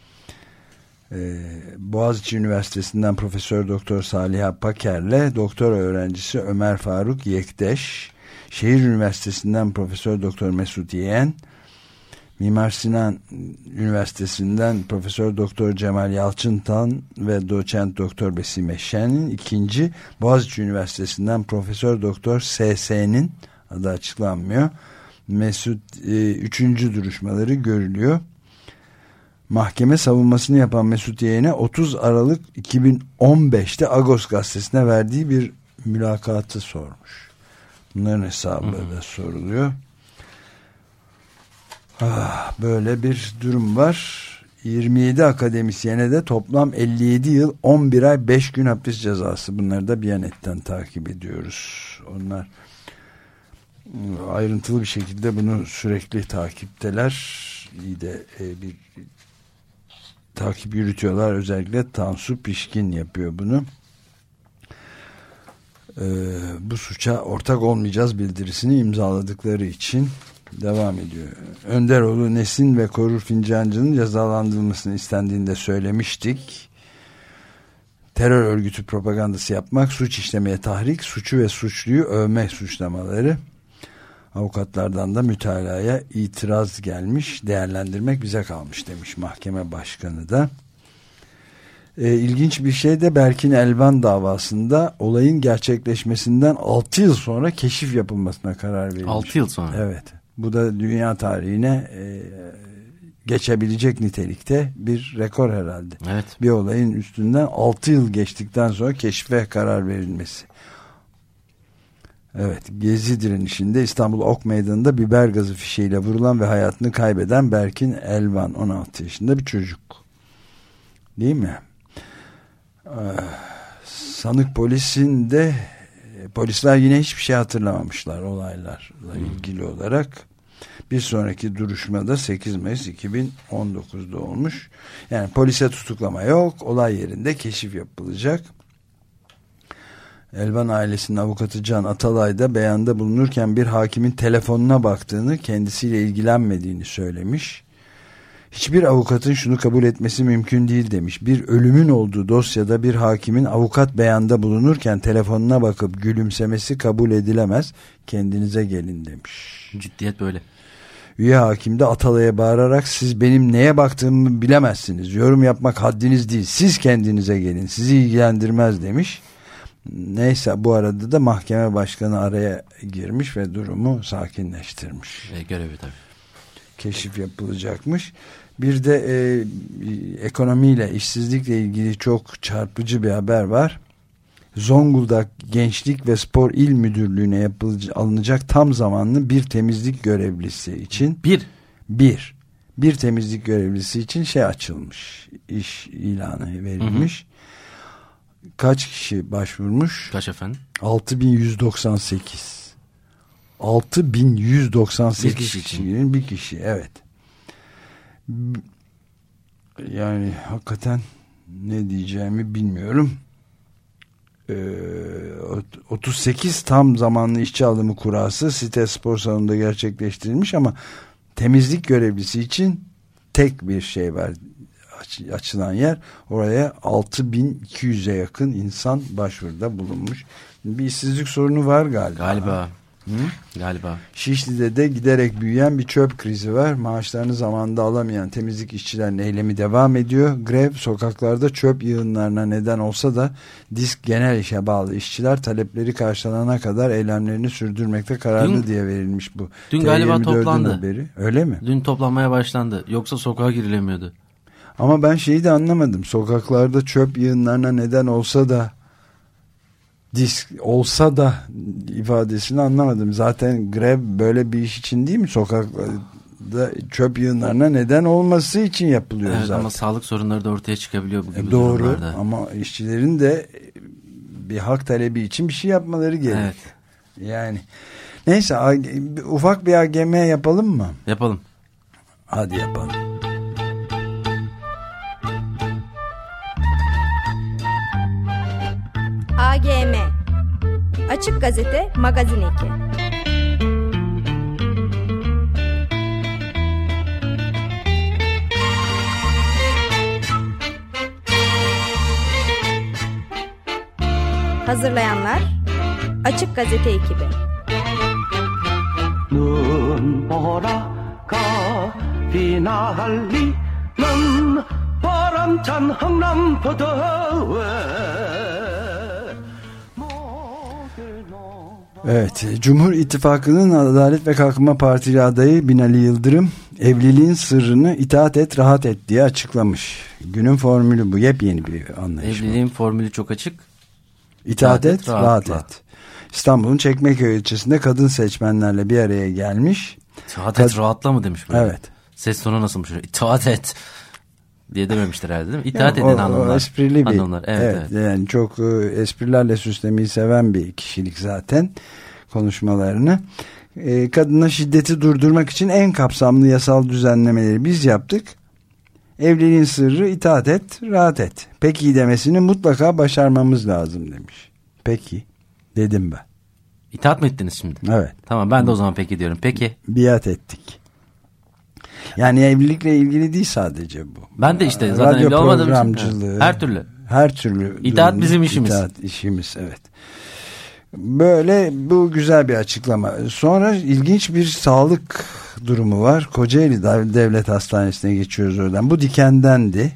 Ee, Boğaziçi Üniversitesi'nden Profesör Doktor Saliha Paker'le doktora öğrencisi Ömer Faruk Yekteş, Şehir Üniversitesi'nden Profesör Doktor Mesut Yeğen, Mimar Sinan Üniversitesi'nden Profesör Doktor Cemal Yalçıntan ve Doçent Doktor Besime Şen'in, ikinci Boğaziçi Üniversitesi'nden Profesör Doktor S S'nin, adı açıklanmıyor, Mesut e, üçüncü duruşmaları görülüyor. Mahkeme savunmasını yapan Mesut Yeğen'e otuz Aralık iki bin on beşte Agos gazetesine verdiği bir mülakatı sormuş. Bunların hesabı da soruluyor. Ah, böyle bir durum var. yirmi yedi akademisyene de toplam elli yedi yıl on bir ay beş gün hapis cezası. Bunları da Biyanet'ten takip ediyoruz. Onlar ayrıntılı bir şekilde bunu sürekli takipteler. İyi de e, bir takip yürütüyorlar. Özellikle Tansu Pişkin yapıyor bunu. E, bu suça ortak olmayacağız bildirisini imzaladıkları için devam ediyor. Önderoğlu, Nesin ve Korur Fincancı'nın cezalandırılmasını istendiğinde söylemiştik. Terör örgütü propagandası yapmak, suç işlemeye tahrik, suçu ve suçluyu övme suçlamaları. Avukatlardan da mütalaya itiraz gelmiş, değerlendirmek bize kalmış demiş mahkeme başkanı da. E, ilginç bir şey de Berkin Elvan davasında olayın gerçekleşmesinden altı yıl sonra keşif yapılmasına karar verilmiş. altı yıl sonra? Evet. Bu da dünya tarihine e, geçebilecek nitelikte bir rekor herhalde. Evet. Bir olayın üstünden altı yıl geçtikten sonra keşfe karar verilmesi. Evet, Gezi direnişinde İstanbul Ok Meydanı'nda biber gazı fişeğiyle vurulan ve hayatını kaybeden Berkin Elvan, on altı yaşında bir çocuk. Değil mi? Ee, sanık polisinde polisler yine hiçbir şey hatırlamamışlar olaylarla hmm. ilgili olarak. Bir sonraki duruşmada sekiz Mayıs iki bin on dokuz'da olmuş. Yani polise tutuklama yok, olay yerinde keşif yapılacak. Elvan ailesinin avukatı Can Atalay da beyanda bulunurken bir hakimin telefonuna baktığını, kendisiyle ilgilenmediğini söylemiş. Hiçbir avukatın şunu kabul etmesi mümkün değil demiş. Bir ölümün olduğu dosyada bir hakimin avukat beyanda bulunurken telefonuna bakıp gülümsemesi kabul edilemez. Kendinize gelin demiş. Ciddiyet böyle. Üye hakim de Atalay'a bağırarak siz benim neye baktığımı bilemezsiniz. Yorum yapmak haddiniz değil. Siz kendinize gelin. Sizi ilgilendirmez demiş. Neyse, bu arada da mahkeme başkanı araya girmiş ve durumu sakinleştirmiş. E, görevi tabii. Keşif yapılacakmış. Bir de e, ekonomiyle, işsizlikle ilgili çok çarpıcı bir haber var. Zonguldak Gençlik ve Spor İl Müdürlüğü'ne yapılacak, alınacak tam zamanlı bir temizlik görevlisi için bir bir bir temizlik görevlisi için şey açılmış, iş ilanı verilmiş. Hı hı. Kaç kişi başvurmuş? Kaç efendim? altı bin yüz doksan sekiz. altı bin yüz doksan sekiz bir kişi kişinin bir kişi, evet. Yani hakikaten ne diyeceğimi bilmiyorum. Ee, otuz sekiz tam zamanlı işçi alımı kurası site spor salonunda gerçekleştirilmiş ama temizlik görevlisi için tek bir şey var. Aç, açılan yer, oraya altı bin iki yüze yakın insan başvuruda bulunmuş. Bir işsizlik sorunu var galiba. Galiba. Hı? Galiba. Şişli'de de giderek büyüyen bir çöp krizi var. Maaşlarını zamanında alamayan temizlik işçilerinin eylemi devam ediyor. Grev sokaklarda çöp yığınlarına neden olsa da Disk Genel İş'e bağlı işçiler talepleri karşılanana kadar eylemlerini sürdürmekte kararlı dün, diye verilmiş bu. Dün galiba toplandı. Haberi. Öyle mi? Dün toplanmaya başlandı. Yoksa sokağa girilemiyordu. Ama ben şeyi de anlamadım. Sokaklarda çöp yığınlarına neden olsa da disk olsa da ifadesini anlamadım. Zaten grev böyle bir iş için değil mi? Sokaklarda çöp yığınlarına neden olması için yapılıyor evet, zaten. Ama sağlık sorunları da ortaya çıkabiliyor bu gibi e, doğru durumlarda. Ama işçilerin de bir hak talebi için bir şey yapmaları gerek. Evet. Yani neyse, ufak bir A G M yapalım mı? Yapalım. Hadi yapalım. A G M Açık Gazete Magazin Eki. Hazırlayanlar Açık Gazete ekibi. 눈보라가 휘날리는 바람찬 흥남포도에. Evet, Cumhur İttifakı'nın Adalet ve Kalkınma Partili adayı Binali Yıldırım evliliğin sırrını itaat et rahat et diye açıklamış. Günün formülü bu, yepyeni bir anlayış. Evliliğin formülü çok açık. İtaat, itaat et, et rahat, rahat et. İstanbul'un Çekmeköy ilçesinde kadın seçmenlerle bir araya gelmiş. İtaat et Kad- rahatla mı demiş böyle? Evet. Ses tonu nasılmış? İtaat et. diye dememiştir herhalde değil mi? İtaat yani edin o, hanımlar. O esprili bir. Hanımlar. Evet, evet, evet. Yani çok esprilerle süslemeyi seven bir kişilik zaten konuşmalarını. E, kadına şiddeti durdurmak için en kapsamlı yasal düzenlemeleri biz yaptık. Evliliğin sırrı itaat et, rahat et. Peki demesini mutlaka başarmamız lazım demiş. Peki dedim ben. İtaat mı ettiniz şimdi? Evet. Tamam, ben de o zaman peki diyorum. Peki. Biat ettik. Yani evlilikle ilgili değil sadece bu. Ben de işte zaten radyo evli olmadığım programcılığı, her türlü. Her türlü. İtaat durumda, bizim işimiz. İtaat işimiz, evet. Böyle, bu güzel bir açıklama. Sonra ilginç bir sağlık durumu var. Kocaeli Devlet Hastanesi'ne geçiyoruz oradan. Bu Diken'dendi.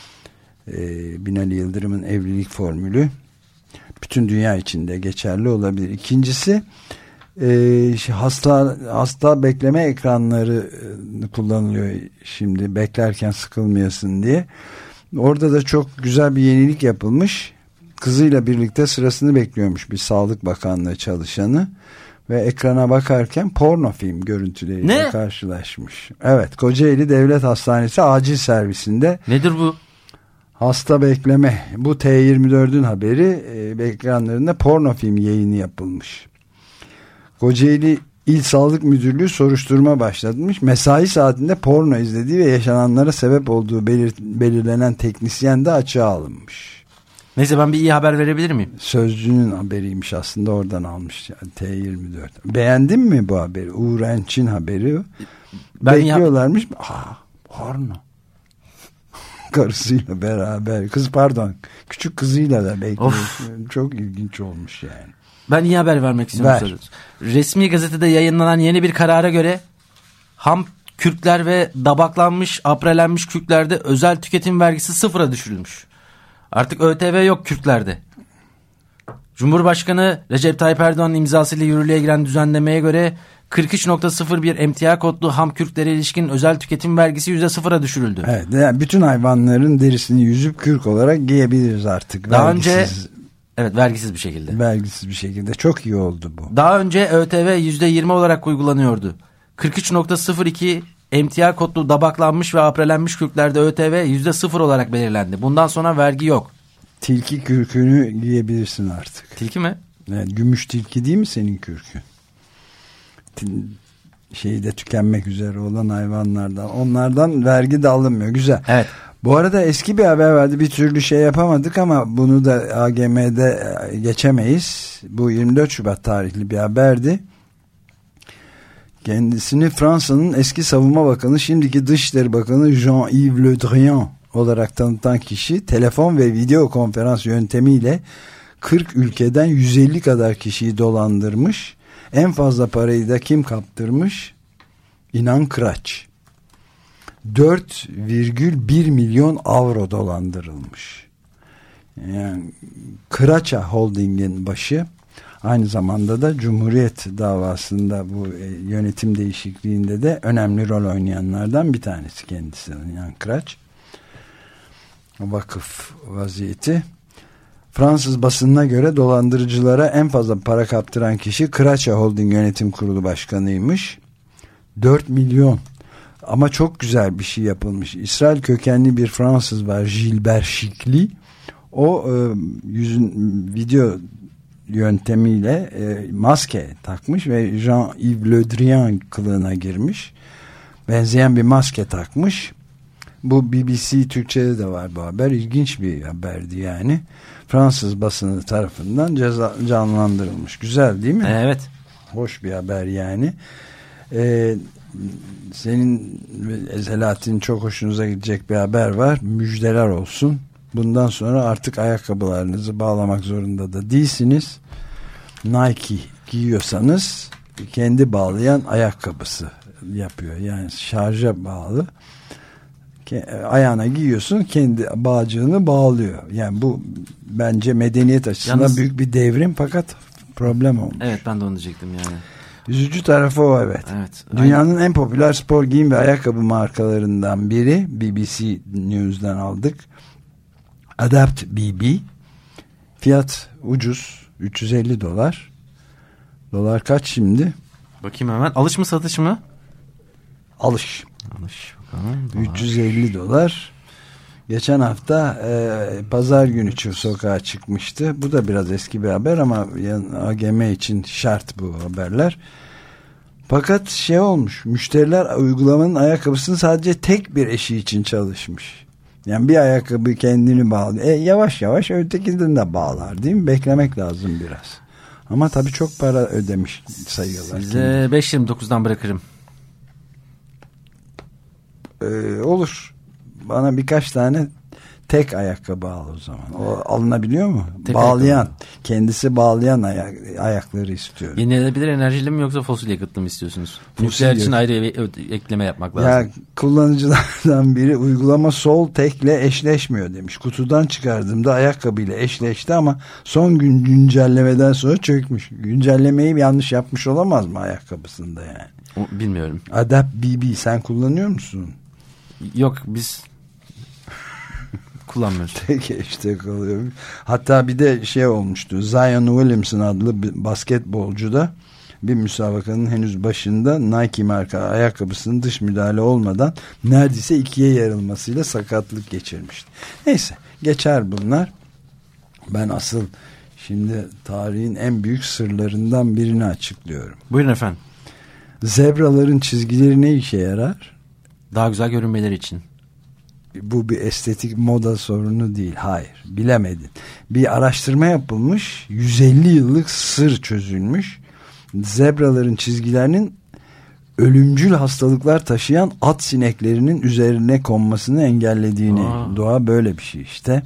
Ee, Binali Yıldırım'ın evlilik formülü. Bütün dünya içinde geçerli olabilir. İkincisi, e, hasta hasta bekleme ekranları kullanılıyor şimdi, beklerken sıkılmayasın diye. Orada da çok güzel bir yenilik yapılmış. Kızıyla birlikte sırasını bekliyormuş bir Sağlık Bakanlığı çalışanı ve ekrana bakarken porno film görüntüleriyle ne? karşılaşmış. Evet, Kocaeli Devlet Hastanesi acil servisinde. Nedir bu? Hasta bekleme. Bu T yirmi dördün haberi, e, ekranlarında porno film yayını yapılmış. Kocaeli İl Sağlık Müdürlüğü soruşturma başlatmış. Mesai saatinde porno izlediği ve yaşananlara sebep olduğu belir, belirlenen teknisyen de açığa alınmış. Neyse, ben bir iyi haber verebilir miyim? Sözcü'nün haberiymiş aslında, oradan almış yani, T yirmi dört. Beğendin mi bu haberi? Uğur Enç'in haberi. Ben bekliyorlarmış. Aa, porno. Karısıyla beraber. Kız pardon. Küçük kızıyla da bekliyor. Çok ilginç olmuş yani. Ben iyi haber vermek istiyorum. Ver. Resmi gazetede yayınlanan yeni bir karara göre ham kürkler ve dabaklanmış, aprelenmiş kürklerde özel tüketim vergisi sıfıra düşürülmüş. Artık ÖTV yok kürklerde. Cumhurbaşkanı Recep Tayyip Erdoğan'ın imzasıyla yürürlüğe giren düzenlemeye göre kırk üç nokta sıfır bir emtia kodlu ham kürklere ilişkin özel tüketim vergisi yüzde sıfıra düşürüldü. Evet, yani bütün hayvanların derisini yüzüp kürk olarak giyebiliriz artık. Daha vergisiz, önce evet vergisiz bir şekilde. Vergisiz bir şekilde. Çok iyi oldu bu. Daha önce ÖTV yüzde yirmi olarak uygulanıyordu. kırk üç nokta sıfır iki emtia kodlu dabaklanmış ve aprelenmiş kürklerde ÖTV yüzde sıfır olarak belirlendi. Bundan sonra vergi yok. Tilki kürkünü giyebilirsin artık. Tilki mi? Evet, gümüş tilki değil mi senin kürkün? Şeyde tükenmek üzere olan hayvanlardan. Onlardan vergi de alınmıyor. Güzel. Evet. Bu arada eski bir haber vardı. Bir türlü şey yapamadık ama bunu da A G M'de geçemeyiz. Bu yirmi dört Şubat tarihli bir haberdi. Kendisini Fransa'nın eski savunma bakanı, şimdiki Dışişleri Bakanı Jean-Yves Le Drian olarak tanıtan kişi telefon ve video konferans yöntemiyle kırk ülkeden yüz elli kadar kişiyi dolandırmış. En fazla parayı da kim kaptırmış? İnan Kıraç. dört virgül bir milyon avro dolandırılmış. Yani Kıraça Holding'in başı, aynı zamanda da Cumhuriyet davasında bu yönetim değişikliğinde de önemli rol oynayanlardan bir tanesi kendisi. Yani Kıraç. Vakıf vaziyeti. Fransız basınına göre dolandırıcılara en fazla para kaptıran kişi Kıraça Holding Yönetim Kurulu Başkanı'ymış. dört milyon. Ama çok güzel bir şey yapılmış. İsrail kökenli bir Fransız var, Gilbert Chikli. O e, yüzün video yöntemiyle e, maske takmış ve Jean-Yves Le Drian kılığına girmiş. Benzeyen bir maske takmış. Bu B B C Türkçe'de de var bu haber. İlginç bir haberdi yani. Fransız basını tarafından ceza, canlandırılmış. Güzel değil mi? Evet. Hoş bir haber yani. Ee, senin Selahattin çok hoşunuza gidecek bir haber var. Müjdeler olsun. Bundan sonra artık ayakkabılarınızı bağlamak zorunda da değilsiniz. Nike giyiyorsanız kendi bağlayan ayakkabısı yapıyor. Yani şarja bağlı. Ayağına giyiyorsun, kendi bağcığını bağlıyor. Yani bu bence medeniyet açısından Yalnız, büyük bir devrim, fakat problem olmuş. Evet, ben de onu diyecektim yani. Üzücü tarafı o, evet. evet Dünyanın aynen. en popüler spor giyim ve ayakkabı markalarından biri, B B C News'dan aldık. Adapt B B. Fiyat ucuz, üç yüz elli dolar. Dolar kaç şimdi? Bakayım hemen. Alış mı satış mı? Alış. Alış. üç yüz elli dolar. Geçen hafta e, pazar günü çift sokağa çıkmıştı. Bu da biraz eski bir haber ama A G M için şart bu haberler. Fakat şey olmuş, müşteriler uygulamanın ayakkabısını sadece tek bir eşi için çalışmış. Yani bir ayakkabı kendini bağlıyor. E, yavaş yavaş ötekini de bağlar değil mi? Beklemek lazım biraz. Ama tabii çok para ödemiş sayıyorlar. Size beş yirmi dokuzdan bırakırım. Ee, olur. Bana birkaç tane tek ayakkabı al o zaman. O alınabiliyor mu? Tek bağlayan. Ayakkabı. Kendisi bağlayan ayak, ayakları istiyorum. Yenilenebilir enerjili mi yoksa fosil yakıtlı mı istiyorsunuz? Nükleer için ayrı ekleme yapmak lazım. Ya kullanıcılardan biri uygulama sol tekle eşleşmiyor demiş. Kutudan çıkardığımda ayakkabıyla eşleşti ama son gün güncellemeden sonra çökmüş. Güncellemeyi yanlış yapmış olamaz mı ayakkabısında yani? O, bilmiyorum. Adapt B B sen kullanıyor musun? Yok biz kullanmıyoruz. Tek işte kalıyor. Hatta bir de şey olmuştu. Zion Williamson adlı bir basketbolcu da bir müsabakanın henüz başında Nike marka ayakkabısının dış müdahale olmadan neredeyse ikiye yarılmasıyla sakatlık geçirmişti. Neyse geçer bunlar. Ben asıl şimdi tarihin en büyük sırlarından birini açıklıyorum. Buyurun efendim. Zebraların çizgileri ne işe yarar? Daha güzel görünmeleri için. Bu bir estetik moda sorunu değil. Hayır. Bilemedin. Bir araştırma yapılmış. yüz elli yıllık sır çözülmüş. Zebraların çizgilerinin ölümcül hastalıklar taşıyan at sineklerinin üzerine konmasını engellediğini. Aa. Doğa böyle bir şey işte.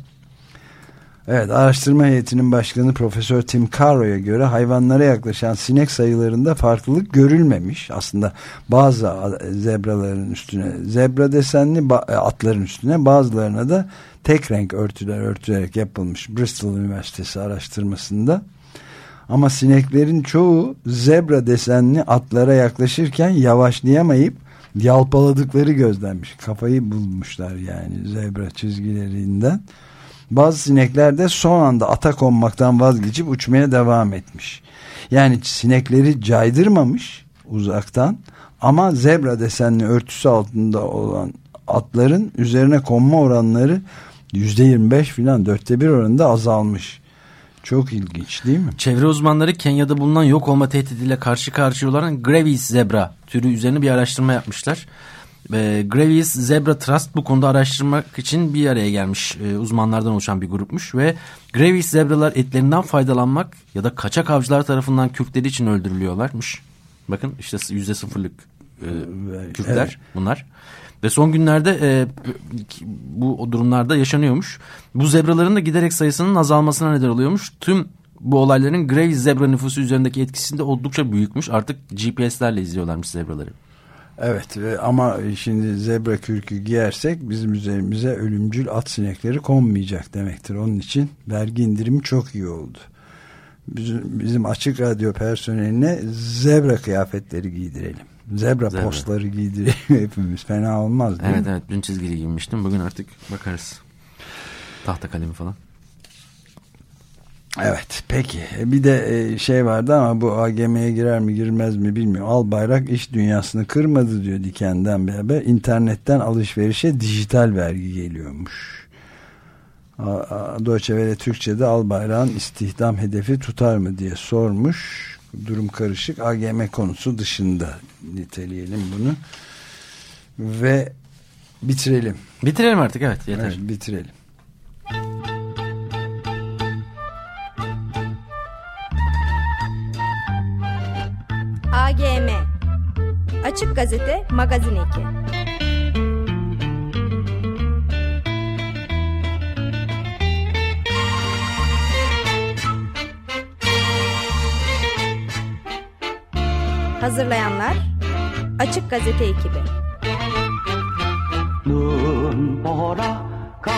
Evet, araştırma heyetinin başkanı Profesör Tim Carro'ya göre hayvanlara yaklaşan sinek sayılarında farklılık görülmemiş. Aslında bazı zebraların üstüne zebra desenli atların üstüne bazılarına da tek renk örtüler örtülerek yapılmış Bristol Üniversitesi araştırmasında. Ama sineklerin çoğu zebra desenli atlara yaklaşırken yavaşlayamayıp yalpaladıkları gözlenmiş. Kafayı bulmuşlar yani zebra çizgilerinden. Bazı sinekler de son anda ata konmaktan vazgeçip uçmaya devam etmiş. Yani sinekleri caydırmamış uzaktan ama zebra desenli örtüsü altında olan atların üzerine konma oranları yüzde yirmi beş filan dörtte bir oranında azalmış. Çok ilginç değil mi? Çevre uzmanları Kenya'da bulunan yok olma tehdidiyle karşı karşıya olan Grevy's zebra türü üzerine bir araştırma yapmışlar. E, Grevy's Zebra Trust bu konuda araştırmak için bir araya gelmiş e, uzmanlardan oluşan bir grupmuş ve Grevy's zebralar etlerinden faydalanmak ya da kaçak avcılar tarafından kürkleri için öldürülüyorlarmış. Bakın işte yüzde sıfırlık e, kürkler evet. Bunlar. Ve son günlerde e, bu durumlarda yaşanıyormuş. Bu zebraların da giderek sayısının azalmasına neden oluyormuş. Tüm bu olayların Grevy's zebra nüfusu üzerindeki etkisi de oldukça büyükmüş. Artık G P S'lerle izliyorlarmış zebraları. Evet ama şimdi zebra kürkü giyersek bizim üzerimize ölümcül at sinekleri konmayacak demektir. Onun için vergi indirimi çok iyi oldu. Bizim, bizim Açık Radyo personeline zebra kıyafetleri giydirelim. Zebra, zebra. postları giydirelim hepimiz. Fena olmaz değil evet, mi? Evet dün çizgili giymiştim. Bugün artık bakarız. Tahta kalemi falan. Evet peki bir de şey vardı ama bu A G M'ye girer mi girmez mi bilmiyorum. Albayrak iş dünyasını kırmadı diyor Diken'den bir haber. İnternetten alışverişe dijital vergi geliyormuş. Deutsche Welle Türkçe'de Albayrak'ın istihdam hedefi tutar mı diye sormuş. Durum karışık. A G M konusu dışında niteleyelim bunu. Ve bitirelim. Bitirelim artık evet yeter. Evet, bitirelim. A G M Açık Gazete Magazin Eki. Hazırlayanlar Açık Gazete ekibi. 눈보라가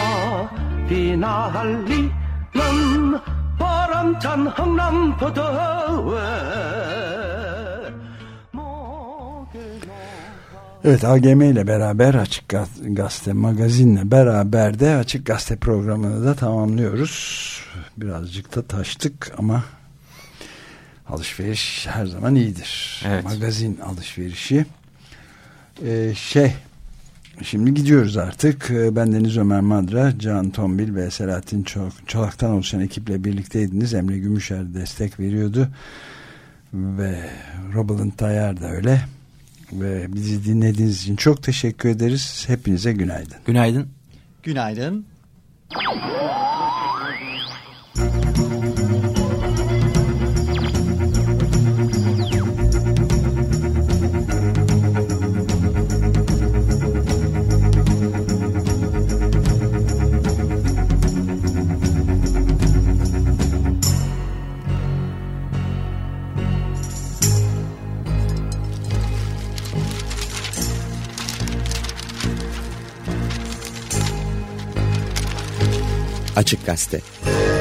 휘날리는 바람찬 흥남포도에. Evet A G M ile beraber Açık Gazete magazinle beraber de Açık Gazete programını da tamamlıyoruz. Birazcık da taştık ama alışveriş her zaman iyidir. Evet. Magazin alışverişi. Ee, şey Şimdi gidiyoruz artık. Ben Deniz Ömer Madra, Can Tombil ve Selahattin Çolak, Çolak'tan oluşan ekiple birlikteydiniz. Emre Gümüşer destek veriyordu. Ve Robalın Tayyar da öyle. Ve bizi dinlediğiniz için çok teşekkür ederiz. Hepinize günaydın. Günaydın. Günaydın. Açık Gazete.